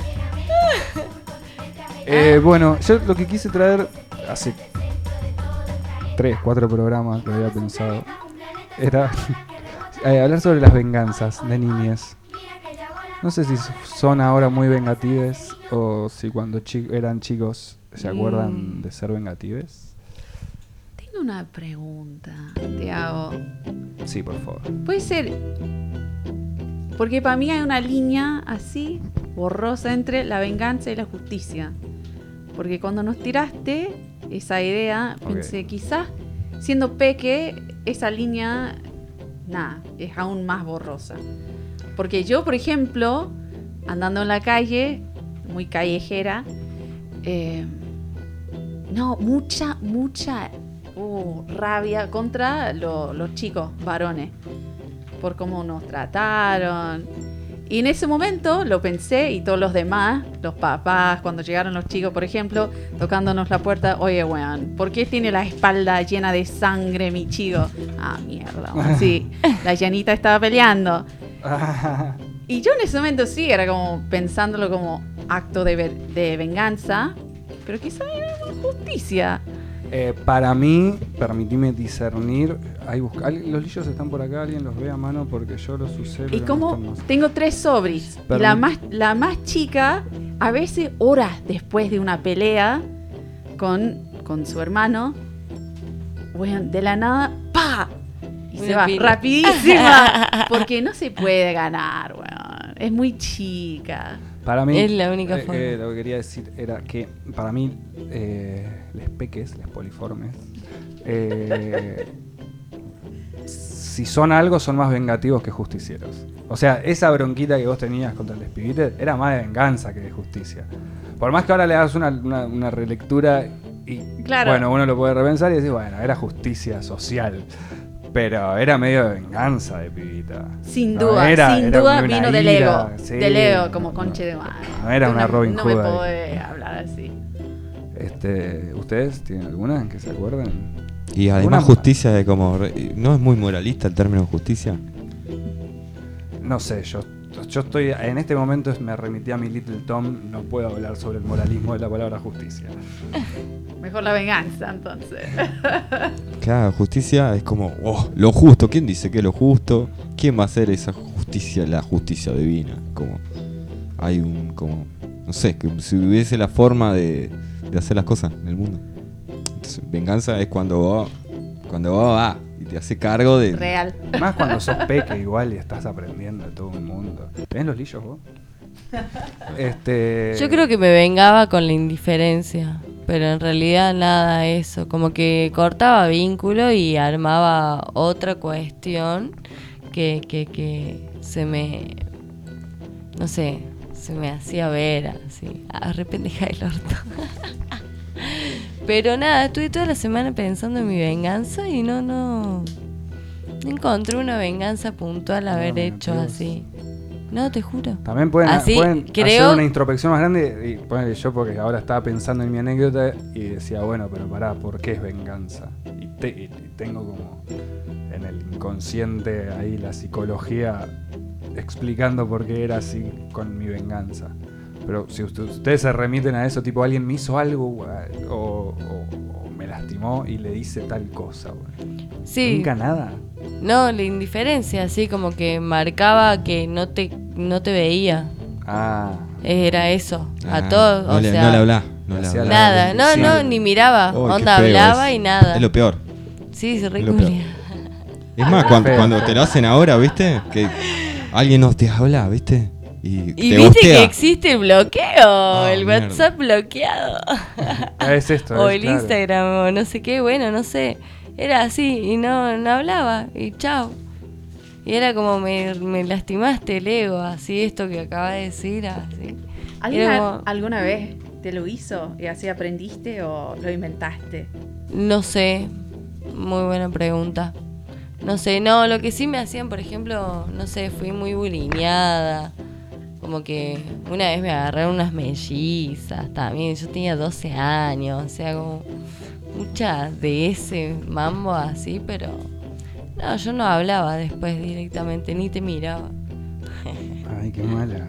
Bueno, yo lo que quise traer hace 3, 4 programas que había pensado era hablar sobre las venganzas de niñez. No sé si son ahora muy vengatives o si cuando eran chicos se acuerdan de ser vengatives. Tengo una pregunta, te hago. Sí, por favor. Puede ser, porque para mí hay una línea así, borrosa, entre la venganza y la justicia. Porque cuando nos tiraste esa idea, Ok. pensé, quizás siendo peque, esa línea, es aún más borrosa. Porque yo, por ejemplo, andando en la calle, muy callejera, mucha rabia contra los chicos varones por cómo nos trataron. Y en ese momento lo pensé, y todos los demás, los papás, cuando llegaron los chicos, por ejemplo, tocándonos la puerta, oye, weón, ¿por qué tiene la espalda llena de sangre mi chico? Ah, mierda, weón. Sí, la llanita estaba peleando. Y yo en ese momento sí, era como pensándolo como acto de venganza, pero quizá era una justicia. Para mí, permitime discernir. Los lillos están por acá, alguien los ve a mano porque yo los usé. Y pero como no están más. tengo 3 sobris, y la más chica, a veces horas después de una pelea con su hermano, bueno, de la nada, ¡pa! Y se va rapidísima, porque no se puede ganar, weón. Es muy chica. Para mí, Es la única forma. Lo que quería decir era que para mí, les peques, les poliformes, si son algo, son más vengativos que justicieros. O sea, esa bronquita que vos tenías contra el pibites era más de venganza que de justicia. Por más que ahora le hagas una relectura y, claro, bueno, uno lo puede repensar y decir, bueno, era justicia social. Pero era medio de venganza de pibita. Sin No, duda, era vino una del ira, ego. sí. Del ego, como conche de mano. No era una Robin No Hood me ahí. puede hablar así. ¿Ustedes tienen alguna que se acuerden? Y además justicia de como... ¿No es muy moralista el término justicia? No sé, yo estoy... En este momento me remití a mi Little Tom, no puedo hablar sobre el moralismo de la palabra justicia. Mejor la venganza, entonces. Claro, justicia es como, lo justo. ¿Quién dice que es lo justo? ¿Quién va a hacer esa justicia, la justicia divina? Como, hay no sé, que si hubiese la forma de hacer las cosas en el mundo. Entonces, venganza es cuando vos vas y te hace cargo de... Real. Más cuando sos peque igual y estás aprendiendo de todo el mundo. ¿Tenés los lillos vos? Yo creo que me vengaba con la indiferencia, pero en realidad nada eso, como que cortaba vínculo y armaba otra cuestión que se me, no sé, se me hacía ver así, arrependeja del orto. Pero nada, estuve toda la semana pensando en mi venganza y no encontré una venganza puntual haber hecho así. No, te juro. También pueden Así, hacer creo... una introspección más grande. Y ponele yo, porque ahora estaba pensando en mi anécdota y decía, bueno, pero pará, ¿por qué es venganza? Y tengo como en el inconsciente ahí la psicología explicando por qué era así con mi venganza. Pero si ustedes se remiten a eso, tipo alguien me hizo algo o me lastimó y le dice tal cosa. Sí. Nunca nada. No, la indiferencia, así como que marcaba que no te veía. Ah. Era eso, a todos, no le hablás. Nada, no, ni miraba. Onda, hablaba y nada. Es lo peor. Sí, se Es lo reculia. peor. Es más, cuando te lo hacen ahora, ¿viste? Que alguien no te habla, ¿viste? Y te viste gustea. que existe el bloqueo, el mierda. WhatsApp bloqueado. Es esto. O es, el claro. Instagram, o no sé qué, bueno, no sé. Era así, y no hablaba, y chao. Y era como, me lastimaste el ego, así, esto que acabas de decir, así. ¿Alguna vez te lo hizo y así aprendiste o lo inventaste? No sé, muy buena pregunta. No sé, lo que sí me hacían, por ejemplo, no sé, fui muy bulineada. Como que una vez me agarraron unas mellizas también, yo tenía 12 años, o sea, como muchas de ese mambo así, pero no, yo no hablaba después directamente, ni te miraba. Ay, qué mala.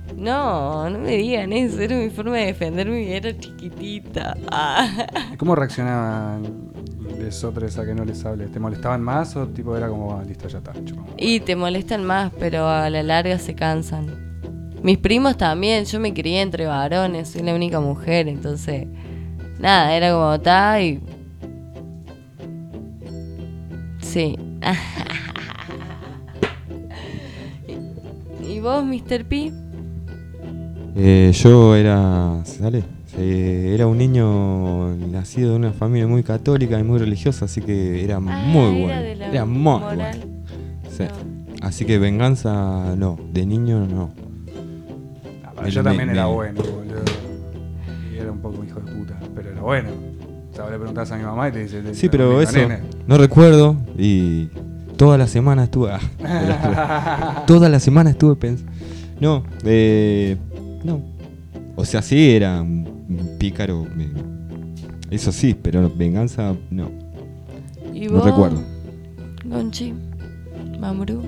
No me digan eso, era mi forma de defenderme y era chiquitita. ¿Cómo reaccionaban lesotres a que no les hables? ¿Te molestaban más o tipo era como, listo, ya está? Chupamos? Y te molestan más, pero a la larga se cansan. Mis primos también, yo me crié entre varones, soy la única mujer, entonces nada, era como y Sí. ¿Y vos, Mr. P? Yo era. ¿Sale? Era un niño nacido de una familia muy católica y muy religiosa, así que era muy bueno. Era muy moral. bueno. Sí. Así que venganza no, de niño no. Yo también era bueno, boludo. Y era un poco hijo de puta, pero era bueno. O sea, vos le preguntás a mi mamá y te dice... Sí, pero eso nene. no recuerdo y toda la semana estuve... toda la semana estuve pensando... No, no. O sea, sí era un pícaro. Eso sí, pero venganza no. ¿Y no vos, recuerdo. Gonchi? Mamru.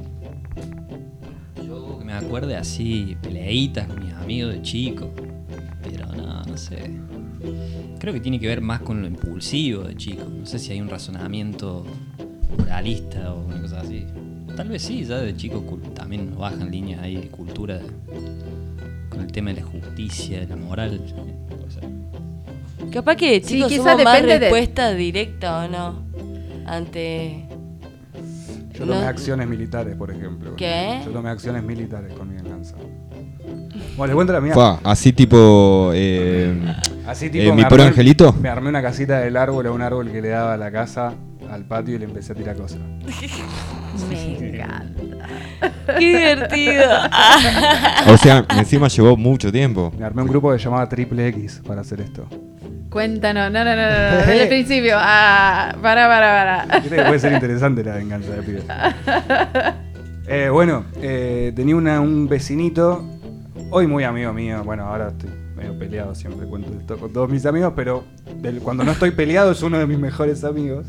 Yo que me acuerde así, peleitas con mis amigos de chico. Pero no sé. Creo que tiene que ver más con lo impulsivo de chico. No sé si hay un razonamiento moralista o una cosa así. Tal vez sí, ya de chico también nos bajan líneas ahí de cultura con el tema de la justicia, de la moral. Puede ser. Capaz que de Sí, chicos quizá somos más depende de- respuesta directa o no. Ante... Yo tomé acciones militares, por ejemplo. ¿Qué? Yo tomé acciones militares con mi venganza. Bueno, les cuento la mía. Así tipo... Así tipo mi me pobre armé- angelito. Me armé una casita del árbol a un árbol que le daba a la casa, al patio, y le empecé a tirar cosas. Me encanta. ¡Qué divertido! O sea, encima llevó mucho tiempo. Me armé un grupo que se llamaba Triple X para hacer esto. Cuéntanos, no, desde el principio. Para. Viste que puede ser interesante la venganza de pibes. Bueno, tenía un vecinito, hoy muy amigo mío. Bueno, ahora estoy medio peleado, siempre cuento esto con todos mis amigos, pero cuando no estoy peleado es uno de mis mejores amigos.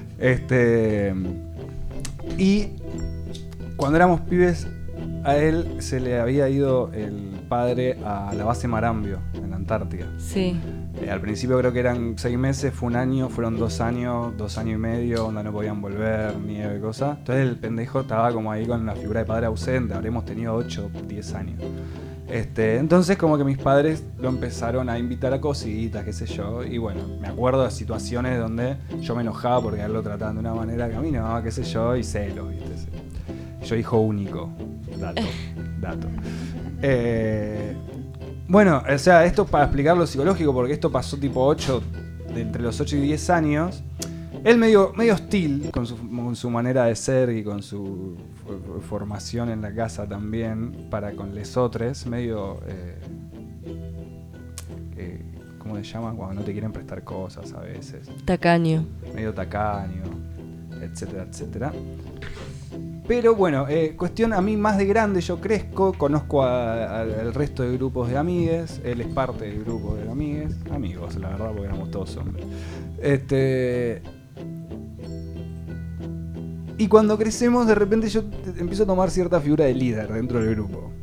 Y cuando éramos pibes, a él se le había ido el padre a la base Marambio, en la Antártida. Sí. Al principio creo que eran 6 meses, fue un año, fueron 2 años, 2 años y medio, donde no podían volver, nieve, cosa. Entonces el pendejo estaba como ahí con la figura de padre ausente, habremos tenido 8, 10 años. Entonces como que mis padres lo empezaron a invitar a cositas, qué sé yo, y bueno, me acuerdo de situaciones donde yo me enojaba porque a él lo trataban de una manera que a mí no, qué sé yo, y celos, ¿viste? Yo hijo único, dato. Bueno, o sea, esto para explicar lo psicológico, porque esto pasó tipo entre los 8 y 10 años. Él medio hostil con su manera de ser y con su formación en la casa también, para con lesotres, medio... ¿cómo se llama? Cuando no te quieren prestar cosas a veces. Tacaño. Medio tacaño, etcétera, etcétera. Pero bueno, cuestión, a mí más de grande, yo crezco, conozco al resto de grupos de amigues, él es parte del grupo de amigues, amigos, la verdad, porque éramos todos hombres. Y cuando crecemos, de repente yo empiezo a tomar cierta figura de líder dentro del grupo.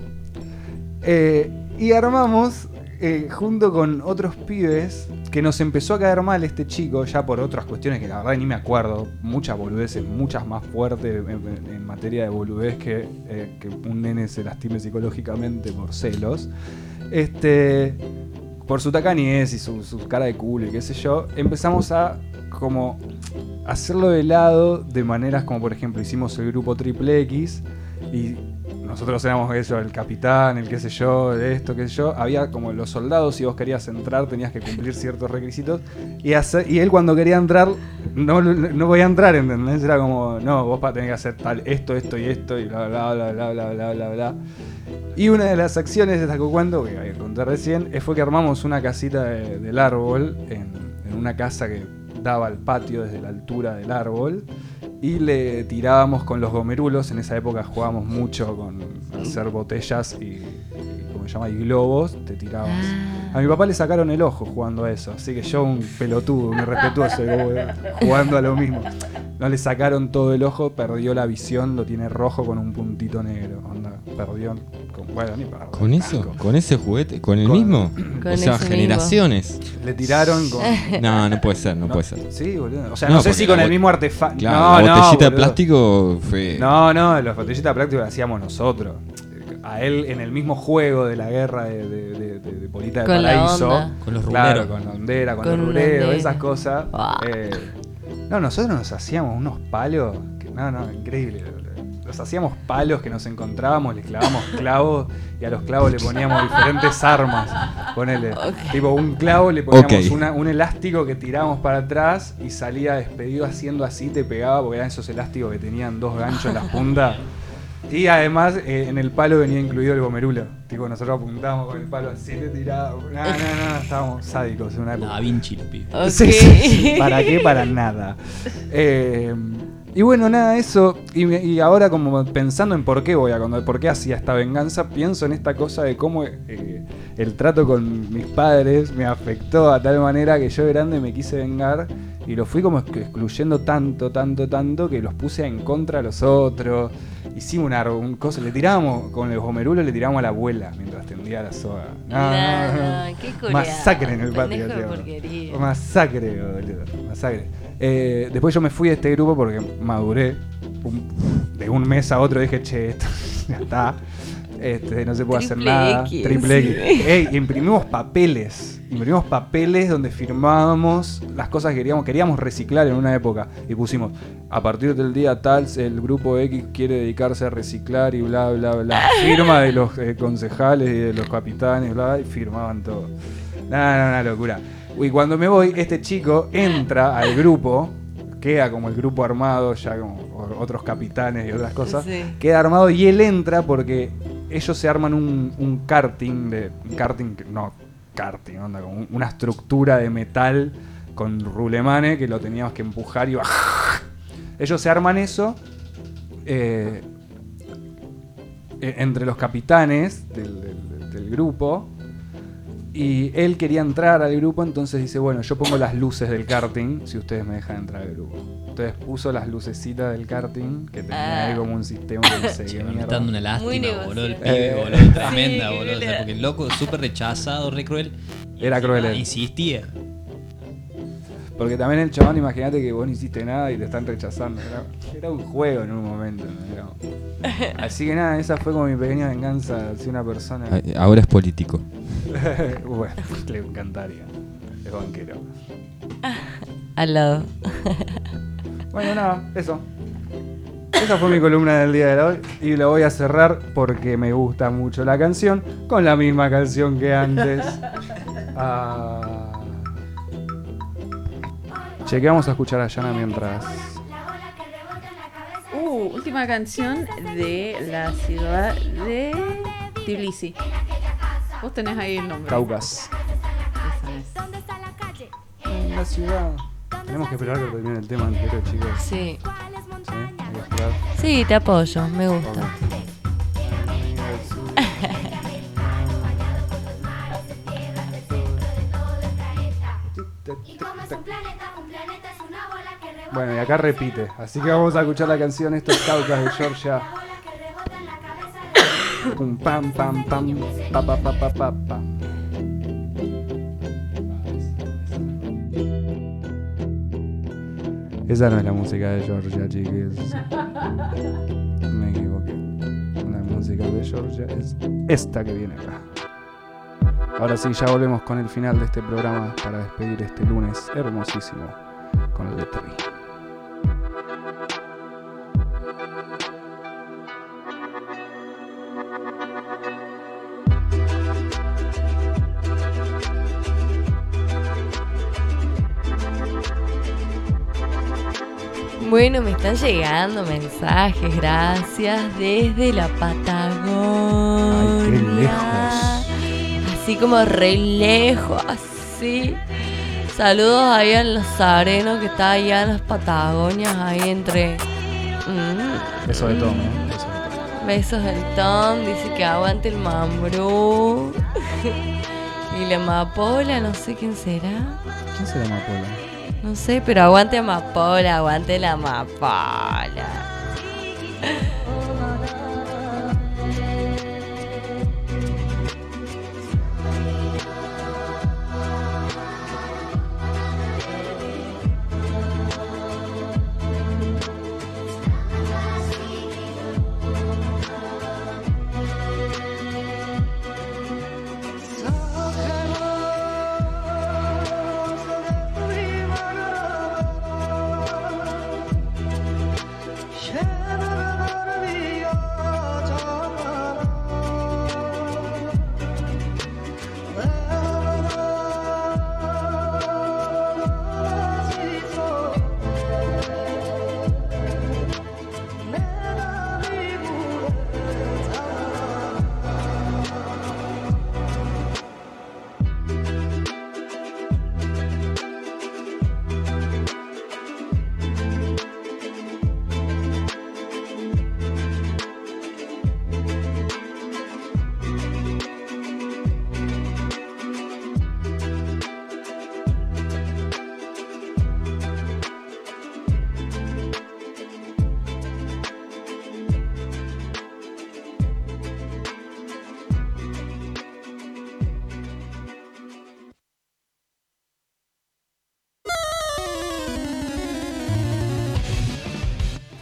Y armamos, junto con otros pibes, que nos empezó a caer mal este chico, ya por otras cuestiones que la verdad ni me acuerdo, muchas boludeces, muchas más fuertes en materia de boludez que un nene se lastime psicológicamente por celos. Por su tacañez y su cara de culo y qué sé yo, empezamos a como hacerlo de lado de maneras como, por ejemplo, hicimos el grupo Triple X y nosotros éramos eso, el capitán, el qué sé yo, esto, qué sé yo. Había como los soldados, si vos querías entrar tenías que cumplir ciertos requisitos y él cuando quería entrar no podía entrar, ¿entendés? Era como, no, vos tenés que hacer tal, esto y esto y bla bla bla bla bla bla bla bla. Y una de las acciones de esta que cuento, que conté recién, fue que armamos una casita del árbol en una casa que daba al patio desde la altura del árbol y le tirábamos con los gomerulos. En esa época jugábamos mucho con hacer botellas y ¿cómo se llama? Y globos, te tirabas. A mi papá le sacaron el ojo jugando a eso, así que yo, un pelotudo, un irrespetuoso, jugando a lo mismo. No le sacaron todo el ojo, perdió la visión, lo tiene rojo con un puntito negro. Onda, perdió. Bueno, ni para. ¿Con eso? ¿Con ese juguete? ¿Con el mismo? Con O sea, ese generaciones. Le tiraron con. No puede ser, no puede ser. Sí, boludo. O sea, no sé si porque con la el mismo artefacto. Claro, la botellita de boludo. plástico fue... No, las botellitas de plástico las hacíamos nosotros. A él en el mismo juego de la guerra de Polita de Con la Paraíso. onda. Con los Claro, ruleros. con la hondera, con Con los una ruleros, hondera. esas cosas. No, nosotros nos hacíamos unos palos. Increíble. Nos hacíamos palos que nos encontrábamos, les clavábamos clavos y a los clavos le poníamos diferentes armas. Ponele, tipo un clavo le poníamos un elástico que tirábamos para atrás y salía despedido haciendo así, te pegaba porque eran esos elásticos que tenían 2 ganchos en las puntas. Y además en el palo venía incluido el gomerulo. Tipo, nosotros apuntábamos con el palo así, te tirábamos. No, estábamos sádicos en una época. Da Vinci, los pibes. Ok. Sí. ¿Para qué? Para nada. Y bueno, nada, eso. Y ahora como pensando en por qué hacía esta venganza, pienso en esta cosa de cómo el trato con mis padres me afectó a tal manera que yo de grande me quise vengar y lo fui como excluyendo tanto que los puse en contra a los otros. Hicimos un cosa, le tirábamos con el gomerulo, le tirábamos a la abuela mientras tendía la soga. No, qué culiao. Masacre en el patio. Pendejo de porquería. Masacre, boludo. Masacre. Después yo me fui de este grupo porque maduré. De un mes a otro dije, che, esto ya está. No se puede hacer nada. Triple X. Ey, imprimimos papeles donde firmábamos las cosas que queríamos reciclar en una época y pusimos, a partir del día tal, el grupo X quiere dedicarse a reciclar y bla, bla, bla. Firma de los concejales y de los capitanes, bla, y firmaban todo. Una locura. Y cuando me voy, este chico entra al grupo, queda como el grupo armado, ya como otros capitanes y otras cosas, queda armado y él entra porque ellos se arman un karting, onda, como una estructura de metal con rulemanes que lo teníamos que empujar y ellos se arman eso entre los capitanes del grupo. Y él quería entrar al grupo, entonces dice, bueno, yo pongo las luces del karting si ustedes me dejan entrar al grupo. Entonces puso las lucecitas del karting, que tenía ahí como un sistema que no sé qué mierda. Dando una lástima, boludo, el pibe, boludo, tremenda, boludo. O sea, porque el loco súper rechazado, re cruel. Era cruel él. Insistía. Porque también el chabón, imagínate que vos no hiciste nada y te están rechazando. Era un juego en un momento, ¿no? Así que nada, esa fue como mi pequeña venganza hacia una persona. Ahora es político. Bueno, le encantaría. Es banquero. Al lado. Bueno, nada, eso. Esa fue mi columna del día de hoy. Y la voy a cerrar porque me gusta mucho la canción. Con la misma canción que antes. Che, ¿qué vamos a escuchar a Yana mientras? Última canción de la ciudad de Tbilisi. Vos tenés ahí el nombre. Kaukas. En la ciudad. Tenemos que esperar que termine el tema entero, chicos. Sí. ¿Sí? Hay que esperar. Sí, te apoyo, me gusta. Bueno, y acá repite, así que vamos a escuchar la canción. Esto es Kaukas de Georgia. Pum, pam, pam, pam, pa, pa, pa, pa, pa, pa. Esa no es la música de Georgia, chiques. Me equivoqué. La música de Georgia es esta que viene acá. Ahora sí, ya volvemos con el final de este programa para despedir este lunes hermosísimo con el de Tri. Bueno, me están llegando mensajes, gracias, desde la Patagonia. Ay, qué lejos. Así como re lejos, así. Saludos ahí al Nazareno que está allá en las Patagonias, ahí entre... Beso de Tom, ¿eh? Beso de Tom. Besos del Tom, dice que aguante el Mambrú. Y la Amapola, no sé quién será. ¿Quién será Amapola? No sé, pero aguante Amapola, aguante la Amapola.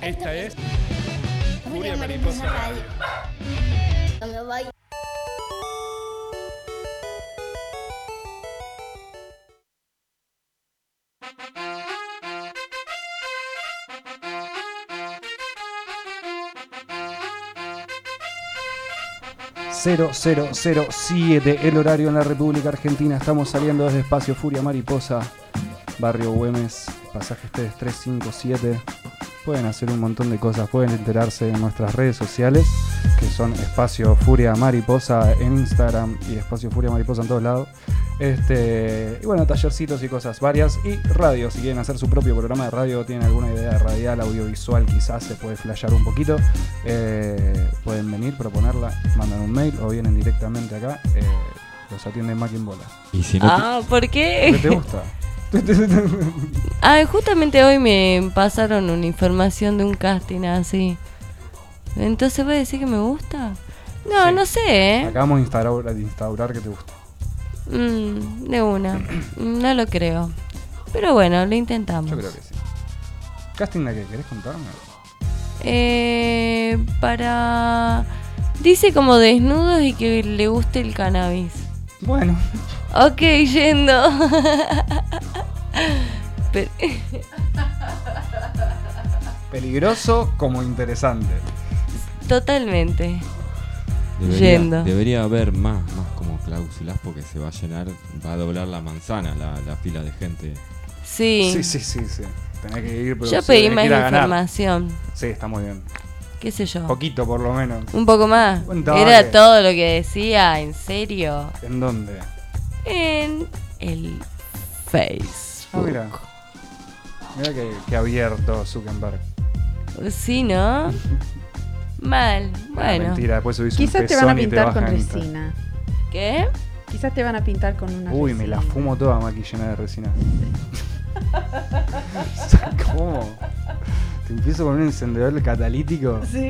Esta es Furia Mariposa Radio. Me voy. 0007, el horario en la República Argentina. Estamos saliendo desde Espacio Furia Mariposa, Barrio Güemes, pasaje Express 357. Pueden hacer un montón de cosas, pueden enterarse en nuestras redes sociales, que son Espacio Furia Mariposa en Instagram y Espacio Furia Mariposa en todos lados. Y bueno, tallercitos y cosas varias. Y radio, si quieren hacer su propio programa de radio, tienen alguna idea de radial, audiovisual, quizás se puede flashear un poquito, pueden venir, proponerla, mandan un mail o vienen directamente acá. Los atiende Maki en bola. Y si no ¿por qué? ¿Qué te gusta? Justamente hoy me pasaron una información de un casting así. Entonces voy a decir que me gusta. No, Sí. no sé, Acabamos de instaurar que te gusta. De una. No lo creo. Pero bueno, lo intentamos. Yo creo que sí. ¿Casting de qué? ¿Querés contarme? Para... Dice como desnudos y que le guste el cannabis. Bueno. Ok, yendo. Peligroso como interesante. Totalmente. Yendo. Debería haber más como cláusulas porque se va a llenar, va a doblar la manzana la fila de gente. Sí. Sí. Tenés que ir, pero Yo se pedí tenés más que ir a ganar. información. Sí, está muy bien. ¿Qué sé yo? Poquito por lo menos. Un poco más. Dale. Era todo lo que decía, ¿en serio? ¿En dónde? En el Facebook. Ah, mira. Mira que abierto Zuckerberg. Sí, ¿no? Mal. Bueno. Mentira, después subís un Quizás te van a pezón y te pintar con bajan Insta. resina. ¿Qué? Quizás te van a pintar con una Uy, resina. me la fumo toda, Maki, llena de resina. ¿Cómo? Te empiezo con un encendedor catalítico. Sí.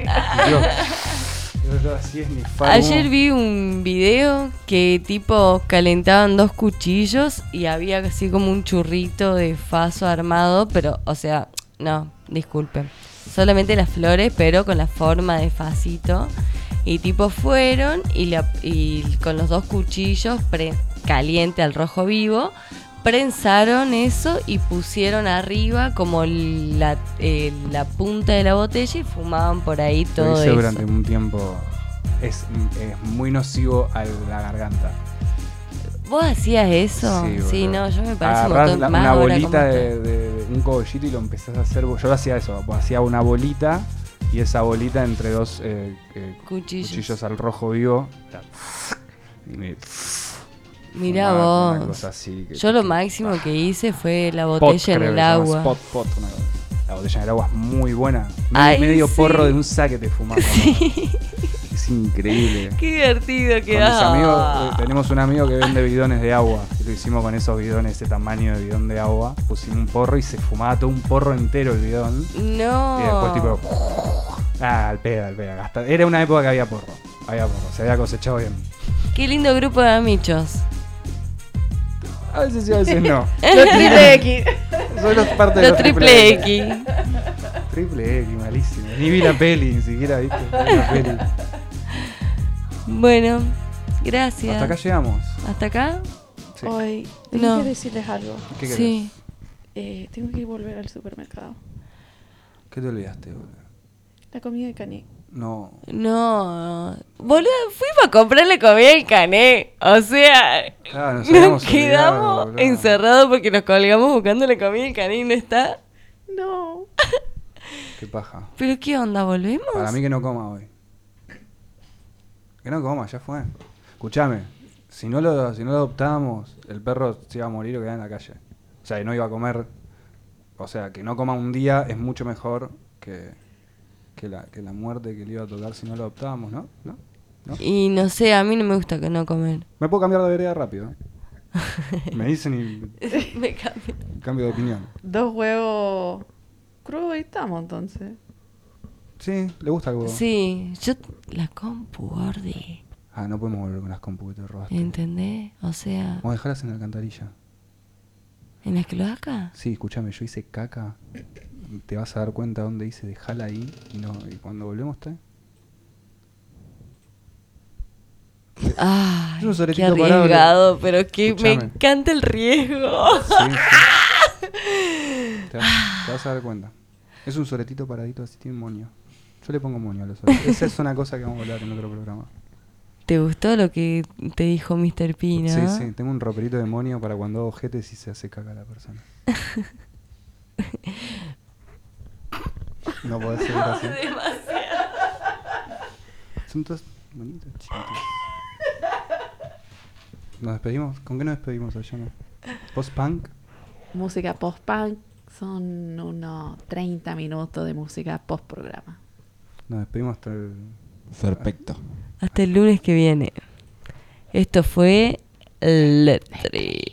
Así es nefasto. Ayer vi un video que tipo calentaban 2 cuchillos y había así como un churrito de faso armado, pero, o sea, no, disculpen. Solamente las flores, pero con la forma de fasito. Y tipo fueron y con los 2 cuchillos caliente al rojo vivo, prensaron eso y pusieron arriba como la punta de la botella y fumaban por ahí Lo todo hice eso. durante un tiempo. Es muy nocivo a la garganta. ¿Vos hacías eso? Sí, boludo. no, yo me parece un Agarrás montón más una ahora bolita como estoy. de un cogollito y lo empezás a hacer. Yo hacía eso, hacía una bolita y esa bolita entre 2 cuchillos al rojo vivo. Y me Mirá fumaba una vos. cosa así que- Yo lo máximo que hice fue la Pot, botella en creo el que se llama, agua. Spot, una cosa. La botella en el agua es muy buena. Ay, Medio sí. porro de un saque te fumás. Es increíble. Qué divertido que Con mis amigos, tenemos un amigo que vende bidones de agua. Y lo hicimos con esos bidones, ese tamaño de bidón de agua. Pusimos un porro y se fumaba todo un porro entero el bidón. No. Y después tipo... al pedo. Era una época que había porro. Se había cosechado bien. Qué lindo grupo de amichos. A veces sí, a veces no. Los triple X. Son parte de Los triple X. Triple X, malísimo. Ni vi la peli, ni siquiera viste la peli. Bueno, gracias. Hasta acá llegamos. ¿Hasta acá? Sí. Hoy tengo No. que decirles algo. ¿Qué querés? Sí. Tengo que volver al supermercado. ¿Qué te olvidaste, boludo? La comida de Cané. No. No. Boludo, fuimos a comprarle comida al Cané. O sea, Claro, nos nos habíamos quedamos olvidado, boludo. encerrados porque nos colgamos buscando la comida al Cané y no está. No. Qué paja. ¿Pero qué onda? ¿Volvemos? Para mí que no coma hoy. Que no coma, ya fue. Escuchame, si no lo adoptábamos, el perro se iba a morir o quedaba en la calle. O sea, y no iba a comer. O sea, que no coma un día es mucho mejor que la muerte que le iba a tocar si no lo adoptábamos, ¿no? ¿No? Y no sé, a mí no me gusta que no comer. Me puedo cambiar de vereda rápido. Me dicen y Me cambio. cambio de opinión. 2 huevos crudos y estamos entonces. Sí, le gusta el huevo. Sí, yo la compu, gordi. Ah, no podemos volver con las compu que te robaste. ¿Entendés? O sea, Vamos a dejarlas en la alcantarilla. ¿en la cloaca? Sí, escúchame, yo hice caca te vas a dar cuenta dónde dice dejala ahí y cuando volvemos está. Ay, Es un qué soretito parado, arriesgado, pero que me Escuchame. encanta el riesgo. Sí. Te vas a dar cuenta. Es un soretito paradito así, tiene moño. Yo le pongo moño a los soretes. Esa es una cosa que vamos a hablar en otro programa. ¿Te gustó lo que te dijo Mr. P, no? Sí, sí, tengo un roperito de moño para cuando hago ojetes y se hace caca la persona. No podés ser así. Demasiado. Son todos bonitos, chiquitos. ¿Nos despedimos? ¿Con qué nos despedimos, Ayana? ¿Post-punk? Música post-punk son unos 30 minutos de música post-programa. Nos despedimos hasta el... Perfecto. Hasta el lunes que viene. Esto fue Letri.